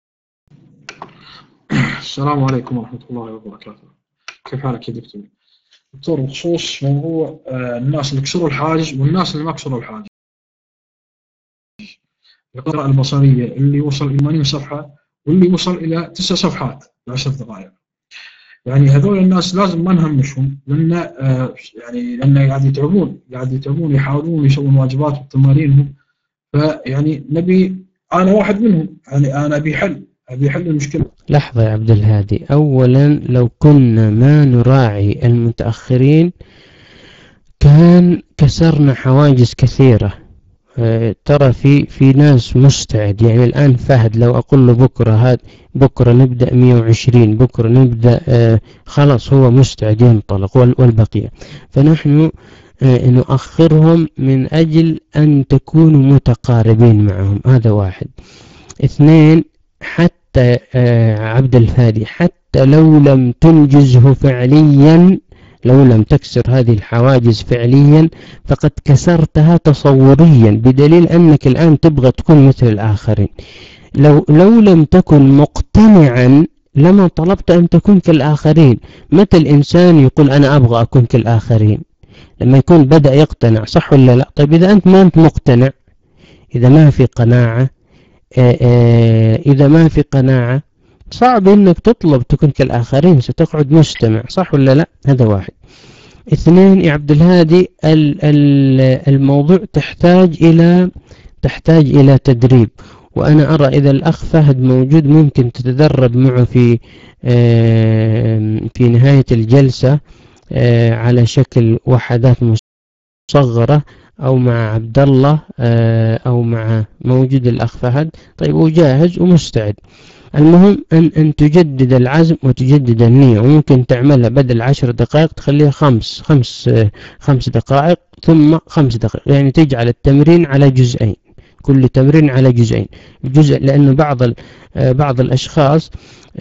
السلام عليكم ورحمة الله وبركاته. كيف حالك يا دكتور؟ دكتور بخصوص موضوع الناس اللي كسروا الحاجز والناس اللي ما كسروا الحاجز، القراءة البصرية اللي وصل إلى ثمانين صفحة واللي وصل إلى تسع صفحات بعشر دقائق، يعني هذول الناس لازم ما نهمشهم، لأن يعني لأن قاعد يتعبون قاعد يتعبون يحاولون يسوون واجبات وتمارينهم، فيعني نبي أنا واحد منهم، يعني أنا أبي حل أبي حل المشكلة. لحظة يا عبد الهادي، أولا لو كنا ما نراعي المتأخرين كان كسرنا حواجز كثيرة. اه ترى في في ناس مستعد، يعني الآن فهد لو أقول له بكرة هاد بكرة نبدأ مئة وعشرين، بكرة نبدأ اه خلاص هو مستعد ينطلق، والبقية فنحن اه نؤخرهم من أجل أن تكونوا متقاربين معهم. هذا واحد. اثنين، حتى اه عبد الهادي حتى لو لم تنجزه فعليا، لو لم تكسر هذه الحواجز فعليا فقد كسرتها تصوريا، بدليل أنك الآن تبغى تكون مثل الآخرين. لو, لو لم تكن مقتنعا لما طلبت أن تكون كالآخرين. متى الإنسان يقول أنا أبغى أكون كالآخرين؟ لما يكون بدأ يقتنع، صح ولا لا؟ طيب إذا أنت ما أنت مقتنع، إذا ما في قناعة، إذا ما في قناعة صعب انك تطلب تكون كالآخرين، ستقعد مستمع، صح ولا لا؟ هذا واحد. اثنين يا عبد الهادي، الموضوع تحتاج الى تحتاج الى تدريب، وأنا أرى إذا الأخ فهد موجود ممكن تتدرب معه في في نهاية الجلسة على شكل وحدات مصغرة، أو مع عبد الله أو مع موجود الأخ فهد. طيب وجاهز ومستعد. المهم أن أن تجدد العزم وتجدد النية، وممكن تعملها بدل عشر دقائق تخليها خمس خمس خمس دقائق ثم خمس دقائق، يعني تجعل التمرين على جزئين، كل تمرين على جزئين. الجزء لأنه بعض بعض الأشخاص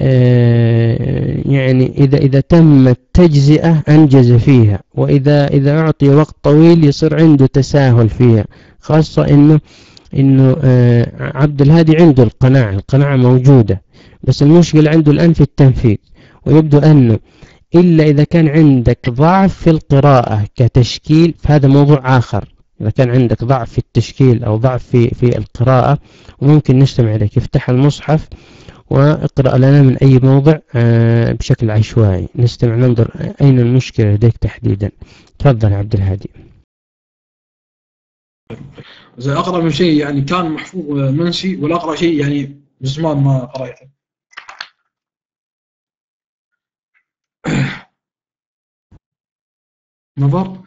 يعني إذا إذا تم التجزئة أنجز فيها، وإذا إذا أعطي وقت طويل يصير عنده تساهل فيها، خاصة إنه إنه عبد الهادي عنده القناعة القناعة موجودة، بس المشكلة عنده الآن في التنفيذ. ويبدو أنه إلا إذا كان عندك ضعف في القراءة كتشكيل، فهذا موضوع آخر. إذا كان عندك ضعف في التشكيل أو ضعف في في القراءة، وممكن نستمع إليك. افتح المصحف واقرأ لنا من أي موضع بشكل عشوائي، نستمع ننظر أين المشكلة لديك تحديدا. تفضل عبد الهادي. إذا أقرأ من شيء يعني كان محفوظ منسي، ولا أقرأ شيء يعني من زمان ما قرأته. نظر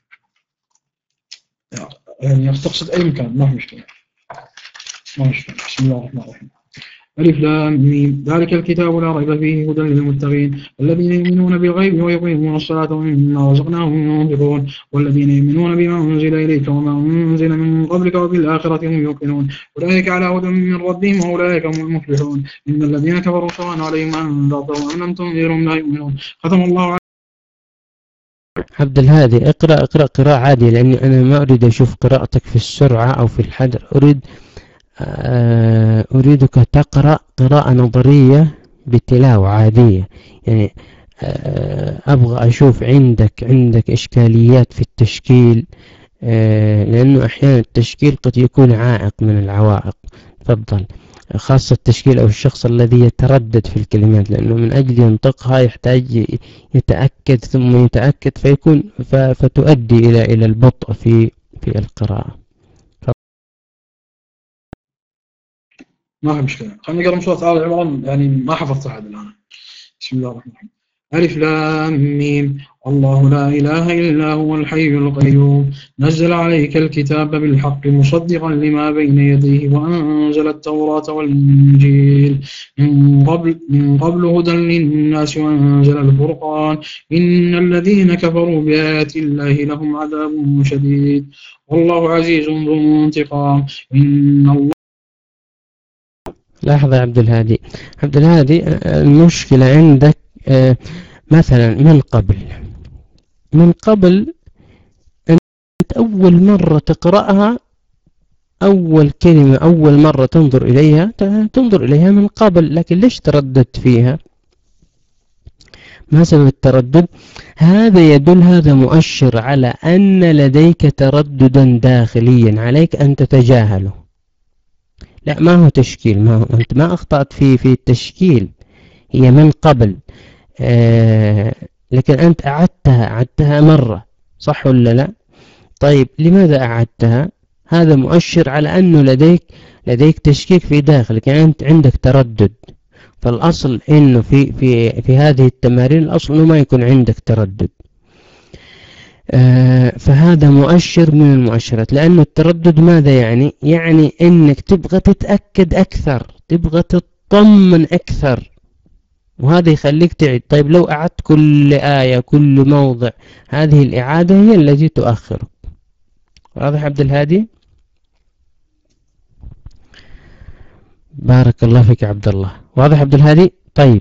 يعني تقصد أي مكان، ما في مشكلة ما مشكلة. بسم الله الرحمن الرحيم. ألف لام ميم ذلك الكتاب لا ريب فيه هدى للمتقين الذين يؤمنون بالغيب ويقيمون الصلاة ومما رزقناهم ينفقون والذين يؤمنون بما أنزل إليك وما أنزل من قبلك وبالآخرة هم يوقنون أولئك على هدى من ربهم وأولئك هم المفلحون إن الذين كفروا سواء عليهم أنذرتهم أم لم تنذرهم لا يؤمنون ختم الله على. عبد الهادي اقرأ اقرأ قراءة عادية، لأني أنا ما أريد أشوف قراءتك في السرعة أو في الحذر، أريد أريدك تقرأ قراءة نظرية بتلاوة عادية. يعني أبغى أشوف عندك عندك إشكاليات في التشكيل، لأنه أحيانا التشكيل قد يكون عائق من العوائق. تفضل. خاصة التشكيل أو الشخص الذي يتردد في الكلمات، لأنه من أجل ينطقها يحتاج يتأكد ثم يتأكد، فيكون فتؤدي إلى إلى البطء في في القراءة. ما في مشكلة. خلينا نقرأ من سورة آل عمران، يعني ما حفظتها عاد الآن. بسم الله الرحمن الرحيم. ألف لام ميم الله لا إله إلا هو الحي القيوم نزل عليك الكتاب بالحق مصدقا لما بين يديه وأنزل التوراة والإنجيل من قبل من قبل هدى للناس وأنزل الفرقان إن الذين كفروا بآيات الله لهم عذاب شديد والله عزيز ذو انتقام إن الله. لاحظ يا عبد الهادي عبد الهادي المشكلة عندك مثلا من قبل من قبل أنت أول مرة تقرأها، أول كلمة أول مرة تنظر إليها تنظر إليها من قبل، لكن ليش ترددت فيها؟ ما سبب التردد؟ هذا يدل هذا مؤشر على أن لديك ترددا داخليا عليك أن تتجاهله. لا ما هو تشكيل، ما هو أنت ما أخطأت في في التشكيل، هي من قبل. آه لكن أنت أعدتها أعدتها مرة، صح ولا لا؟ طيب لماذا أعدتها؟ هذا مؤشر على أنه لديك لديك تشكيك في داخلك، يعني أنت عندك تردد. فالأصل إنه في في في هذه التمارين الأصل إنه ما يكون عندك تردد. آه فهذا مؤشر من المؤشرات، لأنه التردد ماذا يعني؟ يعني إنك تبغى تتأكد أكثر، تبغى تطمن أكثر، وهذا يخليك تعيد. طيب لو أعدت كل آية كل موضع، هذه الإعادة هي التي تؤخرك. واضح عبد الهادي؟ بارك الله فيك عبد الله. واضح عبد الهادي؟ طيب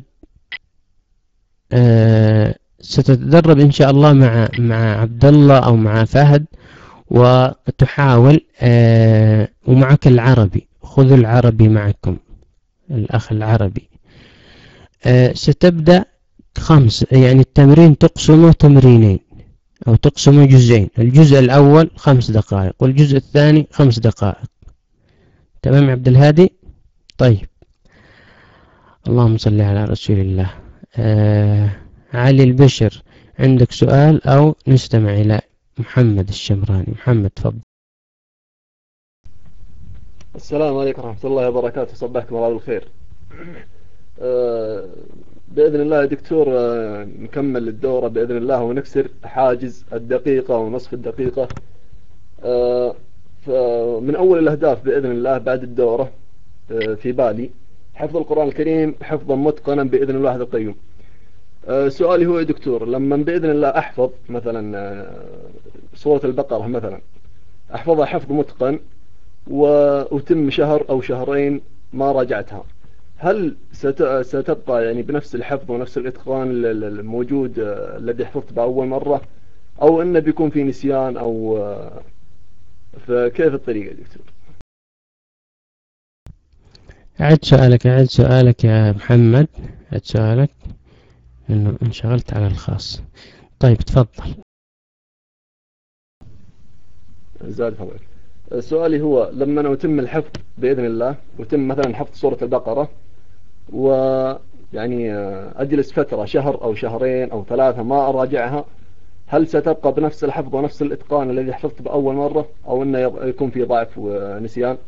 آه ستتدرب إن شاء الله مع مع عبد الله أو مع فهد، وتحاول آه ومعك العربي، خذوا العربي معكم، الأخ العربي. آه ستبدأ خمس، يعني التمرين تقسمه تمرينين أو تقسمه جزئين. الجزء الأول خمس دقائق والجزء الثاني خمس دقائق. تمام عبد الهادي؟ طيب اللهم صل على رسول الله. آه علي البشر عندك سؤال أو نستمع إلى محمد الشمراني؟ محمد تفضل. السلام عليكم ورحمة الله وبركاته، صبحكم الله بالخير. آه بإذن الله يا دكتور آه نكمل الدورة بإذن الله ونكسر حاجز الدقيقة ونصف الدقيقة. آه فمن أول الأهداف بإذن الله بعد الدورة آه في بالي حفظ القرآن الكريم حفظا متقنا بإذن الله الواحد القيوم. آه سؤالي هو يا دكتور، لما بإذن الله أحفظ مثلا آه سورة البقرة مثلا أحفظها حفظ متقن وأتم شهر أو شهرين ما راجعتها، هل ستبقى يعني بنفس الحفظ ونفس الإتقان الموجود الذي حفظت بأول مرة، أو أنه بيكون في نسيان، أو فكيف الطريقة دكتور؟ أعد سؤالك أعد سؤالك يا محمد، أعد سؤالك لأنه انشغلت على الخاص. طيب تفضل. زاد فضلك. سؤالي هو لما أنا أتم الحفظ بإذن الله وتم مثلا حفظ سورة البقرة ويعني أجلس فترة شهر أو شهرين أو ثلاثة ما أراجعها، هل ستبقى بنفس الحفظ ونفس الإتقان الذي حفظت بأول مرة، أو أنه يكون في ضعف ونسيان؟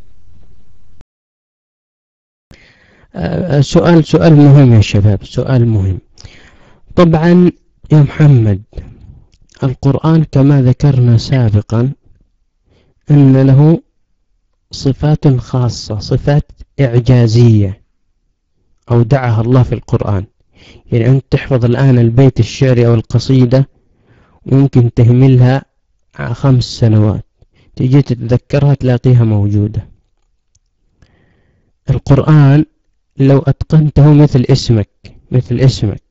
سؤال سؤال مهم يا شباب، سؤال مهم. طبعا يا محمد القرآن كما ذكرنا سابقا أن له صفات خاصة، صفات إعجازية أودعها الله في القرآن. يعني أنت تحفظ الآن البيت الشعري أو القصيدة ممكن تهملها خمس سنوات، تجي تتذكرها تلاقيها موجودة. القرآن لو أتقنته مثل اسمك مثل اسمك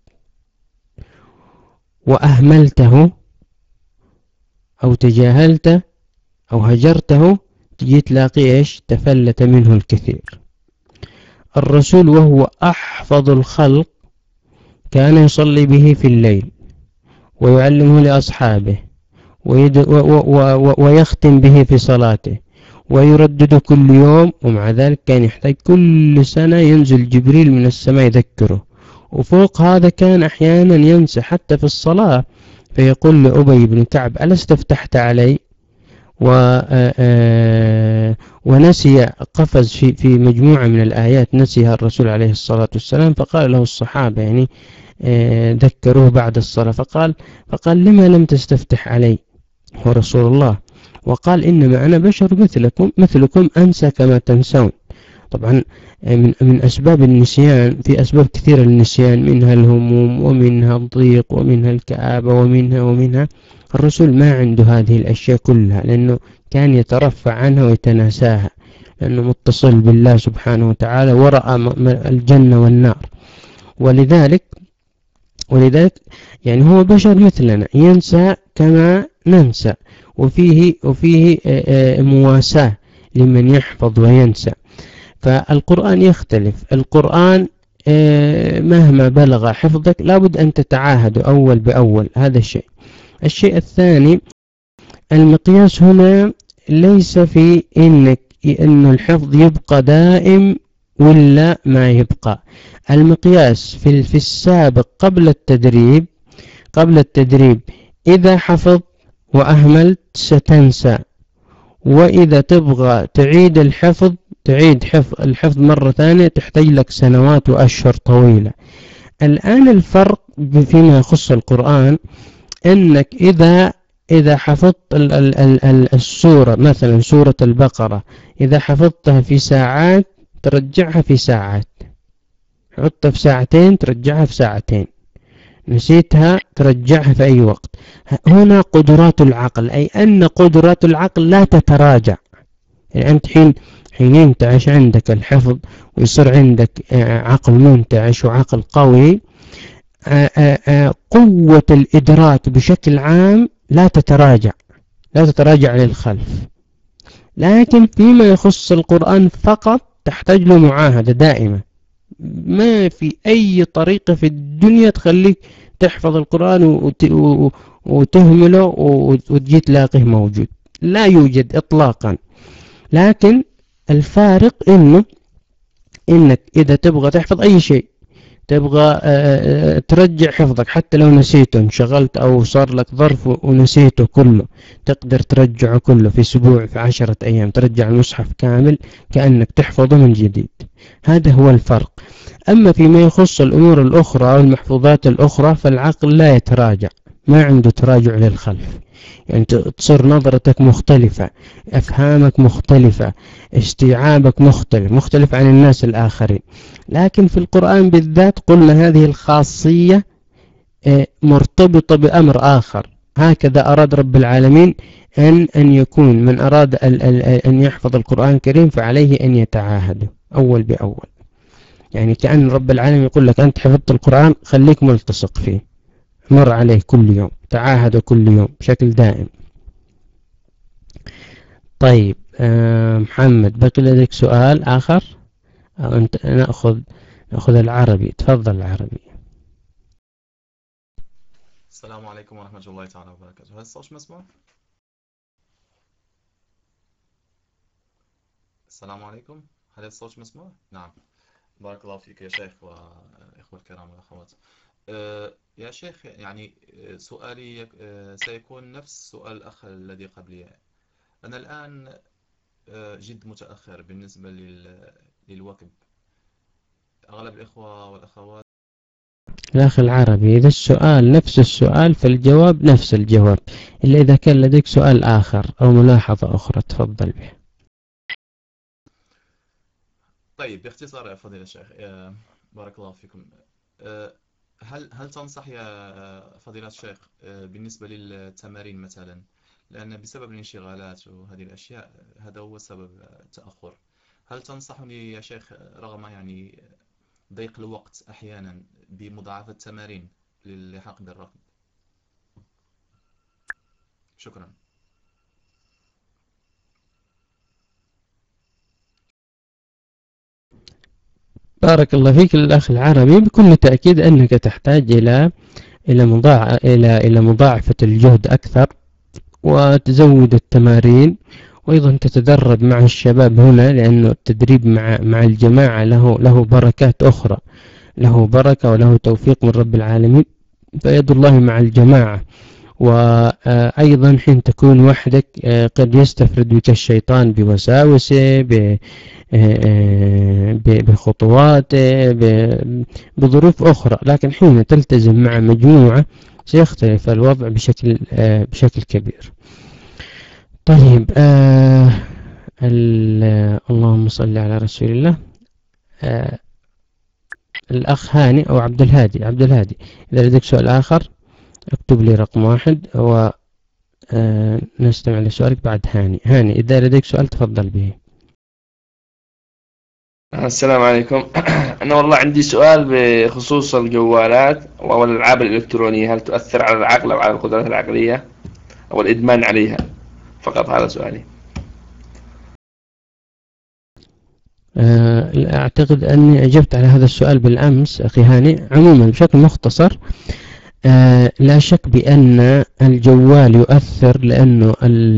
وأهملته أو تجاهلته أو هجرته تجي تلاقي إيش؟ تفلت منه الكثير. الرسول وهو أحفظ الخلق كان يصلي به في الليل ويعلمه لأصحابه ويختم به في صلاته ويردده كل يوم، ومع ذلك كان يحتاج كل سنة ينزل جبريل من السماء يذكره. وفوق هذا كان أحيانا ينسى حتى في الصلاة، فيقول لأبي بن كعب ألست فتحت علي؟ و ونسي قفز في في مجموعة من الآيات نسيها الرسول عليه الصلاة والسلام، فقال له الصحابة يعني ذكروه بعد الصلاة، فقال فقال لما لم تستفتح علي هو رسول الله؟ وقال إنما أنا بشر مثلكم مثلكم أنسى كما تنسون. طبعا من من أسباب النسيان، في أسباب كثيرة للنسيان، منها الهموم ومنها الضيق ومنها الكآبة ومنها ومنها الرسول ما عنده هذه الأشياء كلها، لأنه كان يترفع عنها ويتناساها، لأنه متصل بالله سبحانه وتعالى ورأى الجنة والنار. ولذلك ولذلك يعني هو بشر مثلنا ينسى كما ننسى، وفيه وفيه مواساة لمن يحفظ وينسى. فالقرآن يختلف. القرآن مهما بلغ حفظك لابد أن تتعاهد أول بأول، هذا الشيء. الشيء الثاني المقياس هنا ليس في إنك إنه الحفظ يبقى دائم ولا ما يبقى. المقياس في في السابق قبل التدريب قبل التدريب إذا حفظ وأهملت ستنسى، وإذا تبغى تعيد الحفظ تعيد حفظ الحفظ مرة ثانية تحتاج لك سنوات وأشهر طويلة. الآن الفرق فيما يخص القرآن أنك إذا إذا حفظت ال ال ال السورة مثلا سورة البقرة، إذا حفظتها في ساعات ترجعها في ساعات، حطها في ساعتين ترجعها في ساعتين، نسيتها ترجعها في أي وقت. هنا قدرات العقل، أي أن قدرات العقل لا تتراجع. يعني أنت حين حين ينتعش عندك الحفظ ويصير عندك عقل منتعش وعقل قوي، قوة الإدراك بشكل عام لا تتراجع لا تتراجع للخلف. لكن فيما يخص القرآن فقط تحتاج له معاهدة دائمة، ما في أي طريقة في الدنيا تخليك تحفظ القرآن وتهمله وتجي تلاقيه موجود، لا يوجد إطلاقا. لكن الفارق إنه إنك إذا تبغى تحفظ أي شيء تبغى ترجع حفظك حتى لو نسيته، انشغلت أو صار لك ظرف ونسيته كله، تقدر ترجعه كله في أسبوع، في عشرة أيام ترجع المصحف كامل كأنك تحفظه من جديد. هذا هو الفرق. أما فيما يخص الأمور الأخرى أو المحفوظات الأخرى فالعقل لا يتراجع، ما عنده تراجع للخلف، يعني تصير نظرتك مختلفة، أفهامك مختلفة، استيعابك مختلف مختلف عن الناس الآخرين. لكن في القرآن بالذات قلنا هذه الخاصية مرتبطة بأمر آخر، هكذا أراد رب العالمين أن أن يكون من أراد أن يحفظ القرآن الكريم فعليه أن يتعاهده أول بأول. يعني كأن رب العالمين يقول لك أنت حفظت القرآن خليك ملتصق فيه، مر عليه كل يوم، تعاهده كل يوم بشكل دائم. طيب آه محمد، بقي لديك سؤال آخر أو أنت نأخذ نأخذ العربي؟ تفضل العربي. السلام عليكم ورحمة الله تعالى وبركاته. هل الصوت مسموع؟ السلام عليكم، هل الصوت مسموع؟ نعم، بارك الله فيك يا شيخ وإخوة الكرام والأخوات. أه يا شيخ، يعني سؤالي أه سيكون نفس سؤال الأخ الذي قبلي. أنا الآن أه جد متأخر بالنسبة للوكب. أغلب الإخوة والأخوات. الأخ العربي، إذا السؤال نفس السؤال فالجواب نفس الجواب، إلا إذا كان لديك سؤال آخر أو ملاحظة أخرى تفضل به. طيب باختصار يا فضيلة الشيخ، أه بارك الله فيكم. أه هل هل تنصح يا فضيلة الشيخ بالنسبة للتمارين مثلا، لأن بسبب الانشغالات وهذه الأشياء هذا هو سبب التأخر، هل تنصحني يا شيخ رغم يعني ضيق الوقت أحيانا بمضاعفة التمارين للحاق بالركض؟ شكرا. بارك الله فيك الأخ العربي. بكل تأكيد أنك تحتاج إلى إلى مضاع إلى إلى مضاعفة الجهد أكثر وتزود التمارين، وأيضا تتدرب مع الشباب هنا، لأنه التدريب مع مع الجماعة له له بركات أخرى، له بركة وله توفيق من رب العالمين، فيد الله مع الجماعة. وأيضا حين تكون وحدك قد يستفرد بك الشيطان بوساوسه، بخطواته، بظروف أخرى، لكن حين تلتزم مع مجموعة سيختلف الوضع بشكل بشكل كبير. طيب آه اللهم صل على رسول الله. آه الأخ هاني أو عبد الهادي، عبد الهادي إذا لديك سؤال آخر اكتب لي رقم واحد ونستمع لسؤالك بعد هاني. هاني إذا لديك سؤال تفضل به. السلام عليكم. أنا والله عندي سؤال بخصوص الجوالات أو الألعاب الإلكترونية، هل تؤثر على العقل أو على القدرات العقلية أو الإدمان عليها؟ فقط هذا سؤالي. أعتقد أني أجبت على هذا السؤال بالأمس أخي هاني. عموما بشكل مختصر آه لا شك بأن الجوال يؤثر، لأنه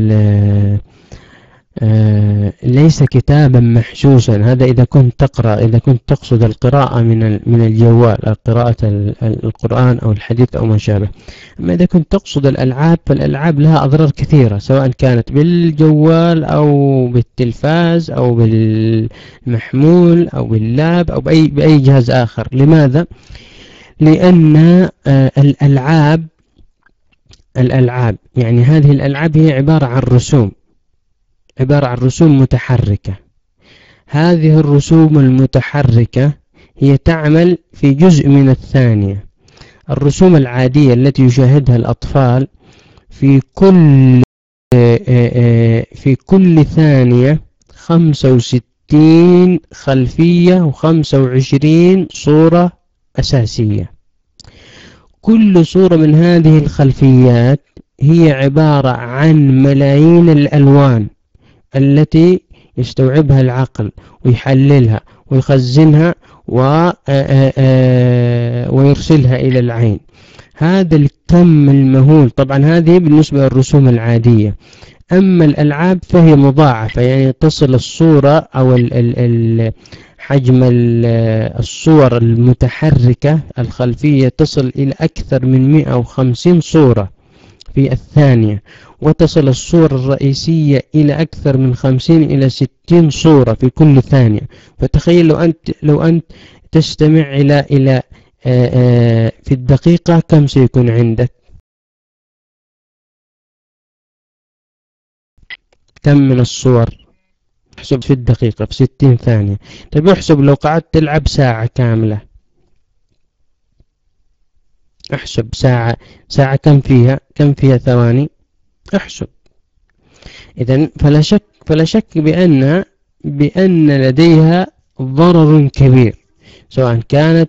آه ليس كتابا محسوسا، هذا إذا كنت تقرأ، إذا كنت تقصد القراءة من من الجوال، قراءة القرآن أو الحديث أو ما شابه. أما إذا كنت تقصد الألعاب فالألعاب لها أضرار كثيرة، سواء كانت بالجوال أو بالتلفاز أو بالمحمول أو باللاب أو بأي بأي جهاز آخر. لماذا؟ لأن الألعاب الألعاب يعني هذه الألعاب هي عبارة عن رسوم، عبارة عن رسوم متحركة. هذه الرسوم المتحركة هي تعمل في جزء من الثانية. الرسوم العادية التي يشاهدها الأطفال في كل في كل ثانية خمسة وستين خلفية وخمسة وعشرين صورة أساسية. كل صورة من هذه الخلفيات هي عبارة عن ملايين الألوان التي يستوعبها العقل ويحللها ويخزنها ويرسلها إلى العين. هذا الكم المهول، طبعا هذه بالنسبة للرسوم العادية. أما الألعاب فهي مضاعفة، يعني تصل الصورة أو ال ال ال حجم الصور المتحركة الخلفية تصل إلى أكثر من مئة وخمسين صورة في الثانية، وتصل الصورة الرئيسية إلى أكثر من خمسين إلى ستين صورة في كل ثانية. فتخيل لو أنت لو أنت تستمع إلى إلى في الدقيقة كم سيكون عندك؟ كم من الصور؟ احسب في الدقيقة في ستين ثانية. طيب احسب لو قعدت تلعب ساعة كاملة، احسب ساعة ساعة كم فيها كم فيها ثواني، احسب. إذن فلا شك فلا شك بأن بأن لديها ضرر كبير، سواء كانت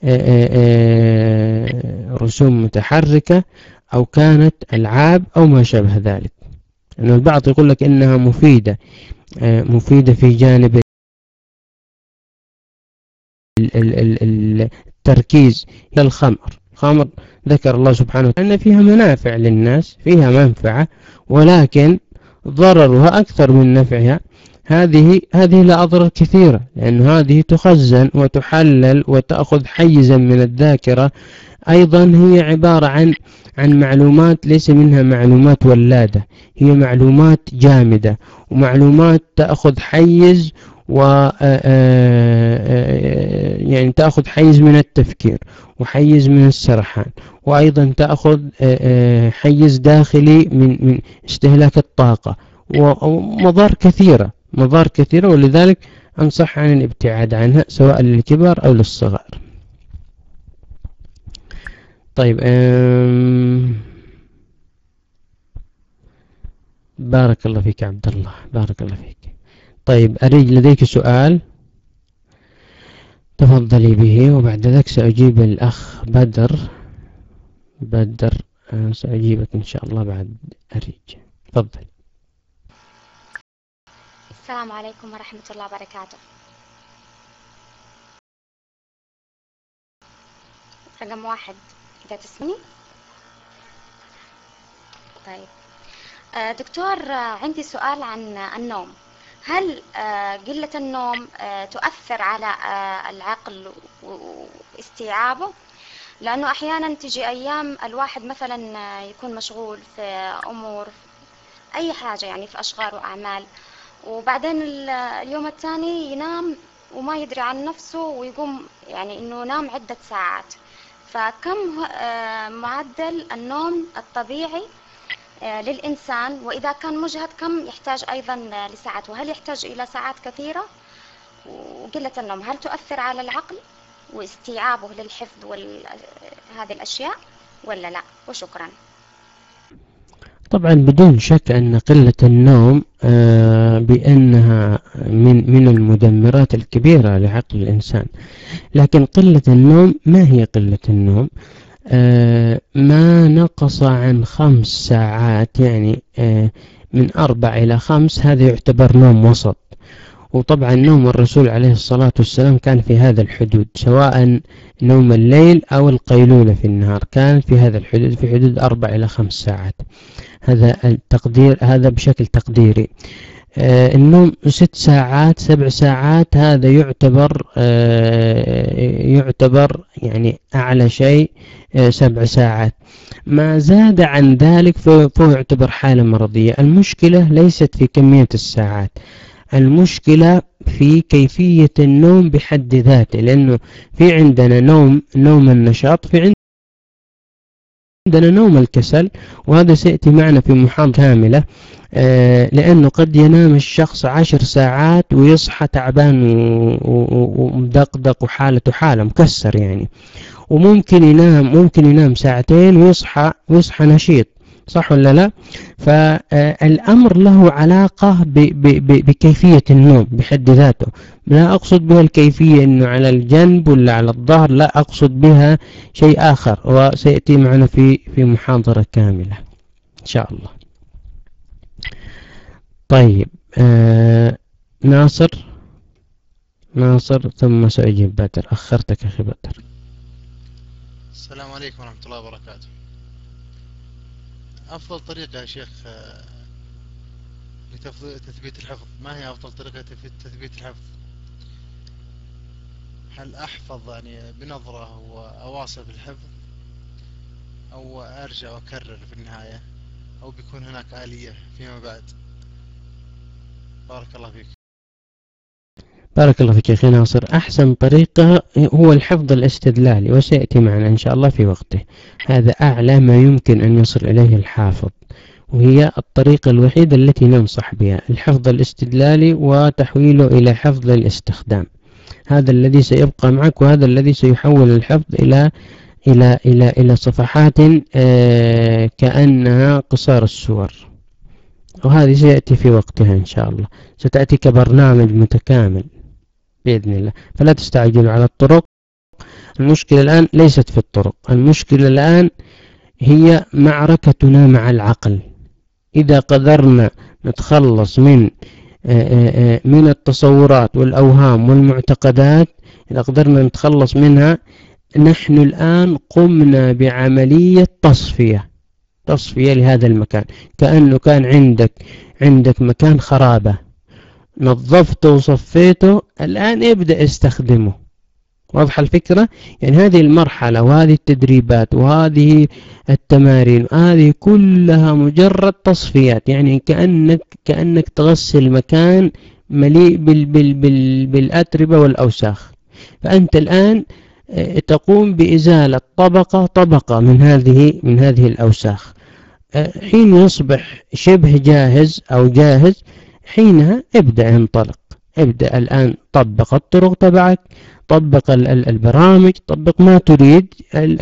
رسوم متحركة أو كانت ألعاب أو ما شابه ذلك. أن البعض يقول لك إنها مفيدة مفيدة في جانب التركيز. الخمر الخمر ذكر الله سبحانه وتعالى أن فيها منافع للناس، فيها منفعة، ولكن ضررها أكثر من نفعها. هذه هذه لها أضرار كثيرة، لأن هذه تخزن وتحلل وتأخذ حيزا من الذاكرة. أيضا هي عبارة عن عن معلومات ليس منها معلومات ولادة، هي معلومات جامدة ومعلومات تأخذ حيز و يعني تأخذ حيز من التفكير وحيز من السرحان، وأيضا تأخذ حيز داخلي من من استهلاك الطاقة، ومضار كثيرة مضار كثيرة ولذلك أنصح عن الابتعاد عنها سواء للكبار أو للصغار. طيب بارك الله فيك عبد الله، بارك الله فيك. طيب أريد لديك سؤال تفضلي به، وبعد ذلك سأجيب الأخ بدر بدر سأجيبك إن شاء الله بعد أريج. تفضل. السلام عليكم ورحمة الله وبركاته. رقم واحد إذا تسمعني. طيب دكتور، عندي سؤال عن النوم. هل قلة النوم تؤثر على العقل واستيعابه؟ لأنه أحيانا تجي أيام الواحد مثلا يكون مشغول في أمور أي حاجة، يعني في أشغال وأعمال، وبعدين اليوم الثاني ينام وما يدري عن نفسه ويقوم يعني إنه نام عدة ساعات. فكم معدل النوم الطبيعي للإنسان، وإذا كان مجهد كم يحتاج أيضا لساعات، وهل يحتاج إلى ساعات كثيرة؟ وقلة النوم هل تؤثر على العقل واستيعابه للحفظ وهذه الأشياء ولا لا؟ وشكرا. طبعا بدون شك أن قلة النوم بأنها من من المدمرات الكبيرة لعقل الإنسان، لكن قلة النوم ما هي قلة النوم؟ ما نقص عن خمس ساعات، يعني من أربع إلى خمس، هذا يعتبر نوم وسط. وطبعا نوم الرسول عليه الصلاة والسلام كان في هذا الحدود، سواء نوم الليل أو القيلولة في النهار كان في هذا الحدود، في حدود أربع إلى خمس ساعات. هذا التقدير، هذا بشكل تقديري. آه النوم ست ساعات سبع ساعات هذا يعتبر آه يعتبر يعني أعلى شيء آه سبع ساعات. ما زاد عن ذلك فهو يعتبر حالة مرضية. المشكلة ليست في كمية الساعات، المشكلة في كيفية النوم بحد ذاته، لأنه في عندنا نوم نوم النشاط، في عندنا نوم الكسل، وهذا سيأتي معنا في محاضرة كاملة. آه لأنه قد ينام الشخص عشر ساعات ويصحى تعبان ومدقدق وحالته حالة مكسر يعني، وممكن ينام ممكن ينام ساعتين ويصحى ويصحى نشيط، صح ولا لا؟ فالأمر له علاقة ب ب ب بكيفية النوم بحد ذاته. لا أقصد بها الكيفية إنه على الجنب ولا على الظهر، لا أقصد بها شيء آخر، وسيأتي معنا في في محاضرة كاملة إن شاء الله. طيب آه ناصر ناصر ثم سأجيب بدر. أخرتك أخي بدر. السلام عليكم ورحمة الله وبركاته. أفضل طريقة يا شيخ لتثبيت الحفظ، ما هي أفضل طريقة لتثبيت الحفظ؟ هل أحفظ يعني بنظرة وأواصل في الحفظ أو أرجع وأكرر في النهاية أو بيكون هناك آلية فيما بعد؟ بارك الله فيك. بارك الله فيك يا أخي ناصر. أحسن طريقة هو الحفظ الاستدلالي، وسيأتي معنا إن شاء الله في وقته. هذا أعلى ما يمكن أن يصل إليه الحافظ، وهي الطريقة الوحيدة التي ننصح بها، الحفظ الاستدلالي وتحويله إلى حفظ الاستخدام. هذا الذي سيبقى معك، وهذا الذي سيحول الحفظ إلى إلى إلى إلى صفحات آه كأنها قصار السور، وهذه سيأتي في وقتها إن شاء الله، ستأتي كبرنامج متكامل بإذن الله. فلا تستعجلوا على الطرق. المشكلة الآن ليست في الطرق، المشكلة الآن هي معركتنا مع العقل. إذا قدرنا نتخلص من من التصورات والأوهام والمعتقدات، إذا قدرنا نتخلص منها، نحن الآن قمنا بعملية تصفية تصفية لهذا المكان. كأنه كان عندك عندك مكان خرابة، نظفته وصفيته، الآن ابدأ استخدمه. واضحة الفكرة؟ يعني هذه المرحلة وهذه التدريبات وهذه التمارين هذه كلها مجرد تصفيات، يعني كأنك كأنك تغسل مكان مليء بال بال بال بالأتربة والأوساخ. فأنت الآن تقوم بإزالة طبقة طبقة من هذه من هذه الأوساخ. حين يصبح شبه جاهز أو جاهز، حينها ابدأ انطلق. ابدأ الآن طبق الطرق تبعك، طبق البرامج، طبق ما تريد.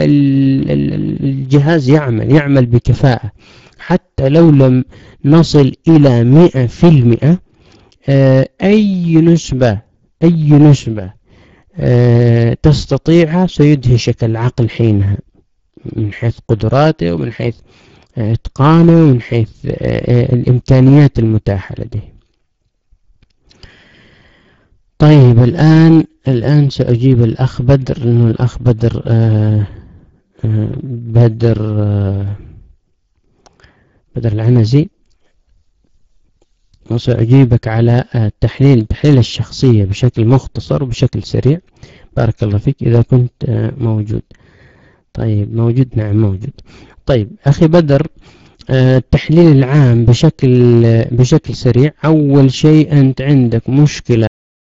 الجهاز يعمل يعمل بكفاءة. حتى لو لم نصل إلى مئة في المئة، أي نسبة أي نسبة تستطيعها سيدهشك العقل حينها، من حيث قدراته ومن حيث إتقانه ومن حيث الإمكانيات المتاحة لديه. طيب الآن الآن سأجيب الأخ بدر، لأنه الأخ بدر آه آه بدر آه بدر العنزي، وسأجيبك على التحليل تحليل الشخصية بشكل مختصر وبشكل سريع. بارك الله فيك إذا كنت آه موجود. طيب موجود؟ نعم موجود. طيب أخي بدر، التحليل العام بشكل بشكل سريع. أول شيء أنت عندك مشكلة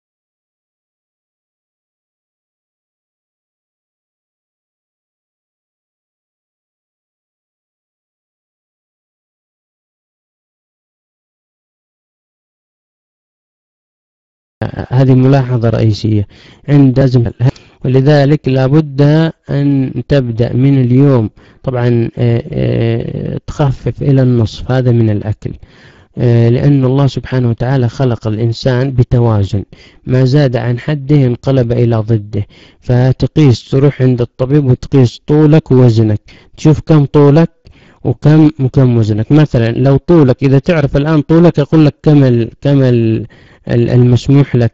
هذه ملاحظة رئيسية عند لازم، ولذلك لابد أن تبدأ من اليوم. طبعا تخفف إلى النصف هذا من الأكل، لأن الله سبحانه وتعالى خلق الإنسان بتوازن، ما زاد عن حده انقلب إلى ضده. فتقيس، تروح عند الطبيب وتقيس طولك ووزنك، تشوف كم طولك وكم وكم وزنك. مثلا لو طولك، إذا تعرف الآن طولك، يقول لك كم كم المسموح لك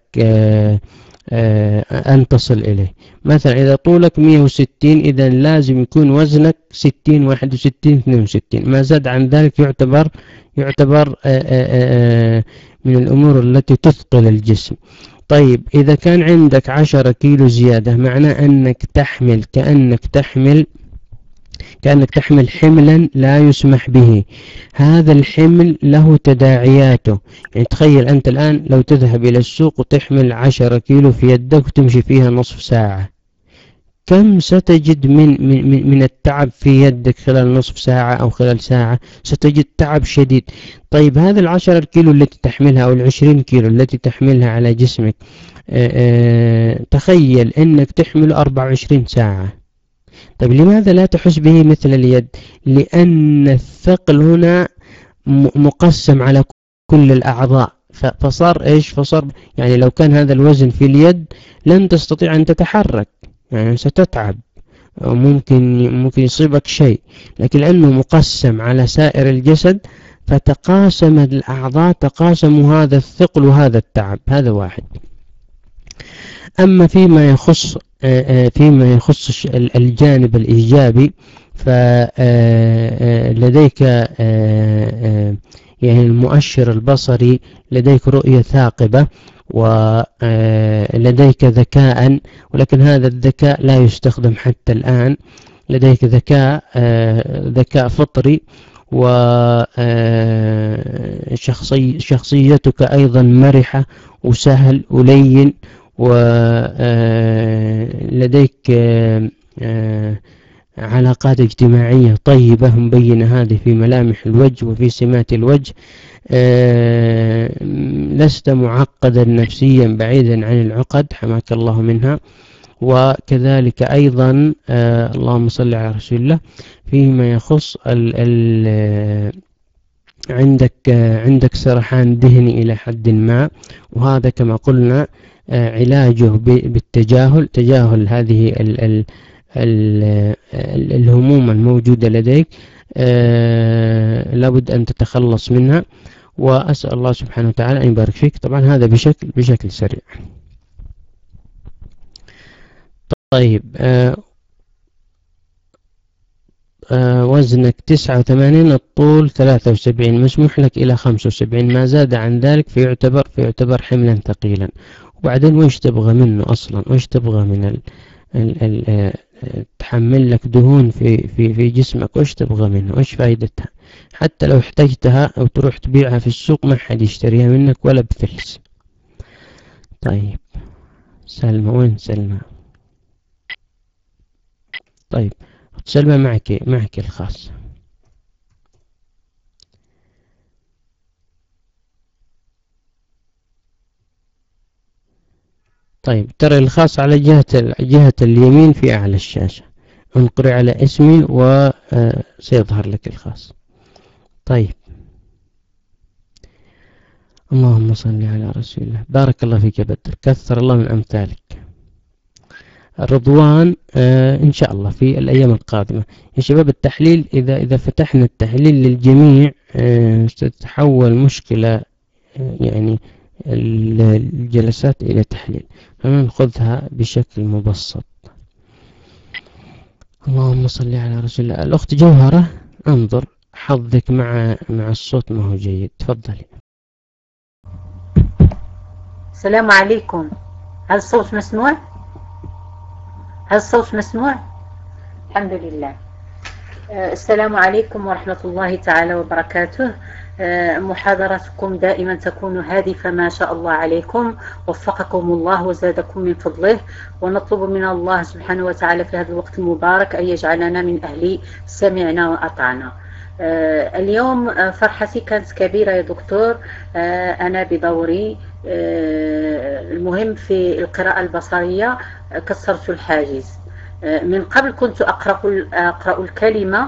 أن تصل إليه. مثلا إذا طولك مئة وستين، إذا لازم يكون وزنك ستين، واحد وستين، اثنين وستين. ما زاد عن ذلك يعتبر يعتبر من الأمور التي تثقل الجسم. طيب إذا كان عندك عشرة كيلو زيادة، معناه أنك تحمل كأنك تحمل كأنك تحمل حملا لا يسمح به. هذا الحمل له تداعياته. يعني تخيل أنت الآن لو تذهب إلى السوق وتحمل عشرة كيلو في يدك وتمشي فيها نصف ساعة، كم ستجد من, من, من التعب في يدك خلال نصف ساعة أو خلال ساعة؟ ستجد تعب شديد. طيب هذه العشرة كيلو التي تحملها أو العشرين كيلو التي تحملها على جسمك، آآ آآ تخيل أنك تحمل أربعة وعشرين ساعة. طيب لماذا لا تحس به مثل اليد؟ لأن الثقل هنا مقسم على كل الأعضاء، فصار إيش؟ فصار يعني لو كان هذا الوزن في اليد لن تستطيع أن تتحرك، يعني ستتعب، ممكن ممكن يصيبك شيء. لكن لأنه مقسم على سائر الجسد، فتقاسم الأعضاء، تقاسموا هذا الثقل وهذا التعب. هذا واحد. أما فيما يخص فيما يخص الجانب الإيجابي، فلديك يعني المؤشر البصري، لديك رؤية ثاقبة، ولديك ذكاء، ولكن هذا الذكاء لا يستخدم حتى الآن. لديك ذكاء ذكاء فطري، وشخصيتك أيضا مرحة وسهل ولين، ولديك علاقات اجتماعية طيبة مبينة هذه في ملامح الوجه وفي سمات الوجه. لست معقدا نفسيا بعيدا عن العقد، حماك الله منها. وكذلك أيضا اللهم صل على رسول الله فيما يخص ال ال عندك عندك سرحان ذهني إلى حد ما، وهذا كما قلنا علاجه بالتجاهل، تجاهل هذه ال ال ال الهموم الموجودة لديك، لابد أن تتخلص منها. وأسأل الله سبحانه وتعالى أن يبارك فيك. طبعا هذا بشكل بشكل سريع. طيب آه آه وزنك تسعة وثمانين، الطول ثلاثة وسبعين، مسموح لك إلى خمسة وسبعين، ما زاد عن ذلك فيعتبر فيعتبر حملا ثقيلا. وبعدين وش تبغى منه أصلا؟ وش تبغى من ال ال ال تحمل لك دهون في في في جسمك؟ وش تبغى منه؟ وش فائدتها؟ حتى لو احتجتها أو تروح تبيعها في السوق ما حد يشتريها منك ولا بفلس. طيب سلمى، وين سلمى؟ طيب سلمى معك معك الخاص. طيب ترى الخاص على جهة جهة اليمين في أعلى الشاشة، انقري على اسمي وسيظهر لك الخاص. طيب اللهم صل على رسول الله. بارك الله فيك يا بدر، كثر الله من أمثالك. رضوان آه إن شاء الله في الأيام القادمة يا شباب. التحليل إذا إذا فتحنا التحليل للجميع آه ستتحول مشكلة آه يعني الجلسات إلى تحليل، فنأخذها بشكل مبسط. اللهم صل على رسول الله. الأخت جوهرة انظر حظك مع مع الصوت ما هو جيد، تفضلي. السلام عليكم، هل الصوت مسموع؟ هل الصوت مسموع؟ الحمد لله. السلام عليكم ورحمة الله تعالى وبركاته. محاضرتكم دائما تكون هادفة ما شاء الله عليكم، وفقكم الله وزادكم من فضله، ونطلب من الله سبحانه وتعالى في هذا الوقت المبارك أن يجعلنا من أهل سمعنا وأطعنا. اليوم فرحتي كانت كبيرة يا دكتور. أنا بدوري المهم في القراءة البصرية كسرت الحاجز. من قبل كنت أقرأ, أقرأ الكلمة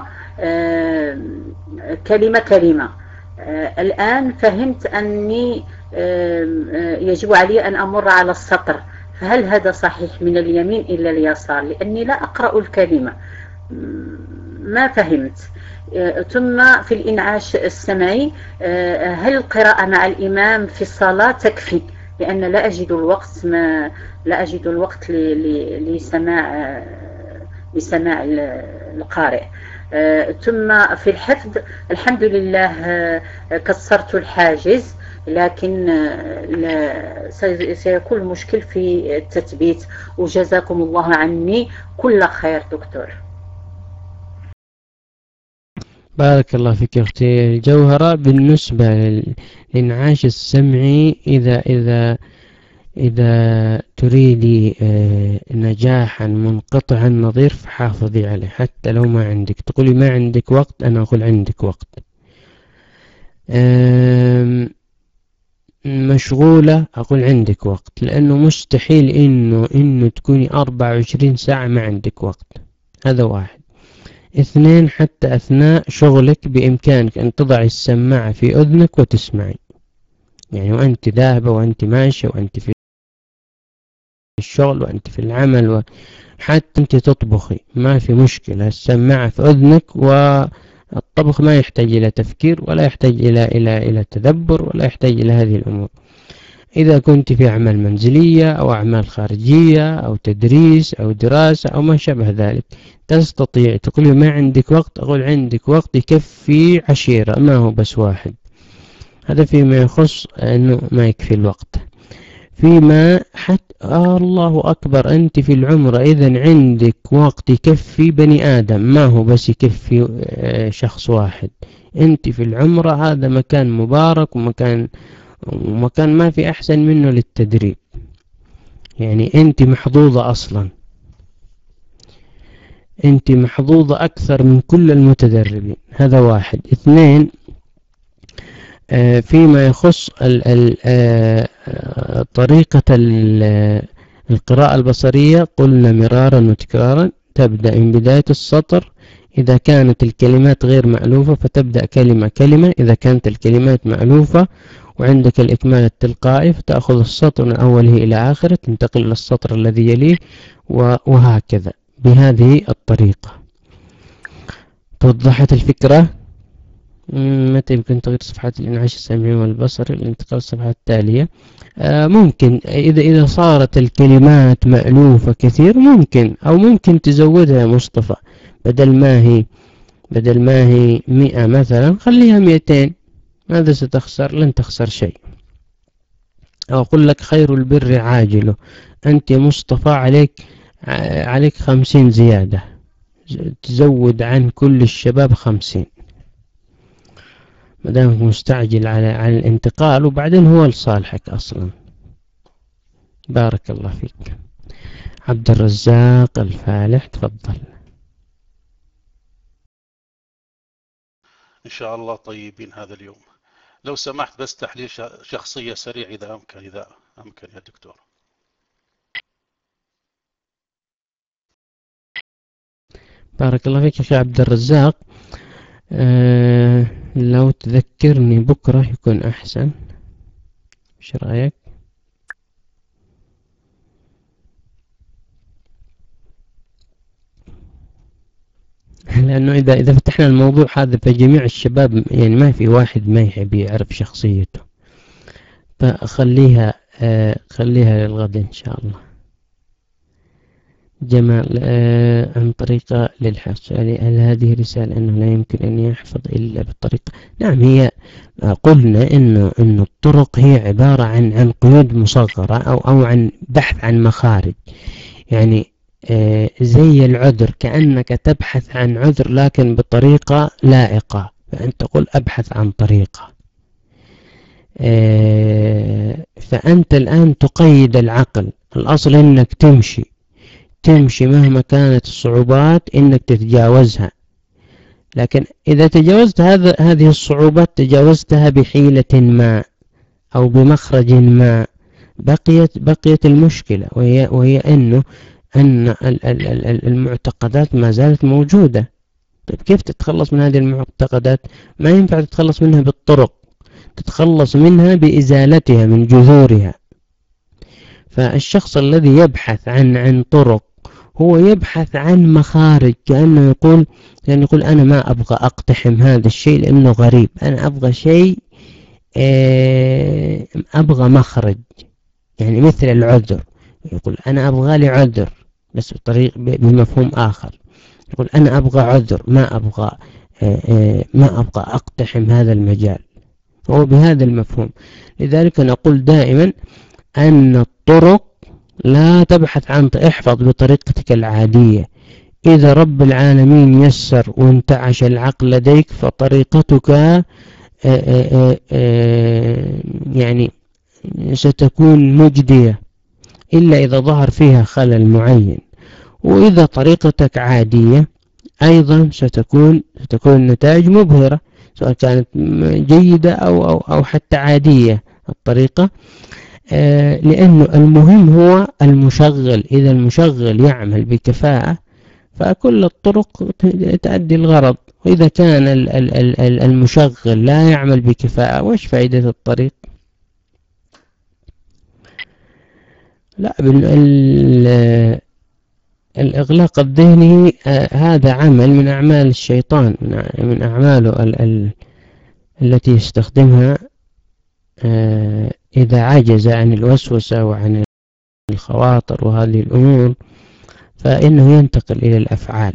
كلمة كلمة. الآن فهمت أني يجب علي أن أمر على السطر، فهل هذا صحيح من اليمين إلى اليسار؟ لأني لا أقرأ الكلمة، ما فهمت. ثم في الإنعاش السمعي، هل القراءة مع الإمام في الصلاة تكفي؟ لأن لا أجد الوقت ما لا أجد الوقت لسماع لسماع القارئ. ثم في الحفظ الحمد لله كسرت الحاجز، لكن سيكون مشكل في التثبيت. وجزاكم الله عني كل خير دكتور. بارك الله فيك يا أختي الجوهرة. بالنسبة للإنعاش السمعي، إذا إذا إذا تريدي نجاحا منقطع النظير فحافظي عليه، حتى لو ما عندك. تقولي ما عندك وقت، أنا أقول عندك وقت. مشغولة، أقول عندك وقت، لأنه مستحيل إنه إنه تكوني أربعة وعشرين ساعة ما عندك وقت. هذا واحد. اثنين، حتى أثناء شغلك بإمكانك أن تضعي السماعة في أذنك وتسمعي، يعني وأنت ذاهبة وأنت ماشية وأنت في الشغل وأنت في العمل، وحتى أنت تطبخي ما في مشكلة، السماعة في أذنك. والطبخ ما يحتاج إلى تفكير ولا يحتاج إلى إلى إلى تدبر ولا يحتاج إلى هذه الأمور. إذا كنت في أعمال منزلية أو أعمال خارجية أو تدريس أو دراسة أو ما شابه ذلك تستطيع. تقولي ما عندك وقت، أقول عندك وقت يكفي عشيرة، ما هو بس واحد. هذا فيما يخص أنه ما يكفي الوقت. فيما حتى آه الله أكبر، أنت في العمرة إذن عندك وقت يكفي بني آدم، ما هو بس يكفي شخص واحد. أنت في العمرة هذا مكان مبارك، ومكان ومكان ما في أحسن منه للتدريب، يعني أنت محظوظة أصلا، أنت محظوظة أكثر من كل المتدربين. هذا واحد. اثنين، آه فيما يخص ال ال آه طريقة القراءة البصرية، قلنا مرارا وتكرارا، تبدأ من بداية السطر، إذا كانت الكلمات غير مألوفة فتبدأ كلمة كلمة، إذا كانت الكلمات مألوفة وعندك الإكمال التلقائي فتأخذ السطر من أوله إلى آخره، تنتقل إلى السطر الذي يليه، وهكذا بهذه الطريقة. توضحت الفكرة؟ متى يمكن تغيير صفحات الإنعاش السمعي والبصري للانتقال للصفحة التالية؟ آه ممكن، إذا إذا صارت الكلمات مألوفة كثير ممكن، أو ممكن تزودها يا مصطفى، بدل ما هي بدل ما هي مئة مثلا خليها مئتين، ماذا ستخسر؟ لن تخسر شيء. أو أقول لك خير البر عاجله، أنت يا مصطفى عليك عليك خمسين زيادة، تزود عن كل الشباب خمسين، مدامك مستعجل على على الانتقال، وبعدين هو لصالحك أصلا. بارك الله فيك. عبد الرزاق الفالح، تفضل. إن شاء الله طيبين هذا اليوم. لو سمحت بس تحليل شخصية سريع إذا أمكن، إذا أمكن يا دكتور. بارك الله فيك يا أخي عبد الرزاق. أه لو تذكرني بكرة يكون أحسن، إيش رأيك؟ لأنه إذا إذا فتحنا الموضوع هذا فجميع الشباب يعني ما في واحد ما يحب يعرف شخصيته، فخليها آه خليها للغد إن شاء الله. جمال آه عن طريقة للحفظ، يعني هل هذه رسالة أنه لا يمكن أن يحفظ إلا بالطريقة؟ نعم، هي آه قلنا إنه إنه الطرق هي عبارة عن عن قيود مصغرة أو أو عن بحث عن مخارج، يعني آه زي العذر، كأنك تبحث عن عذر لكن بطريقة لائقة، فأنت تقول أبحث عن طريقة. آه فأنت الآن تقيد العقل، الأصل إنك تمشي تمشي مهما كانت الصعوبات إنك تتجاوزها، لكن إذا تجاوزت هذا هذه الصعوبات تجاوزتها بحيلة ما أو بمخرج ما، بقيت بقيت المشكلة، وهي وهي إنه أن المعتقدات ما زالت موجودة. طيب كيف تتخلص من هذه المعتقدات؟ ما ينفع تتخلص منها بالطرق، تتخلص منها بإزالتها من جذورها. فالشخص الذي يبحث عن عن طرق هو يبحث عن مخارج، كأنه يقول يعني يقول أنا ما أبغى أقتحم هذا الشيء لأنه غريب، أنا أبغى شيء أبغى مخرج، يعني مثل العذر، يقول أنا أبغى لي عذر بس بطريق بمفهوم آخر، يقول أنا أبغى عذر، ما أبغى ما أبغى أقتحم هذا المجال، هو بهذا المفهوم. لذلك نقول دائما أن الطرق لا تبحث عن، احفظ بطريقتك العادية، إذا رب العالمين يسر وانتعش العقل لديك فطريقتك آآ آآ آآ يعني ستكون مجدية، إلا إذا ظهر فيها خلل معين، وإذا طريقتك عادية أيضا ستكون ستكون النتائج مبهرة، سواء كانت جيدة أو أو أو حتى عادية الطريقة. آه لأنه المهم هو المشغل، إذا المشغل يعمل بكفاءة فكل الطرق تؤدي الغرض، وإذا كان المشغل لا يعمل بكفاءة وش فائدة الطريق؟ لا، الإغلاق الذهني آه هذا عمل من أعمال الشيطان، من أعماله ال ال التي يستخدمها آه إذا عجز عن الوسوسة وعن الخواطر وهذه الأمور فإنه ينتقل إلى الأفعال.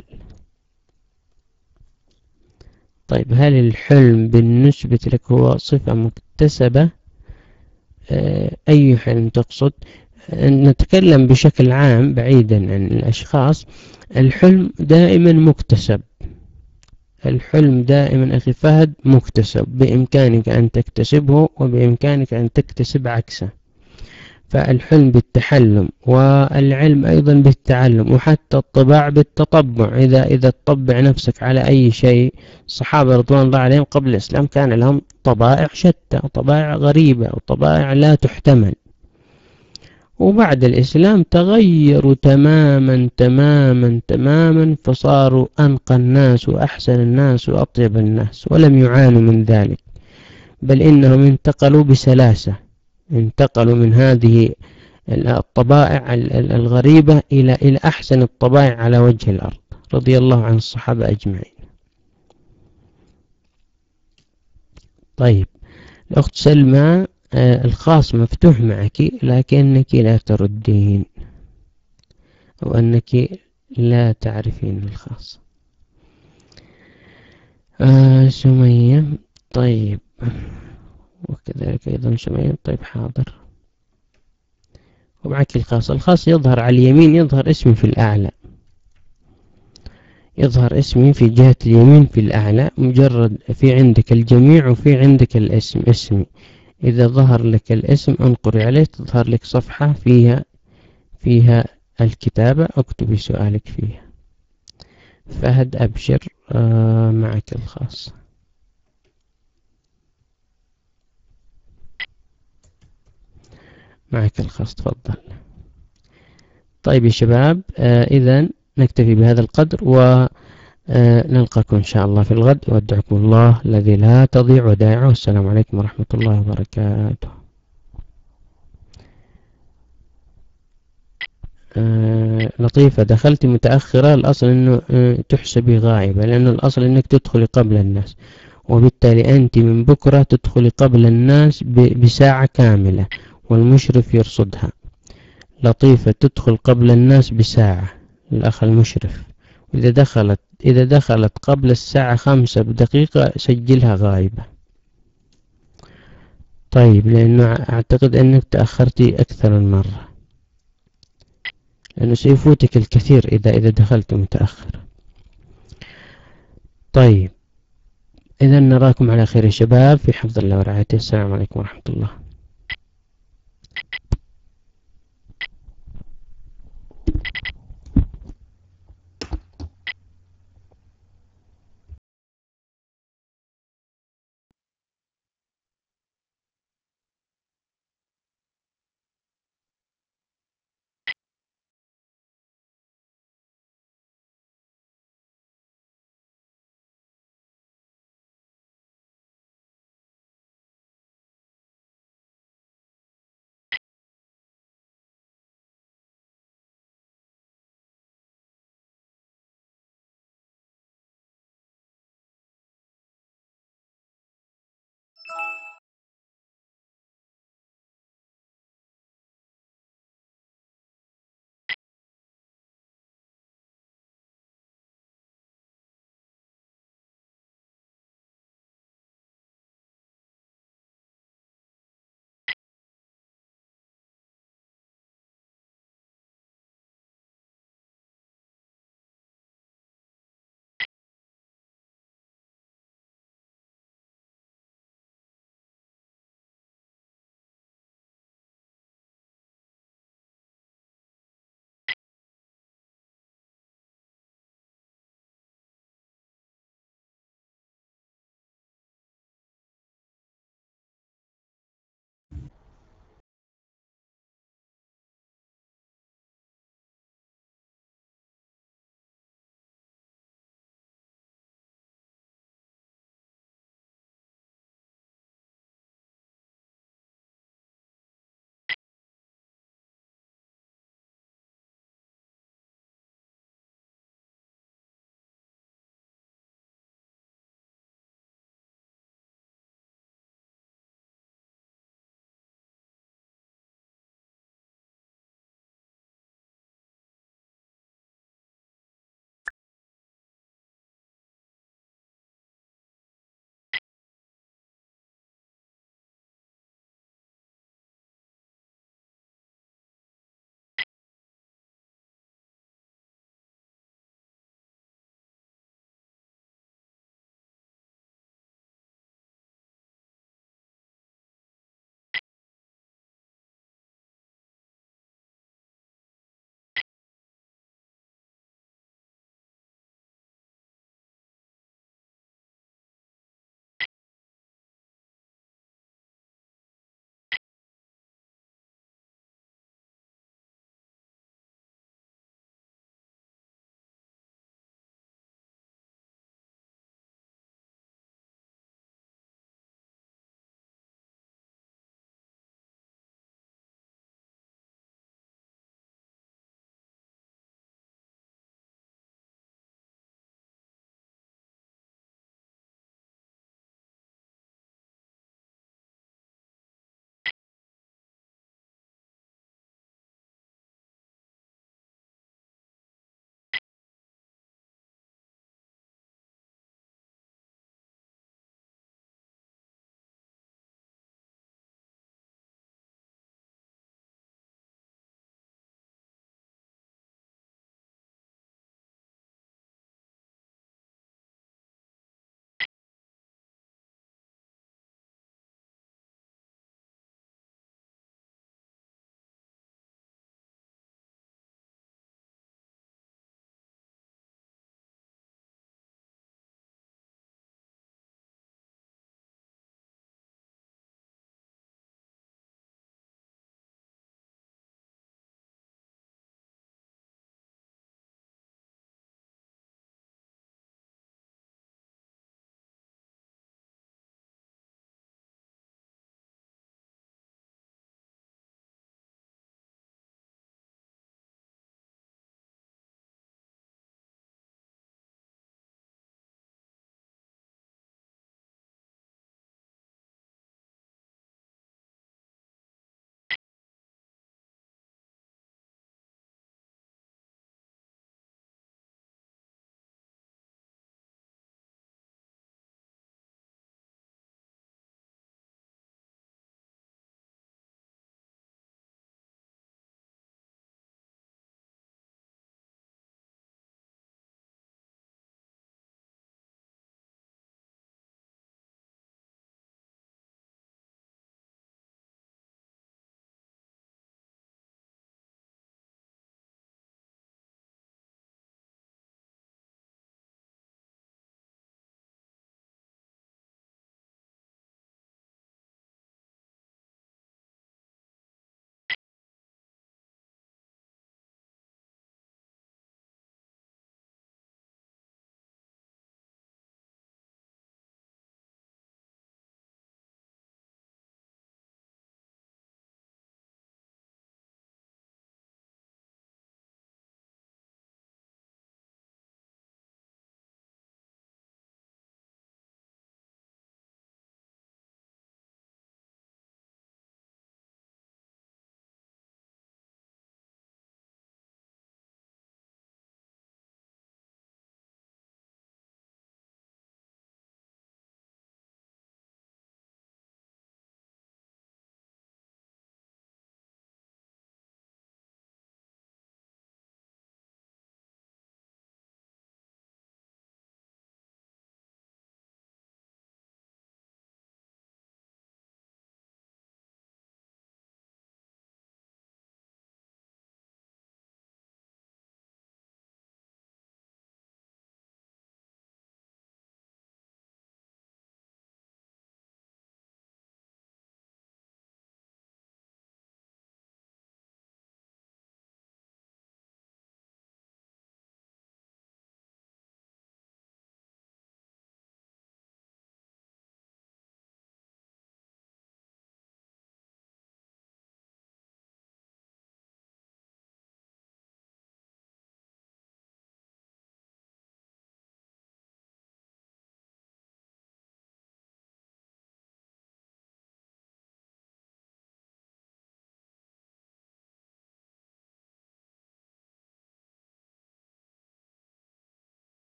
طيب هل الحلم بالنسبة لك هو صفة مكتسبة أي حلم تقصد؟ نتكلم بشكل عام بعيدا عن الأشخاص. الحلم دائما مكتسب، الحلم دائما أخي فهد مكتسب، بإمكانك أن تكتسبه وبإمكانك أن تكتسب عكسه. فالحلم بالتحلم، والعلم أيضا بالتعلم، وحتى الطباع بالتطبع. إذا إذا تطبع نفسك على أي شيء، الصحابة رضوان الله عليهم قبل الإسلام كان لهم طبائع شتى، طبائع غريبة وطبائع لا تحتمل، وبعد الإسلام تغيروا تماما تماما تماما، فصاروا أنقى الناس وأحسن الناس وأطيب الناس، ولم يعانوا من ذلك، بل إنهم انتقلوا بسلاسة، انتقلوا من هذه الطبائع الغريبة إلى إلى أحسن الطبائع على وجه الأرض، رضي الله عن الصحابة أجمعين. طيب الأخت سلمى، آه الخاص مفتوح معك لكنك لا تردين، أو أنك لا تعرفين الخاص. آه سمية، طيب وكذلك أيضا سمية، طيب حاضر. ومعك الخاص، الخاص يظهر على اليمين، يظهر اسمي في الأعلى، يظهر اسمي في جهة اليمين في الأعلى، مجرد في عندك الجميع وفي عندك الاسم اسمي. إذا ظهر لك الاسم انقري عليه، تظهر لك صفحة فيها فيها الكتابة، اكتبي سؤالك فيها. فهد أبشر، آه معك الخاص. معك الخاص، تفضل. طيب يا شباب، آه إذن نكتفي بهذا القدر، ونلقاكم إن شاء الله في الغد، وأدعوكم الله الذي لا تضيع ودائعه. السلام عليكم ورحمة الله وبركاته. آه لطيفة، دخلت متأخرة، الأصل أنه آه تحسبي غائبة، لأنه الأصل أنك تدخلي قبل الناس، وبالتالي أنت من بكرة تدخلي قبل الناس بساعة كاملة، والمشرف يرصدها. لطيفة تدخل قبل الناس بساعة، الأخ المشرف، إذا دخلت إذا دخلت قبل الساعة خمسة بدقيقة سجلها غائبة. طيب، لأنه أعتقد أنك تأخرتي أكثر من مرة، لأنه سيفوتك الكثير إذا إذا دخلت متأخر. طيب، إذا نراكم على خير يا شباب، في حفظ الله ورعايته. السلام عليكم ورحمة الله.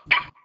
الله.